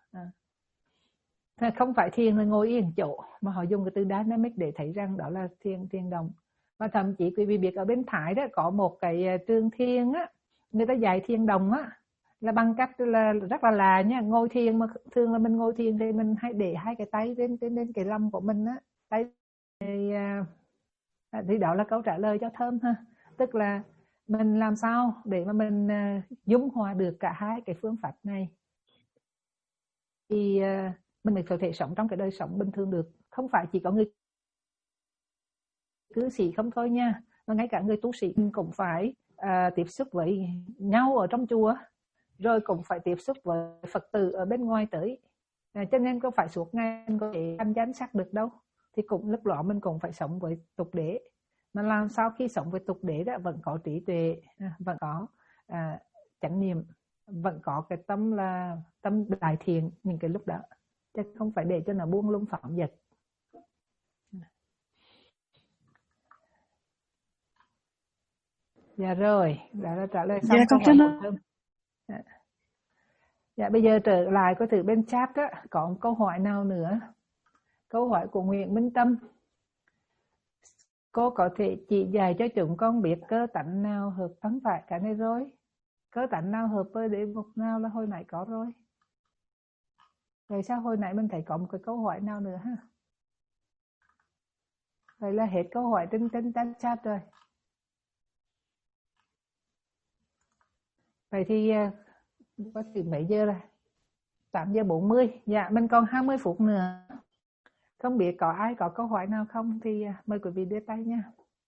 À. Không phải thiền là ngồi yên chỗ, mà họ dùng cái từ dynamic để thấy rằng đó là thiền thiền đồng. Và thậm chí quý vị biết ở bên Thái đó có một cái uh, trường thiền á, người ta dạy thiền đồng á, là bằng cách là rất là lạ nha. Ngồi thiền mà thường là mình ngồi thiền thì mình hay để hai cái tay trên trên trên cái lưng của mình á, tay thì, uh, thì đó là câu trả lời cho Thơm ha. Tức là mình làm sao để mà mình uh, dung hòa được cả hai cái phương pháp này, thì uh, mình mới có thể sống trong cái đời sống bình thường được. Không phải chỉ có người cư sĩ không thôi nha, mà ngay cả người tu sĩ cũng phải uh, tiếp xúc với nhau ở trong chùa, rồi cũng phải tiếp xúc với Phật tử ở bên ngoài tới. À, cho nên không phải suốt ngày mình có thể ăn chánh sắc được đâu. Thì cũng lúc đó mình cũng phải sống với tục đế. Mà làm sao khi sống với tục đế đó vẫn có trí tuệ, vẫn có à, chánh niệm, vẫn có cái tâm là tâm đại thiện những cái lúc đó, chứ không phải để cho nó buông lung phỏng vật. Dạ rồi, đã, đã trả lời xong dạ, câu con hỏi của Thơm. Dạ. Dạ, bây giờ trở lại có thử bên chat đó, có một câu hỏi nào nữa? Câu hỏi của Nguyễn Minh Tâm. Cô có thể chỉ dạy cho chúng con biết cơ tánh nào hợp tấn phải cả này rồi? Cơ tánh nào hợp với đế mục nào là hồi nãy có rồi. Vậy sao hồi nãy mình thấy có một cái câu hỏi nào nữa ha? Vậy là hết câu hỏi trên trên chat rồi. Vậy thì có từ mấy giờ rồi? tám giờ bốn mươi. Dạ, mình còn hai mươi phút nữa. Không biết có ai có câu hỏi nào không thì mời quý vị đưa tay nha.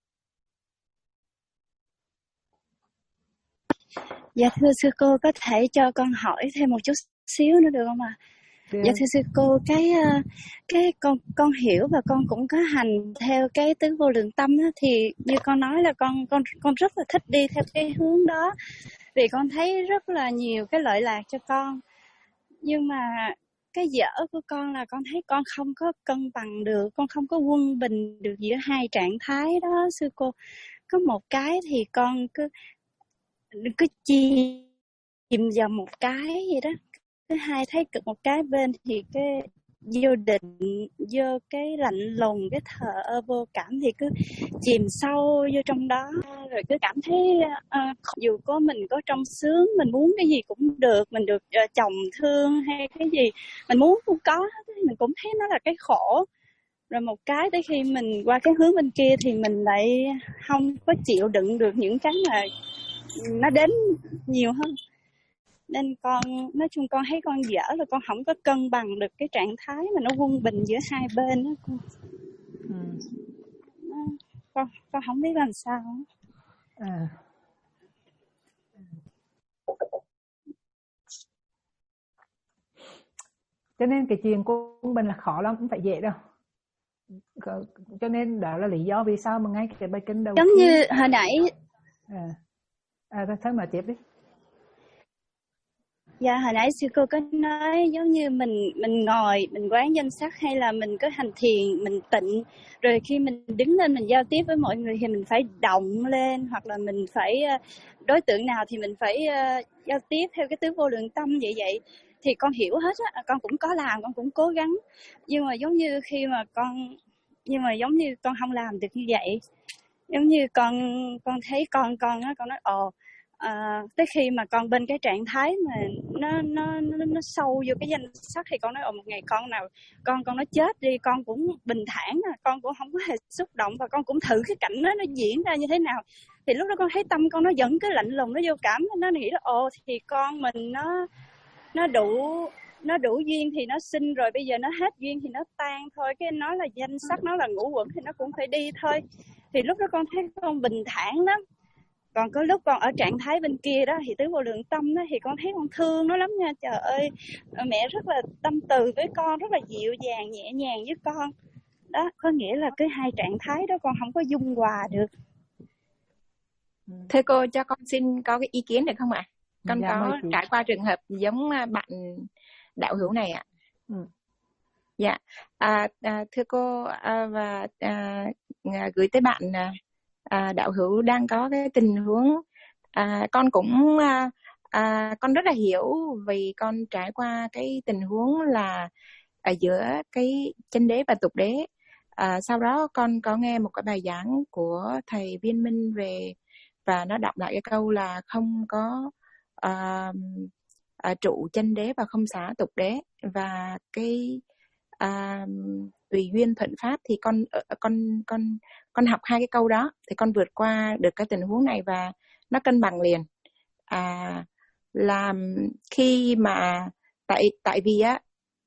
Dạ thưa sư cô, có thể cho con hỏi thêm một chút xíu nữa được không ạ? Được. Dạ thưa sư cô, cái cái con con hiểu và con cũng có hành theo cái tứ vô lượng tâm đó, thì như con nói là con con con rất là thích đi theo cái hướng đó, vì con thấy rất là nhiều cái lợi lạc cho con. Nhưng mà cái dở của con là con thấy con không có cân bằng được, con không có quân bình được giữa hai trạng thái đó sư cô. Có một cái thì con cứ cứ chìm vào một cái vậy đó, thứ hai thấy cực một cái bên thì cái vô định, vô cái lạnh lùng, cái thở vô cảm thì cứ chìm sâu vô trong đó, rồi cứ cảm thấy uh, dù có mình có trong sướng, mình muốn cái gì cũng được, mình được uh, chồng thương hay cái gì mình muốn cũng có, mình cũng thấy nó là cái khổ. Rồi một cái tới khi mình qua cái hướng bên kia thì mình lại không có chịu đựng được những cái mà nó đến nhiều hơn. Nên con, nói chung con thấy con dở là con không có cân bằng được cái trạng thái mà nó quân bình giữa hai bên đó con. Ừ. Con, con không biết làm sao. À, cho nên cái chuyện quân bình là khó lắm, không phải dễ đâu. Cho nên đó là lý do vì sao mà ngay cái bài kinh đầu giống tiên, như hồi nãy à, à thôi mà tiếp đi. Dạ, hồi nãy sư cô có nói giống như mình mình ngồi, mình quán danh sắc hay là mình có hành thiền, mình tịnh. Rồi khi mình đứng lên mình giao tiếp với mọi người thì mình phải động lên, hoặc là mình phải đối tượng nào thì mình phải uh, giao tiếp theo cái tứ vô lượng tâm vậy vậy. Thì con hiểu hết á, con cũng có làm, con cũng cố gắng. Nhưng mà giống như khi mà con, nhưng mà giống như con không làm được như vậy. Giống như con con thấy con con á, con nói ồ, À, tới khi mà con bên cái trạng thái mà nó nó nó, nó sâu vô cái danh sắc thì con nói ồ, một ngày con nào con con nó chết đi con cũng bình thản, con cũng không có hề xúc động, và con cũng thử cái cảnh đó nó diễn ra như thế nào. Thì lúc đó con thấy tâm con nó vẫn cứ lạnh lùng, nó vô cảm, nó nghĩ là ồ thì con mình nó nó đủ nó đủ duyên thì nó sinh rồi, bây giờ nó hết duyên thì nó tan thôi, cái nó là danh sắc, nó là ngũ uẩn thì nó cũng phải đi thôi. Thì lúc đó con thấy con bình thản lắm. Còn có lúc con ở trạng thái bên kia đó thì tứ vô lượng tâm đó thì con thấy con thương nó lắm nha. Trời ơi, mẹ rất là tâm từ với con, rất là dịu dàng nhẹ nhàng với con. Đó, có nghĩa là cái hai trạng thái đó con không có dung hòa được. Thưa cô, cho con xin có cái ý kiến được không ạ? Con Dạ, có trải qua trường hợp giống bạn đạo hữu này ạ. Ừ. Dạ, à, à, thưa cô à, và à, gửi tới bạn à, à, đạo hữu đang có cái tình huống à, con cũng à, à, con rất là hiểu vì con trải qua cái tình huống là ở giữa cái chân đế và tục đế. À, sau đó con có nghe một cái bài giảng của thầy Viên Minh về, và nó đọc lại cái câu là không có à, à, trụ chân đế và không xá tục đế, và cái à, tùy duyên thuận pháp. Thì con con con con học hai cái câu đó thì con vượt qua được cái tình huống này và nó cân bằng liền. À, làm khi mà tại tại vì á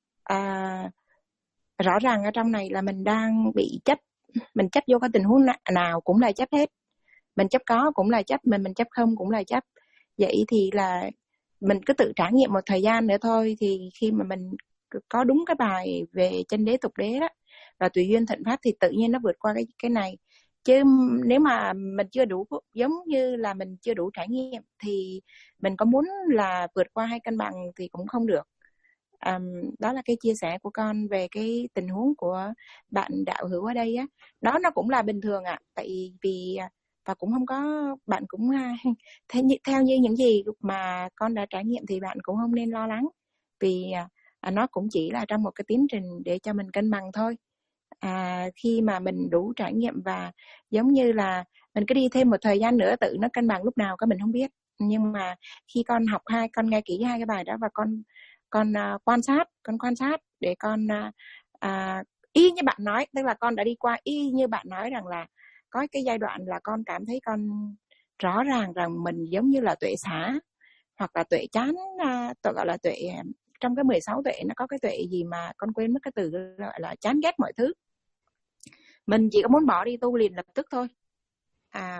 à, rõ ràng ở trong này là mình đang bị chấp, mình chấp vô cái tình huống nào cũng là chấp hết, mình chấp có cũng là chấp, mình mình chấp không cũng là chấp. Vậy thì là mình cứ tự trải nghiệm một thời gian nữa thôi, thì khi mà mình có đúng cái bài về chân đế tục đế đó và tùy duyên thuận pháp thì tự nhiên nó vượt qua cái cái này. Chứ nếu mà mình chưa đủ, giống như là mình chưa đủ trải nghiệm thì mình có muốn là vượt qua hay cân bằng thì cũng không được. À, đó là cái chia sẻ của con về cái tình huống của bạn đạo hữu ở đây á. Đó nó cũng là bình thường ạ. À, tại vì và cũng không có, bạn cũng theo, theo như những gì mà con đã trải nghiệm thì bạn cũng không nên lo lắng, vì à, nó cũng chỉ là trong một cái tiến trình để cho mình cân bằng thôi. À, khi mà mình đủ trải nghiệm và giống như là mình cứ đi thêm một thời gian nữa tự nó cân bằng lúc nào các mình không biết. Nhưng mà khi con học hai, con nghe kỹ hai cái bài đó và con con uh, quan sát, con quan sát để con uh, uh, y như bạn nói, tức là con đã đi qua y như bạn nói rằng là có cái giai đoạn là con cảm thấy con rõ ràng rằng mình giống như là tuệ xả hoặc là tuệ chán, uh, tôi gọi là tuệ trong cái mười sáu tuệ nó có cái tuệ gì mà con quên mất cái từ gọi là chán ghét mọi thứ. Mình chỉ có muốn bỏ đi tu liền lập tức thôi. À,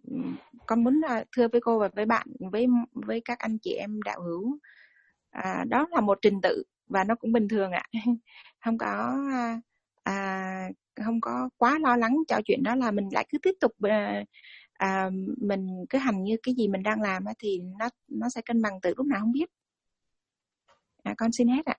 con muốn uh, thưa với cô và với bạn, với với các anh chị em đạo hữu, à, đó là một trình tự và nó cũng bình thường ạ. À. Không có à, không có quá lo lắng cho chuyện đó, là mình lại cứ tiếp tục à, à, mình cứ hành như cái gì mình đang làm thì nó nó sẽ cân bằng từ lúc nào không biết. À, con xin hết ạ.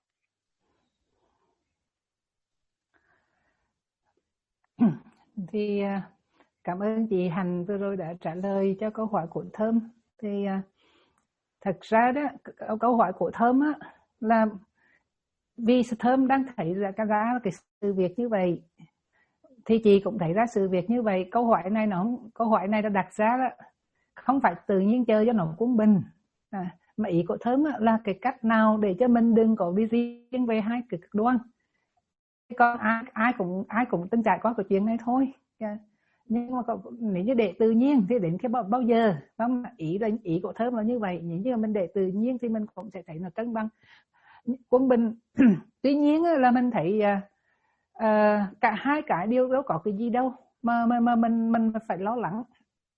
Thì cảm ơn chị Hành vừa rồi đã trả lời cho câu hỏi của Thơm. Thì thật ra đó, câu hỏi của Thơm á, là vì Thơm đang thấy ra ra cái sự việc như vậy, thì chị cũng thấy ra sự việc như vậy. Câu hỏi này nó câu hỏi này đã đặt ra đó, không phải tự nhiên chơi cho nó quân bình, à, mà ý của Thơm á, là cái cách nào để cho mình đừng có bị riêng về hai cực đoan. Con ai ai cũng ai cũng từng trải qua cái chuyện này thôi. Yeah. Nhưng mà nếu như để tự nhiên thì đến cái bao, bao giờ không, ý là ý của Thơm là như vậy. Nếu như mình để tự nhiên thì mình cũng sẽ thấy nó cân bằng quân bình. Tuy nhiên là mình thấy uh, cả hai cái đều đâu có cái gì đâu mà mà, mà mình mình phải lo lắng.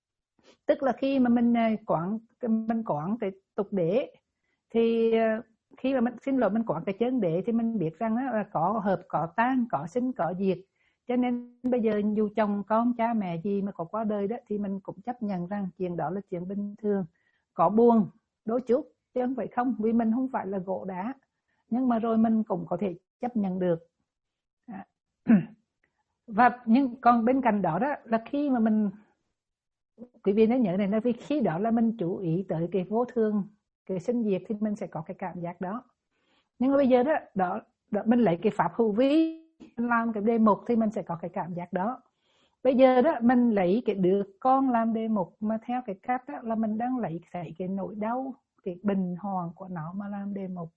Tức là khi mà mình quán mình quán cái tục đế thì khi mà mình xin lỗi mình quán cái chân đế thì mình biết rằng là có hợp có tan, có sinh có diệt. Cho nên bây giờ dù chồng con cha mẹ gì mà có qua đời đó thì mình cũng chấp nhận rằng chuyện đó là chuyện bình thường. Có buồn đôi chút chứ không phải không, vì mình không phải là gỗ đá, nhưng mà rồi mình cũng có thể chấp nhận được. À. Và nhưng còn bên cạnh đó đó là khi mà mình, quý vị nên nhớ này là vì khi đó là mình chú ý tới cái vô thường, cái sinh diệt thì mình sẽ có cái cảm giác đó. Nhưng mà bây giờ đó, đó, đó mình lấy cái pháp hữu vi làm cái đề mục thì mình sẽ có cái cảm giác đó. Bây giờ đó mình lấy cái đứa con làm đề mục mà theo cái cách đó là mình đang lấy cái, cái nỗi đau, cái bình hoàng của nó mà làm đề mục.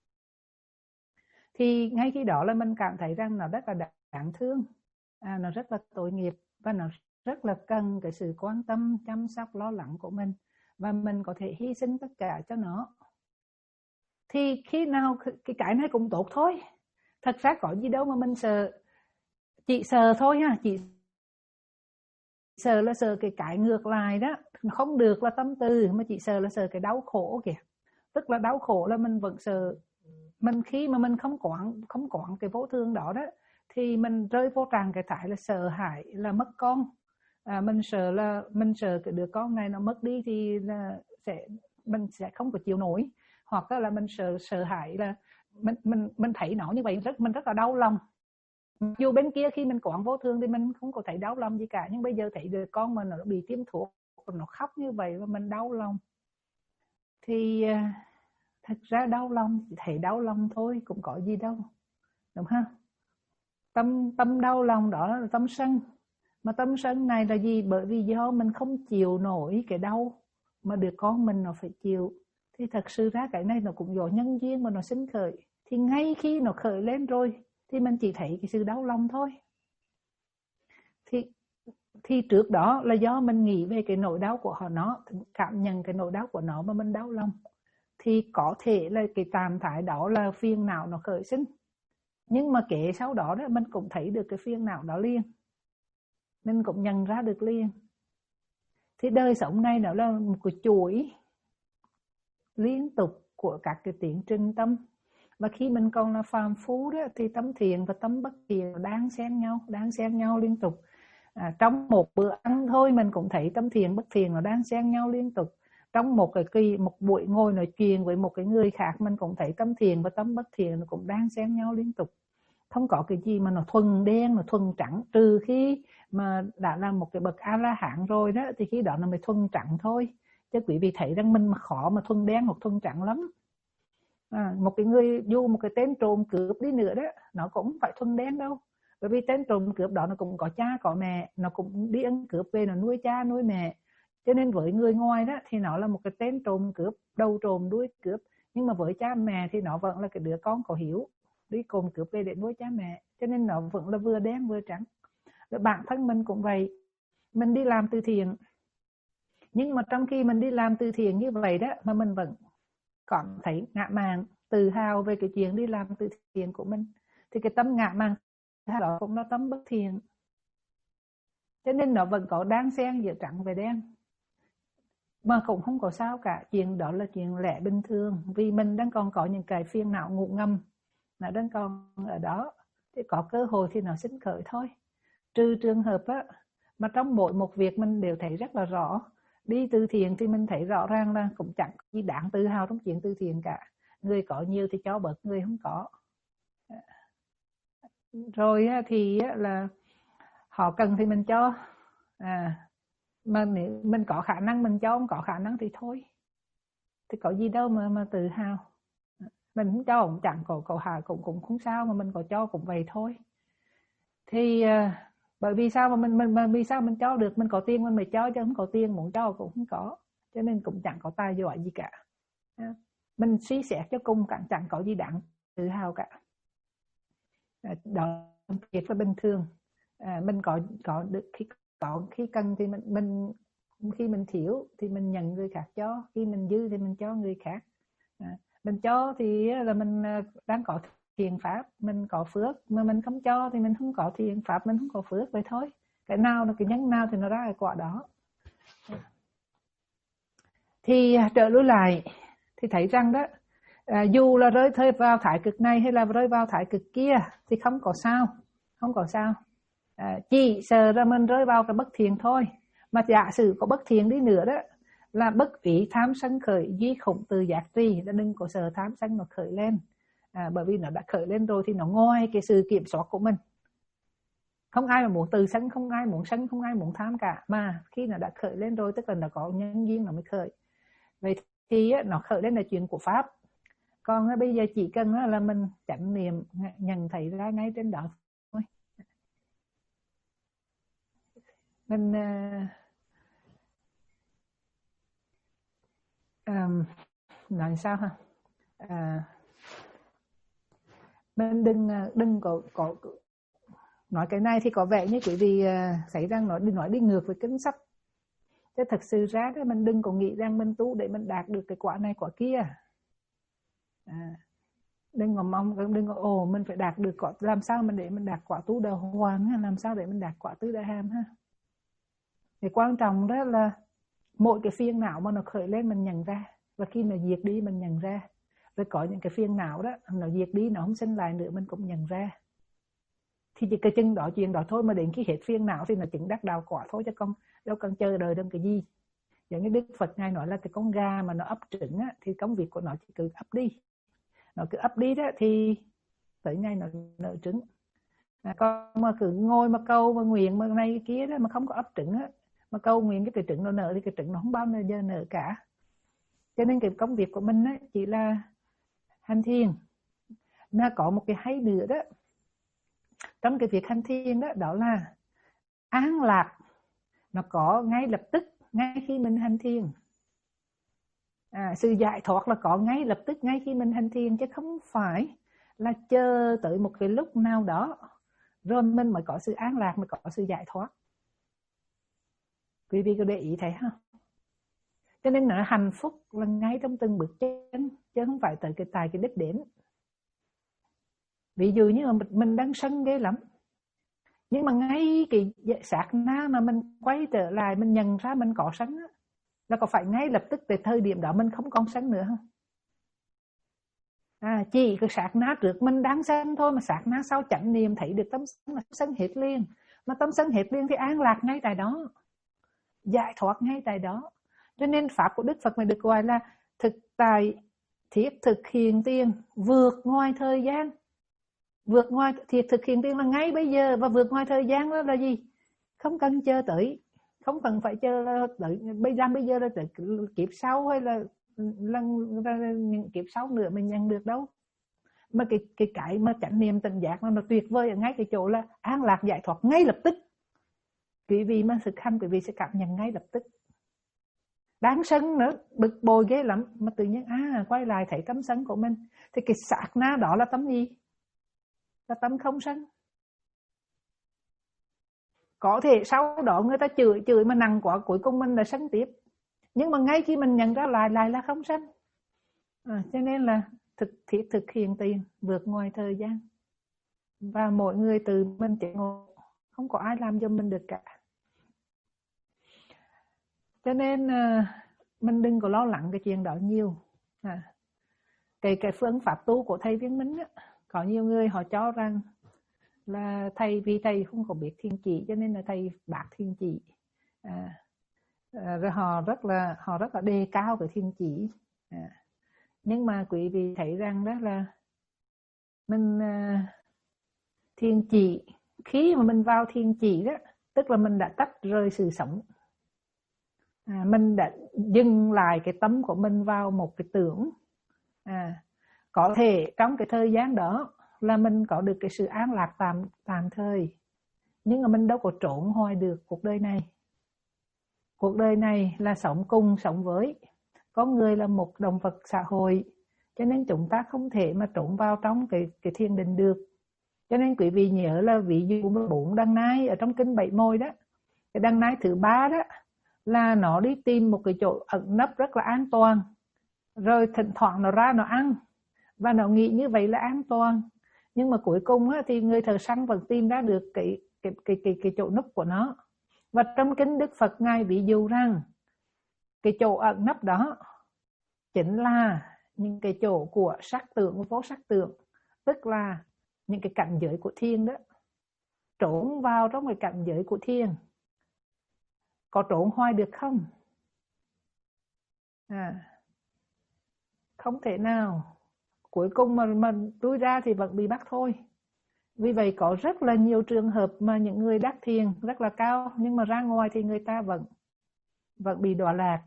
Thì ngay khi đó là mình cảm thấy rằng nó rất là đáng thương, à, nó rất là tội nghiệp và nó rất là cần cái sự quan tâm, chăm sóc, lo lắng của mình. Và mình có thể hy sinh tất cả cho nó. Thì khi nào cái cái này cũng tốt thôi. Thật ra có gì đâu mà mình sợ. Chị sợ thôi ha, chị sợ là sợ cái cái ngược lại đó, không được là tâm từ, mà chị sợ là sợ cái đau khổ kìa. Tức là đau khổ là mình vẫn sợ. Mình khi mà mình không quản không quản cái vô thường đó đó thì mình rơi vô trạng cái thái là sợ hãi là mất con. À, mình sợ là mình sợ cái đứa con này nó mất đi thì là sẽ mình sẽ không có chịu nổi, hoặc là mình sợ sợ hãi là mình mình mình thấy nó như vậy rất mình rất là đau lòng. Dù bên kia khi mình quản vô thường thì mình không có thấy đau lòng gì cả, nhưng bây giờ thấy đứa con mà nó bị tiêm thuốc nó khóc như vậy và mình đau lòng. Thì thật ra đau lòng chỉ thấy đau lòng thôi, cũng có gì đâu, đúng không? Tâm tâm đau lòng đó là tâm sân. Mà tâm sân này là gì? Bởi vì do mình không chịu nổi cái đau mà đứa con mình nó phải chịu. Thì thật sự ra cái này nó cũng do nhân duyên mà nó sinh khởi. Thì ngay khi nó khởi lên rồi thì mình chỉ thấy cái sự đau lòng thôi. Thì thì trước đó là do mình nghĩ về cái nỗi đau của họ, nó cảm nhận cái nỗi đau của nó mà mình đau lòng. Thì có thể là cái tạm thái đó là phiền não nó khởi sinh. Nhưng mà kể sau đó đó mình cũng thấy được cái phiền não đó liền. Mình cũng nhận ra được liền. Thì đời sống này nó là một cái chuỗi liên tục của các cái tiến trình tâm. Và khi mình còn là phàm phu đó thì tâm thiện và tâm bất thiện đang xen nhau, đang xen nhau liên tục. À, trong một bữa ăn thôi mình cũng thấy tâm thiện bất thiện nó đang xen nhau liên tục. Trong một cái kỳ một buổi ngồi nói chuyện với một cái người khác mình cũng thấy tâm thiện và tâm bất thiện nó cũng đang xen nhau liên tục. Không có cái gì mà nó thuần đen, nó thuần trắng, trừ khi mà đã là một cái bậc A-la-hán rồi đó thì khi đó nó mới thuần trắng thôi. Chứ quý vị thấy rằng mình mà khó mà thuần đen hoặc thuần trắng lắm. À, một cái người dù một cái tên trộm cướp đi nữa đó nó cũng không phải thuần đen đâu. Bởi vì tên trộm cướp đó nó cũng có cha có mẹ, nó cũng đi ăn cướp về nó nuôi cha nuôi mẹ. Cho nên với người ngoài đó thì nó là một cái tên trộm cướp, đầu trộm đuôi cướp. Nhưng mà với cha mẹ thì nó vẫn là cái đứa con có hiếu, đi cùng cướp về để nuôi cha mẹ. Cho nên nó vẫn là vừa đen vừa trắng. Rồi bản thân mình cũng vậy. Mình đi làm từ thiện. Nhưng mà trong khi mình đi làm từ thiện như vậy đó mà mình vẫn cảm thấy ngạ mạn, tự hào về cái chuyện đi làm từ thiện của mình. Thì cái tâm ngạ mạn đó cũng là tâm bất thiện. Cho nên nó vẫn có đang xen giữa trắng và đen. Mà cũng không có sao cả. Chuyện đó là chuyện lẽ bình thường. Vì mình đang còn có những cái phiền não ngụ ngầm. Nó đang còn ở đó. Thì có cơ hội thì nó sinh khởi thôi. Trừ trường hợp á, mà trong mỗi một việc mình đều thấy rất là rõ. Đi từ thiện thì mình thấy rõ ràng là cũng chẳng gì đáng tự hào trong chuyện từ thiện cả. Người có nhiều thì cho bớt, người không có. Rồi thì là họ cần thì mình cho. À, mà nếu mình có khả năng mình cho, không có khả năng thì thôi. Thì có gì đâu mà mà tự hào. Mình không cho cũng chẳng có cầu hà cũng cũng không sao, mà mình có cho cũng vậy thôi. Thì à, bởi vì sao mà mình mình mà vì sao mình cho được, mình có tiền mình mới cho, chứ không có tiền muốn cho cũng không có. Cho nên cũng chẳng có tài giỏi gì cả. Mình suy xét cho cùng chẳng chẳng có gì đáng tự hào cả. Đó việc là bình thường. À, mình có có được khi có khi cần thì mình mình khi mình thiếu thì mình nhận người khác cho, khi mình dư thì mình cho người khác. À, mình cho thì là mình đang có thiện pháp, mình có phước, mà mình không cho thì mình không có thiện pháp, mình không có phước, vậy thôi. Cái nào là cái nhân nào thì nó ra cái quả đó. Thì trở lui lại thì thấy rằng đó À, dù là rơi thôi vào thái cực này hay là rơi vào thái cực kia thì không có sao, không có sao. À, chỉ sợ là mình rơi vào cái bất thiện thôi. Mà giả sử có bất thiện đi nữa đó là bất ý tham sân khởi duy khủng từ giác trì, đã đừng có sợ tham sân nó khởi lên. À, bởi vì nó đã khởi lên rồi thì nó ngoài cái sự kiểm soát của mình. Không ai mà muốn từ sân, không ai muốn sân, không ai muốn tham cả. Mà khi nó đã khởi lên rồi tức là nó có nhân duyên nó mới khởi. Vậy thì nó khởi lên là chuyện của Pháp. Còn bây giờ chỉ cần là mình chánh niệm nhận thấy ra ngay trên đó thôi. Mình um, nói sao ha? À, mình đừng đừng có, có nói cái này thì có vẻ như quý vị uh, thấy rằng nó đi nói đi ngược với kinh sách. Chứ thật sự ra đó mình đừng có nghĩ rằng mình tu để mình đạt được cái quả này quả kia. À, đừng có mong, đừng có ồ mình phải đạt được quả, làm sao mình để mình đạt quả tu đà hoàng, làm sao để mình đạt quả tứ đà hàm ha. Thì quan trọng đó là mỗi cái phiền não mà nó khởi lên mình nhận ra, và khi mà diệt đi mình nhận ra. Rồi có những cái phiền não đó nó diệt đi, nó không sinh lại nữa mình cũng nhận ra. Thì chỉ cái chân đó chuyện đó thôi, mà đến khi hết phiền não thì nó chứng đắc đạo quả thôi, chứ không đâu cần chờ đợi đừng cái gì. Giống như Đức Phật ngài nói là cái con gà mà nó ấp trứng á, thì công việc của nó chỉ cứ ấp đi, nó cứ ấp đi đó thì tới ngày nó nở trứng. À, còn mà cứ ngồi mà câu mà nguyện mà này kia đó mà không có ấp trứng á, mà câu nguyện cái, cái trứng nó nở thì cái trứng nó không bao giờ nở cả. Cho nên cái công việc của mình á chỉ là hành thiền. Mà có một cái hay nữa đó trong cái việc hành thiền đó, đó là an lạc nó có ngay lập tức ngay khi mình hành thiền. À, sự giải thoát là có ngay lập tức ngay khi mình hành thiền, chứ không phải là chờ tới một cái lúc nào đó rồi mình mới có sự an lạc, mới có sự giải thoát. Quý vị có để ý thấy không? Cho nên là hạnh phúc là ngay trong từng bước chân, chứ không phải tới cái tài cái đích đến. Ví dụ như mà mình đang sân ghê lắm, nhưng mà ngay cái sát na mà mình quay trở lại mình nhận ra mình có sân á, là có phải ngay lập tức từ thời điểm đó mình không còn sân nữa không? À, chỉ cái sát na trước mình đang sân thôi, mà sát na sau chánh niệm thấy được tâm sân là sân hết liền. Mà tâm sân hết liền thì an lạc ngay tại đó, giải thoát ngay tại đó. Cho nên pháp của Đức Phật này được gọi là thực tại thiết thực hiện tiền, vượt ngoài thời gian. Vượt ngoài thì thực hiện tiền là ngay bây giờ, và vượt ngoài thời gian đó là gì? Không cần chờ tới, không cần phải chờ tới bây giờ bây giờ là tới kiếp sau hay là lần những kiếp sau nữa mình nhận được đâu. Mà cái cái cái mà chánh niệm tỉnh giác nó, nó tuyệt vời ở ngay cái chỗ là an lạc giải thoát ngay lập tức. Quý vị mà thực hành quý vị sẽ cảm nhận ngay lập tức. Đáng sân nữa, bực bội ghê lắm, mà tự nhiên à quay lại thấy tấm sân của mình, thì cái sát na đó là tấm gì? Là tâm không sân. Có thể sau đó người ta chửi chửi mà nặng quá, cuối cùng mình là sân tiếp. Nhưng mà ngay khi mình nhận ra lại lại là không sân. À, cho nên là thực thiết thực hiện tiền, vượt ngoài thời gian. Và mỗi người từ mình chỉ ngộ, không có ai làm cho mình được cả. Cho nên mình đừng có lo lắng cái chuyện đó nhiều. À, cái cái phương pháp tu của thầy Viên Minh á, có nhiều người họ cho rằng là thầy vì thầy không có biết thiên chỉ cho nên là thầy bác thiên chỉ. À, à, rồi họ rất là họ rất là đề cao cái thiên chỉ. À, nhưng mà quý vị thấy rằng đó là mình à, thiên chỉ, khi mà mình vào thiên chỉ đó, tức là mình đã tách rời sự sống. À, mình đã dừng lại cái tâm của mình vào một cái tưởng. À, có thể trong cái thời gian đó là mình có được cái sự an lạc tạm tạm thời, nhưng mà mình đâu có trốn hoài được cuộc đời này. Cuộc đời này là sống cùng sống với. Có người là một động vật xã hội, cho nên chúng ta không thể mà trốn vào trong cái cái thiền định được. Cho nên quý vị nhớ là ví dụ bốn đăng nai ở trong kinh bảy môi đó, cái đăng nai thứ ba đó là nó đi tìm một cái chỗ ẩn nấp rất là an toàn, rồi thỉnh thoảng nó ra nó ăn, và nó nghĩ như vậy là an toàn. Nhưng mà cuối cùng á, thì người thợ săn vẫn tìm ra được cái, cái, cái, cái, cái chỗ núp của nó. Và trong kinh Đức Phật ngài ví dụ rằng cái chỗ ẩn nấp đó chính là những cái chỗ của sắc tưởng và vô sắc tưởng, tức là những cái cảnh giới của thiền đó. Trốn vào trong cái cảnh giới của thiền, có trốn hoài được không? À, không thể nào. Cuối cùng mà, mà tôi ra thì vẫn bị bắt thôi. Vì vậy có rất là nhiều trường hợp mà những người đắc thiền rất là cao, nhưng mà ra ngoài thì người ta vẫn vẫn bị đọa lạc.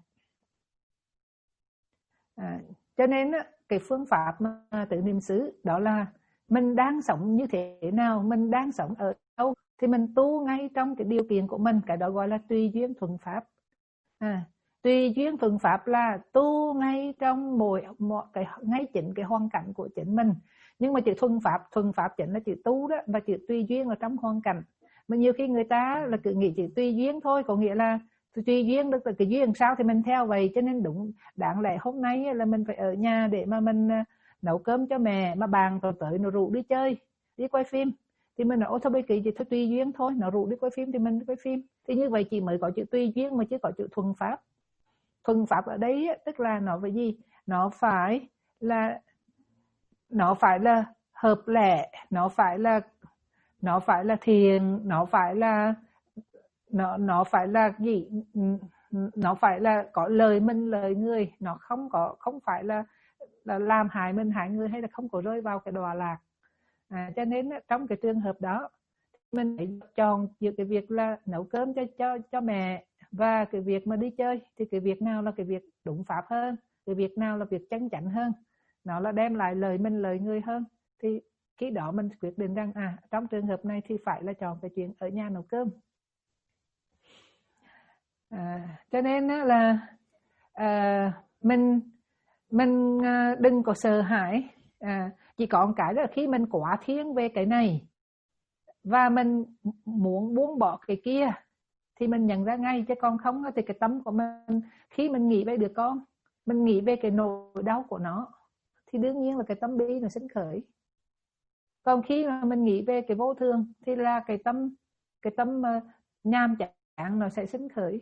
À, cho nên cái phương pháp mà tự niệm xứ đó là mình đang sống như thế nào, mình đang sống ở đâu thì mình tu ngay trong cái điều kiện của mình. Cái đó gọi là tùy duyên thuận pháp. À, tùy duyên thuận pháp là tu ngay trong mỗi, mỗi cái ngay chính cái hoàn cảnh của chính mình. Nhưng mà chữ thuận pháp, thuận pháp chính là chữ tu đó, và chữ tùy duyên là trong hoàn cảnh. Mà nhiều khi người ta là cứ nghĩ chữ tùy duyên thôi, có nghĩa là tùy duyên được cái duyên sao thì mình theo vậy. Cho nên đúng đáng lẽ hôm nay là mình phải ở nhà để mà mình nấu cơm cho mẹ, mà bạn rồi tới nó rủ đi chơi, đi quay phim thì mình nói thôi bây kỳ thì thôi tùy duyên thôi, nó rủ đi quay phim thì mình đi quay phim. Thì như vậy chỉ mới có chữ tùy duyên mà chứ có chữ thuận pháp. Thuận pháp ở đây tức là nó phải gì? Nó phải là nó phải là hợp lẽ, nó phải là nó phải là thiền, nó phải là nó nó phải là gì? Nó phải là có lời mình lời người, nó không có không phải là là làm hại mình hại người, hay là không có rơi vào cái đọa lạc. À, cho nên trong cái trường hợp đó mình phải chọn giữa cái việc là nấu cơm cho cho cho mẹ và cái việc mà đi chơi, thì cái việc nào là cái việc đúng pháp hơn, cái việc nào là việc chân chánh hơn, nó là đem lại lời mình lời người hơn, thì khi đó mình quyết định rằng à trong trường hợp này thì phải là chọn cái chuyện ở nhà nấu cơm. À, cho nên là à, mình mình đừng có sợ hãi. À, chỉ có một cái là khi mình quá thiên về cái này và mình muốn buông bỏ cái kia thì mình nhận ra ngay, chứ còn không thì cái tâm của mình khi mình nghĩ về đứa con, mình nghĩ về cái nỗi đau của nó thì đương nhiên là cái tâm bi nó sinh khởi. Còn khi mà mình nghĩ về cái vô thường thì là cái tâm cái tâm uh, nhàm chán nó sẽ sinh khởi.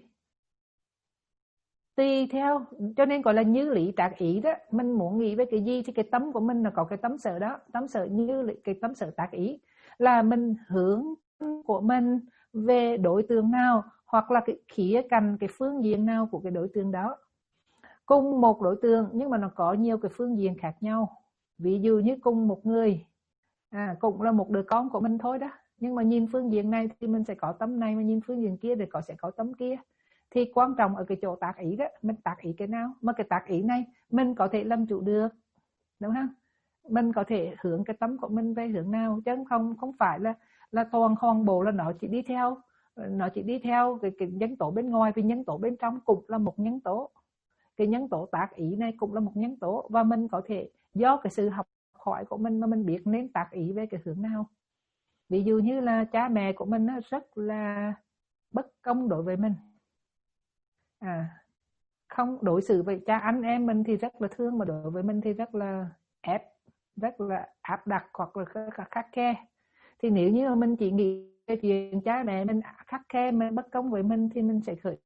Tùy theo, cho nên gọi là như lý tác ý đó. Mình muốn nghĩ về cái gì thì cái tâm của mình là có cái tâm sở đó. Tâm sở như lý, cái tâm sở tác ý là mình hướng của mình về đối tượng nào, hoặc là cái khía cạnh, cái phương diện nào của cái đối tượng đó. Cùng một đối tượng nhưng mà nó có nhiều cái phương diện khác nhau. Ví dụ như cùng một người, à, cũng là một đứa con của mình thôi đó, nhưng mà nhìn phương diện này thì mình sẽ có tâm này, mà nhìn phương diện kia thì có sẽ có tâm kia. Thì quan trọng ở cái chỗ tác ý đó, mình tác ý cái nào, mà cái tác ý này mình có thể làm chủ được, đúng không? Mình có thể hướng cái tâm của mình về hướng nào, chứ không không phải là là toàn hoàn bộ là nó chỉ đi theo nó chỉ đi theo cái, cái nhân tố bên ngoài, vì nhân tố bên trong cũng là một nhân tố. Cái nhân tố tác ý này cũng là một nhân tố, và mình có thể do cái sự học hỏi của mình mà mình biết nên tác ý về cái hướng nào. Ví dụ như là cha mẹ của mình rất là bất công đối với mình, à, không đối xử với cha anh em mình thì rất là thương, mà đối với mình thì rất là ép, rất là áp đặt hoặc là khắc khe. Thì nếu như mà mình chỉ nghĩ về chuyện cha mẹ mình khắc khe, mình bất công với mình thì mình sẽ khởi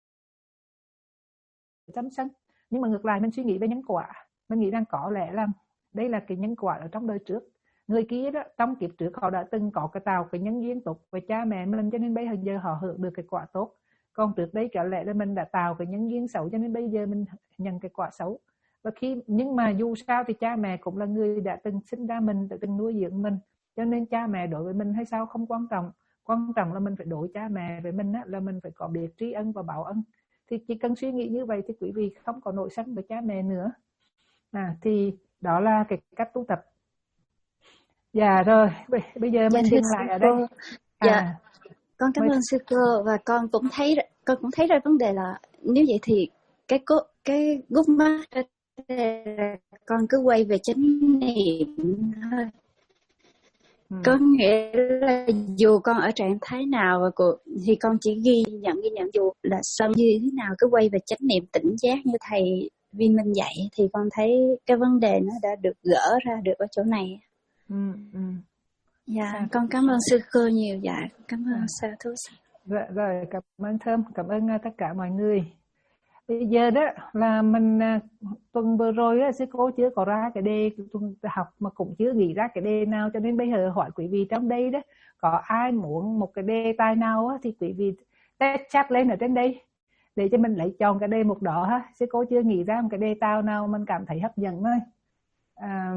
tâm sân. Nhưng mà ngược lại mình suy nghĩ về nhân quả, mình nghĩ rằng có lẽ là đây là cái nhân quả ở trong đời trước. Người kia đó trong kiếp trước họ đã từng có cái tạo cái nhân duyên tốt với cha mẹ mình, cho nên bây giờ họ hưởng được cái quả tốt. Còn trước đây có lẽ là mình đã tạo cái nhân duyên xấu, cho nên bây giờ mình nhận cái quả xấu. Và khi nhưng mà dù sao thì cha mẹ cũng là người đã từng sinh ra mình, đã từng nuôi dưỡng mình, cho nên cha mẹ đối với mình hay sao không quan trọng. Quan trọng là mình phải đối cha mẹ với mình á, là mình phải có biết tri ân và báo ân. Thì chỉ cần suy nghĩ như vậy thì quý vị không có nổi sân với cha mẹ nữa. À, thì đó là cái cách tu tập. Dạ rồi, bây giờ mình dừng lại ở đây. Dạ, à, con cảm ơn sư cô, và con cũng thấy con cũng thấy ra vấn đề là nếu vậy thì cái cố, cái gút mắt con cứ quay về chánh niệm thôi. Ừ. Có nghĩa là dù con ở trạng thái nào thì con chỉ ghi nhận ghi nhận dù là sao như thế nào, cứ quay về chánh niệm tỉnh giác như thầy Viên Minh dạy, thì con thấy cái vấn đề nó đã được gỡ ra được ở chỗ này. Ừ, ừ. Dạ, à, con cảm ơn sư cô nhiều. Dạ, cảm ơn à. sa thú. Rồi, rồi, cảm ơn Thơm, cảm ơn tất cả mọi người. bây giờ đó là mình tuần vừa rồi á, sư cô chưa có ra cái đề tuần học mà cũng chưa nghĩ ra cái đề nào, cho nên bây giờ hỏi quý vị trong đây đó có ai muốn một cái đề tài nào á, thì quý vị test chat lên ở trên đây để cho mình lấy chọn cái đề mục đó ha. Sư cô chưa nghĩ ra một cái đề tài nào mình cảm thấy hấp dẫn thôi. À,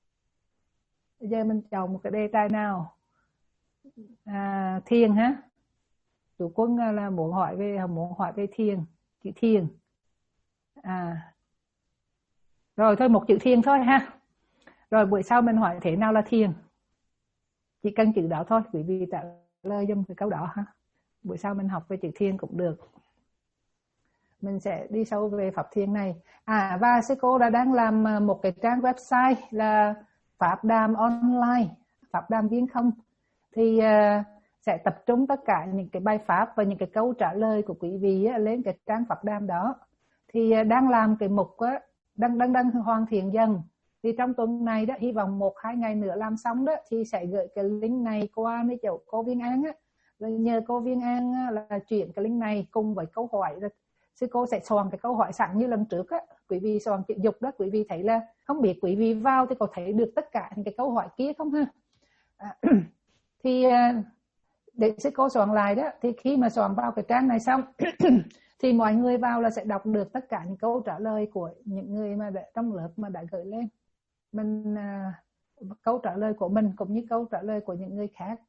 bây giờ mình chọn một cái đề tài nào. À, thiền ha. Chủ Quân là muốn hỏi về muốn hỏi về thiền, chữ thiền. À, rồi thôi một chữ thiền thôi ha. Rồi buổi sau mình hỏi thế nào là thiền. Chỉ cần chữ đó thôi, quý vị trả lời giùm cái câu đó ha. Buổi sau mình học về chữ thiền cũng được. Mình sẽ đi sâu về pháp thiền này. À, và sư cô đã đang làm một cái trang website là Pháp Đàm Online, Pháp Đàm Viên Không. Thì uh, sẽ tập trung tất cả những cái bài pháp và những cái câu trả lời của quý vị á, lên cái trang Pháp Đàm đó. Thì uh, đang làm cái mục á, đang đang đang hoàn thiện dần. Thì trong tuần này đó, hy vọng một hai ngày nữa làm xong đó thì sẽ gửi cái link này qua mấy chỗ cô Viên An á. Rồi nhờ cô Viên An á, là chuyển cái link này cùng với câu hỏi. Rồi sư cô sẽ soạn cái câu hỏi sẵn như lần trước á. Quý vị soạn chữ dục đó, quý vị thấy là không biết quý vị vào thì có thấy được tất cả những cái câu hỏi kia không ha. À, thì để sư cô soạn lại đó, thì khi mà soạn vào cái trang này xong thì mọi người vào là sẽ đọc được tất cả những câu trả lời của những người mà đã, trong lớp mà đã gửi lên mình, uh, câu trả lời của mình cũng như câu trả lời của những người khác.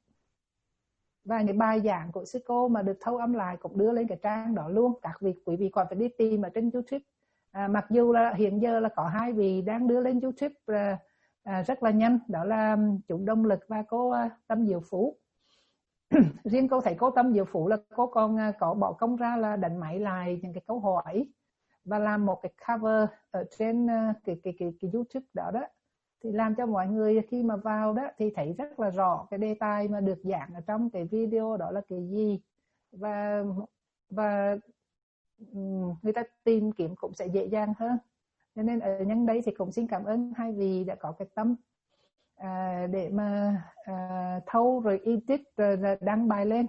Và những bài giảng của sư cô mà được thâu âm lại cũng đưa lên cái trang đó luôn. Các vị quý vị còn phải đi tìm ở trên YouTube. À, mặc dù là hiện giờ là có hai vị đang đưa lên YouTube uh, uh, rất là nhanh, đó là chủ Động Lực và cô uh, Tâm Diệu Phú. Riêng cô thấy cô Tâm Diệu Phú là cô còn uh, có bỏ công ra là đánh máy lại những cái câu hỏi và làm một cái cover ở trên uh, cái, cái, cái, cái YouTube đó đó. Thì làm cho mọi người khi mà vào đó thì thấy rất là rõ cái đề tài mà được giảng ở trong cái video đó là cái gì. Và, và người ta tìm kiếm cũng sẽ dễ dàng hơn. Cho nên ở nhân đây thì cũng xin cảm ơn hai vị đã có cái tâm à, để mà à, thâu rồi edit rồi đăng bài lên.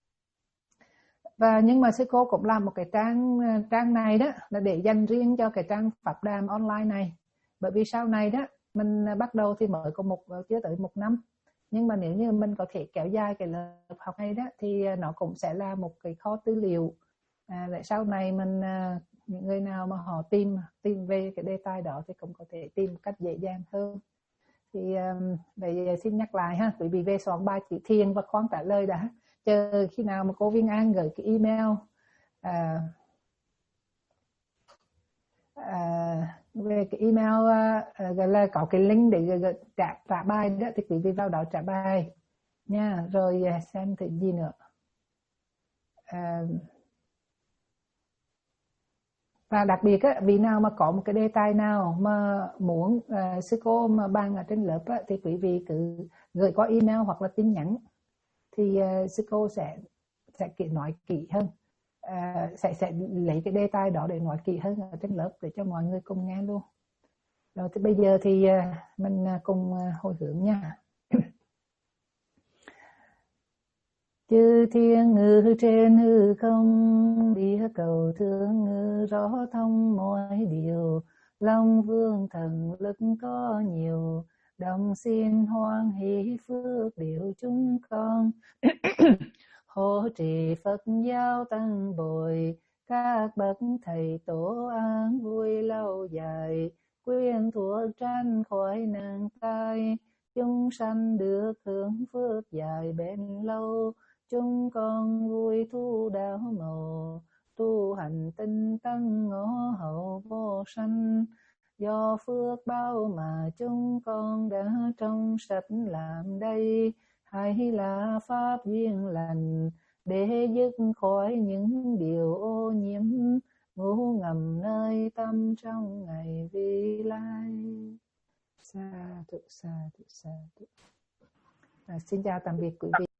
Và nhưng mà sư cô cũng làm một cái trang trang này đó là để dành riêng cho cái trang Pháp Đàm Online này. Bởi vì sau này đó mình bắt đầu thì mới có một chưa tới một năm, nhưng mà nếu như mình có thể kéo dài cái lớp học này đó thì nó cũng sẽ là một cái kho tư liệu à, để sau này mình những người nào mà họ tìm tìm về cái đề tài đó thì cũng có thể tìm một cách dễ dàng hơn. Thì vậy xin nhắc lại ha, quý vị về soạn bài chữ thiền và khoan trả lời đã, chờ khi nào mà cô Viên An gửi cái email à, à, về cái email uh, gọi là có cái link để uh, trả, trả bài đó thì quý vị vào đó trả bài nha. Rồi uh, xem thì gì nữa. Uh, và đặc biệt á, vì nào mà có một cái đề tài nào mà muốn uh, sư cô mà bàn ở trên lớp á, thì quý vị cứ gửi qua email hoặc là tin nhắn thì uh, sư cô sẽ sẽ kỹ nói kỹ hơn. À, sẽ sẽ lấy cái đề tài đó để nói kỹ hơn ở trên lớp để cho mọi người cùng nghe luôn. Rồi thì bây giờ thì mình cùng hồi hướng nha. Chư thiên ngự trên hư không, địa cầu thương ngự rõ thông mọi điều. Long vương thần lực có nhiều, đồng xin hoan hỷ phước điều chúng con. Hộ trì Phật giáo tăng bồi, các bậc thầy tổ an vui lâu dài. Quyên thuộc tranh khỏi nạn tai, chúng sanh được hưởng phước dài bền lâu. Chúng con vui thu đạo màu, tu hành tinh tấn ngõ hậu vô sanh. Do phước bao mà chúng con đã trong sạch làm đây, hay là pháp duyên lành để dứt khỏi những điều ô nhiễm ngủ ngầm nơi tâm trong ngày vi lai. Sa thụ sa thụ sa thụ. À, xin chào tạm biệt quý vị.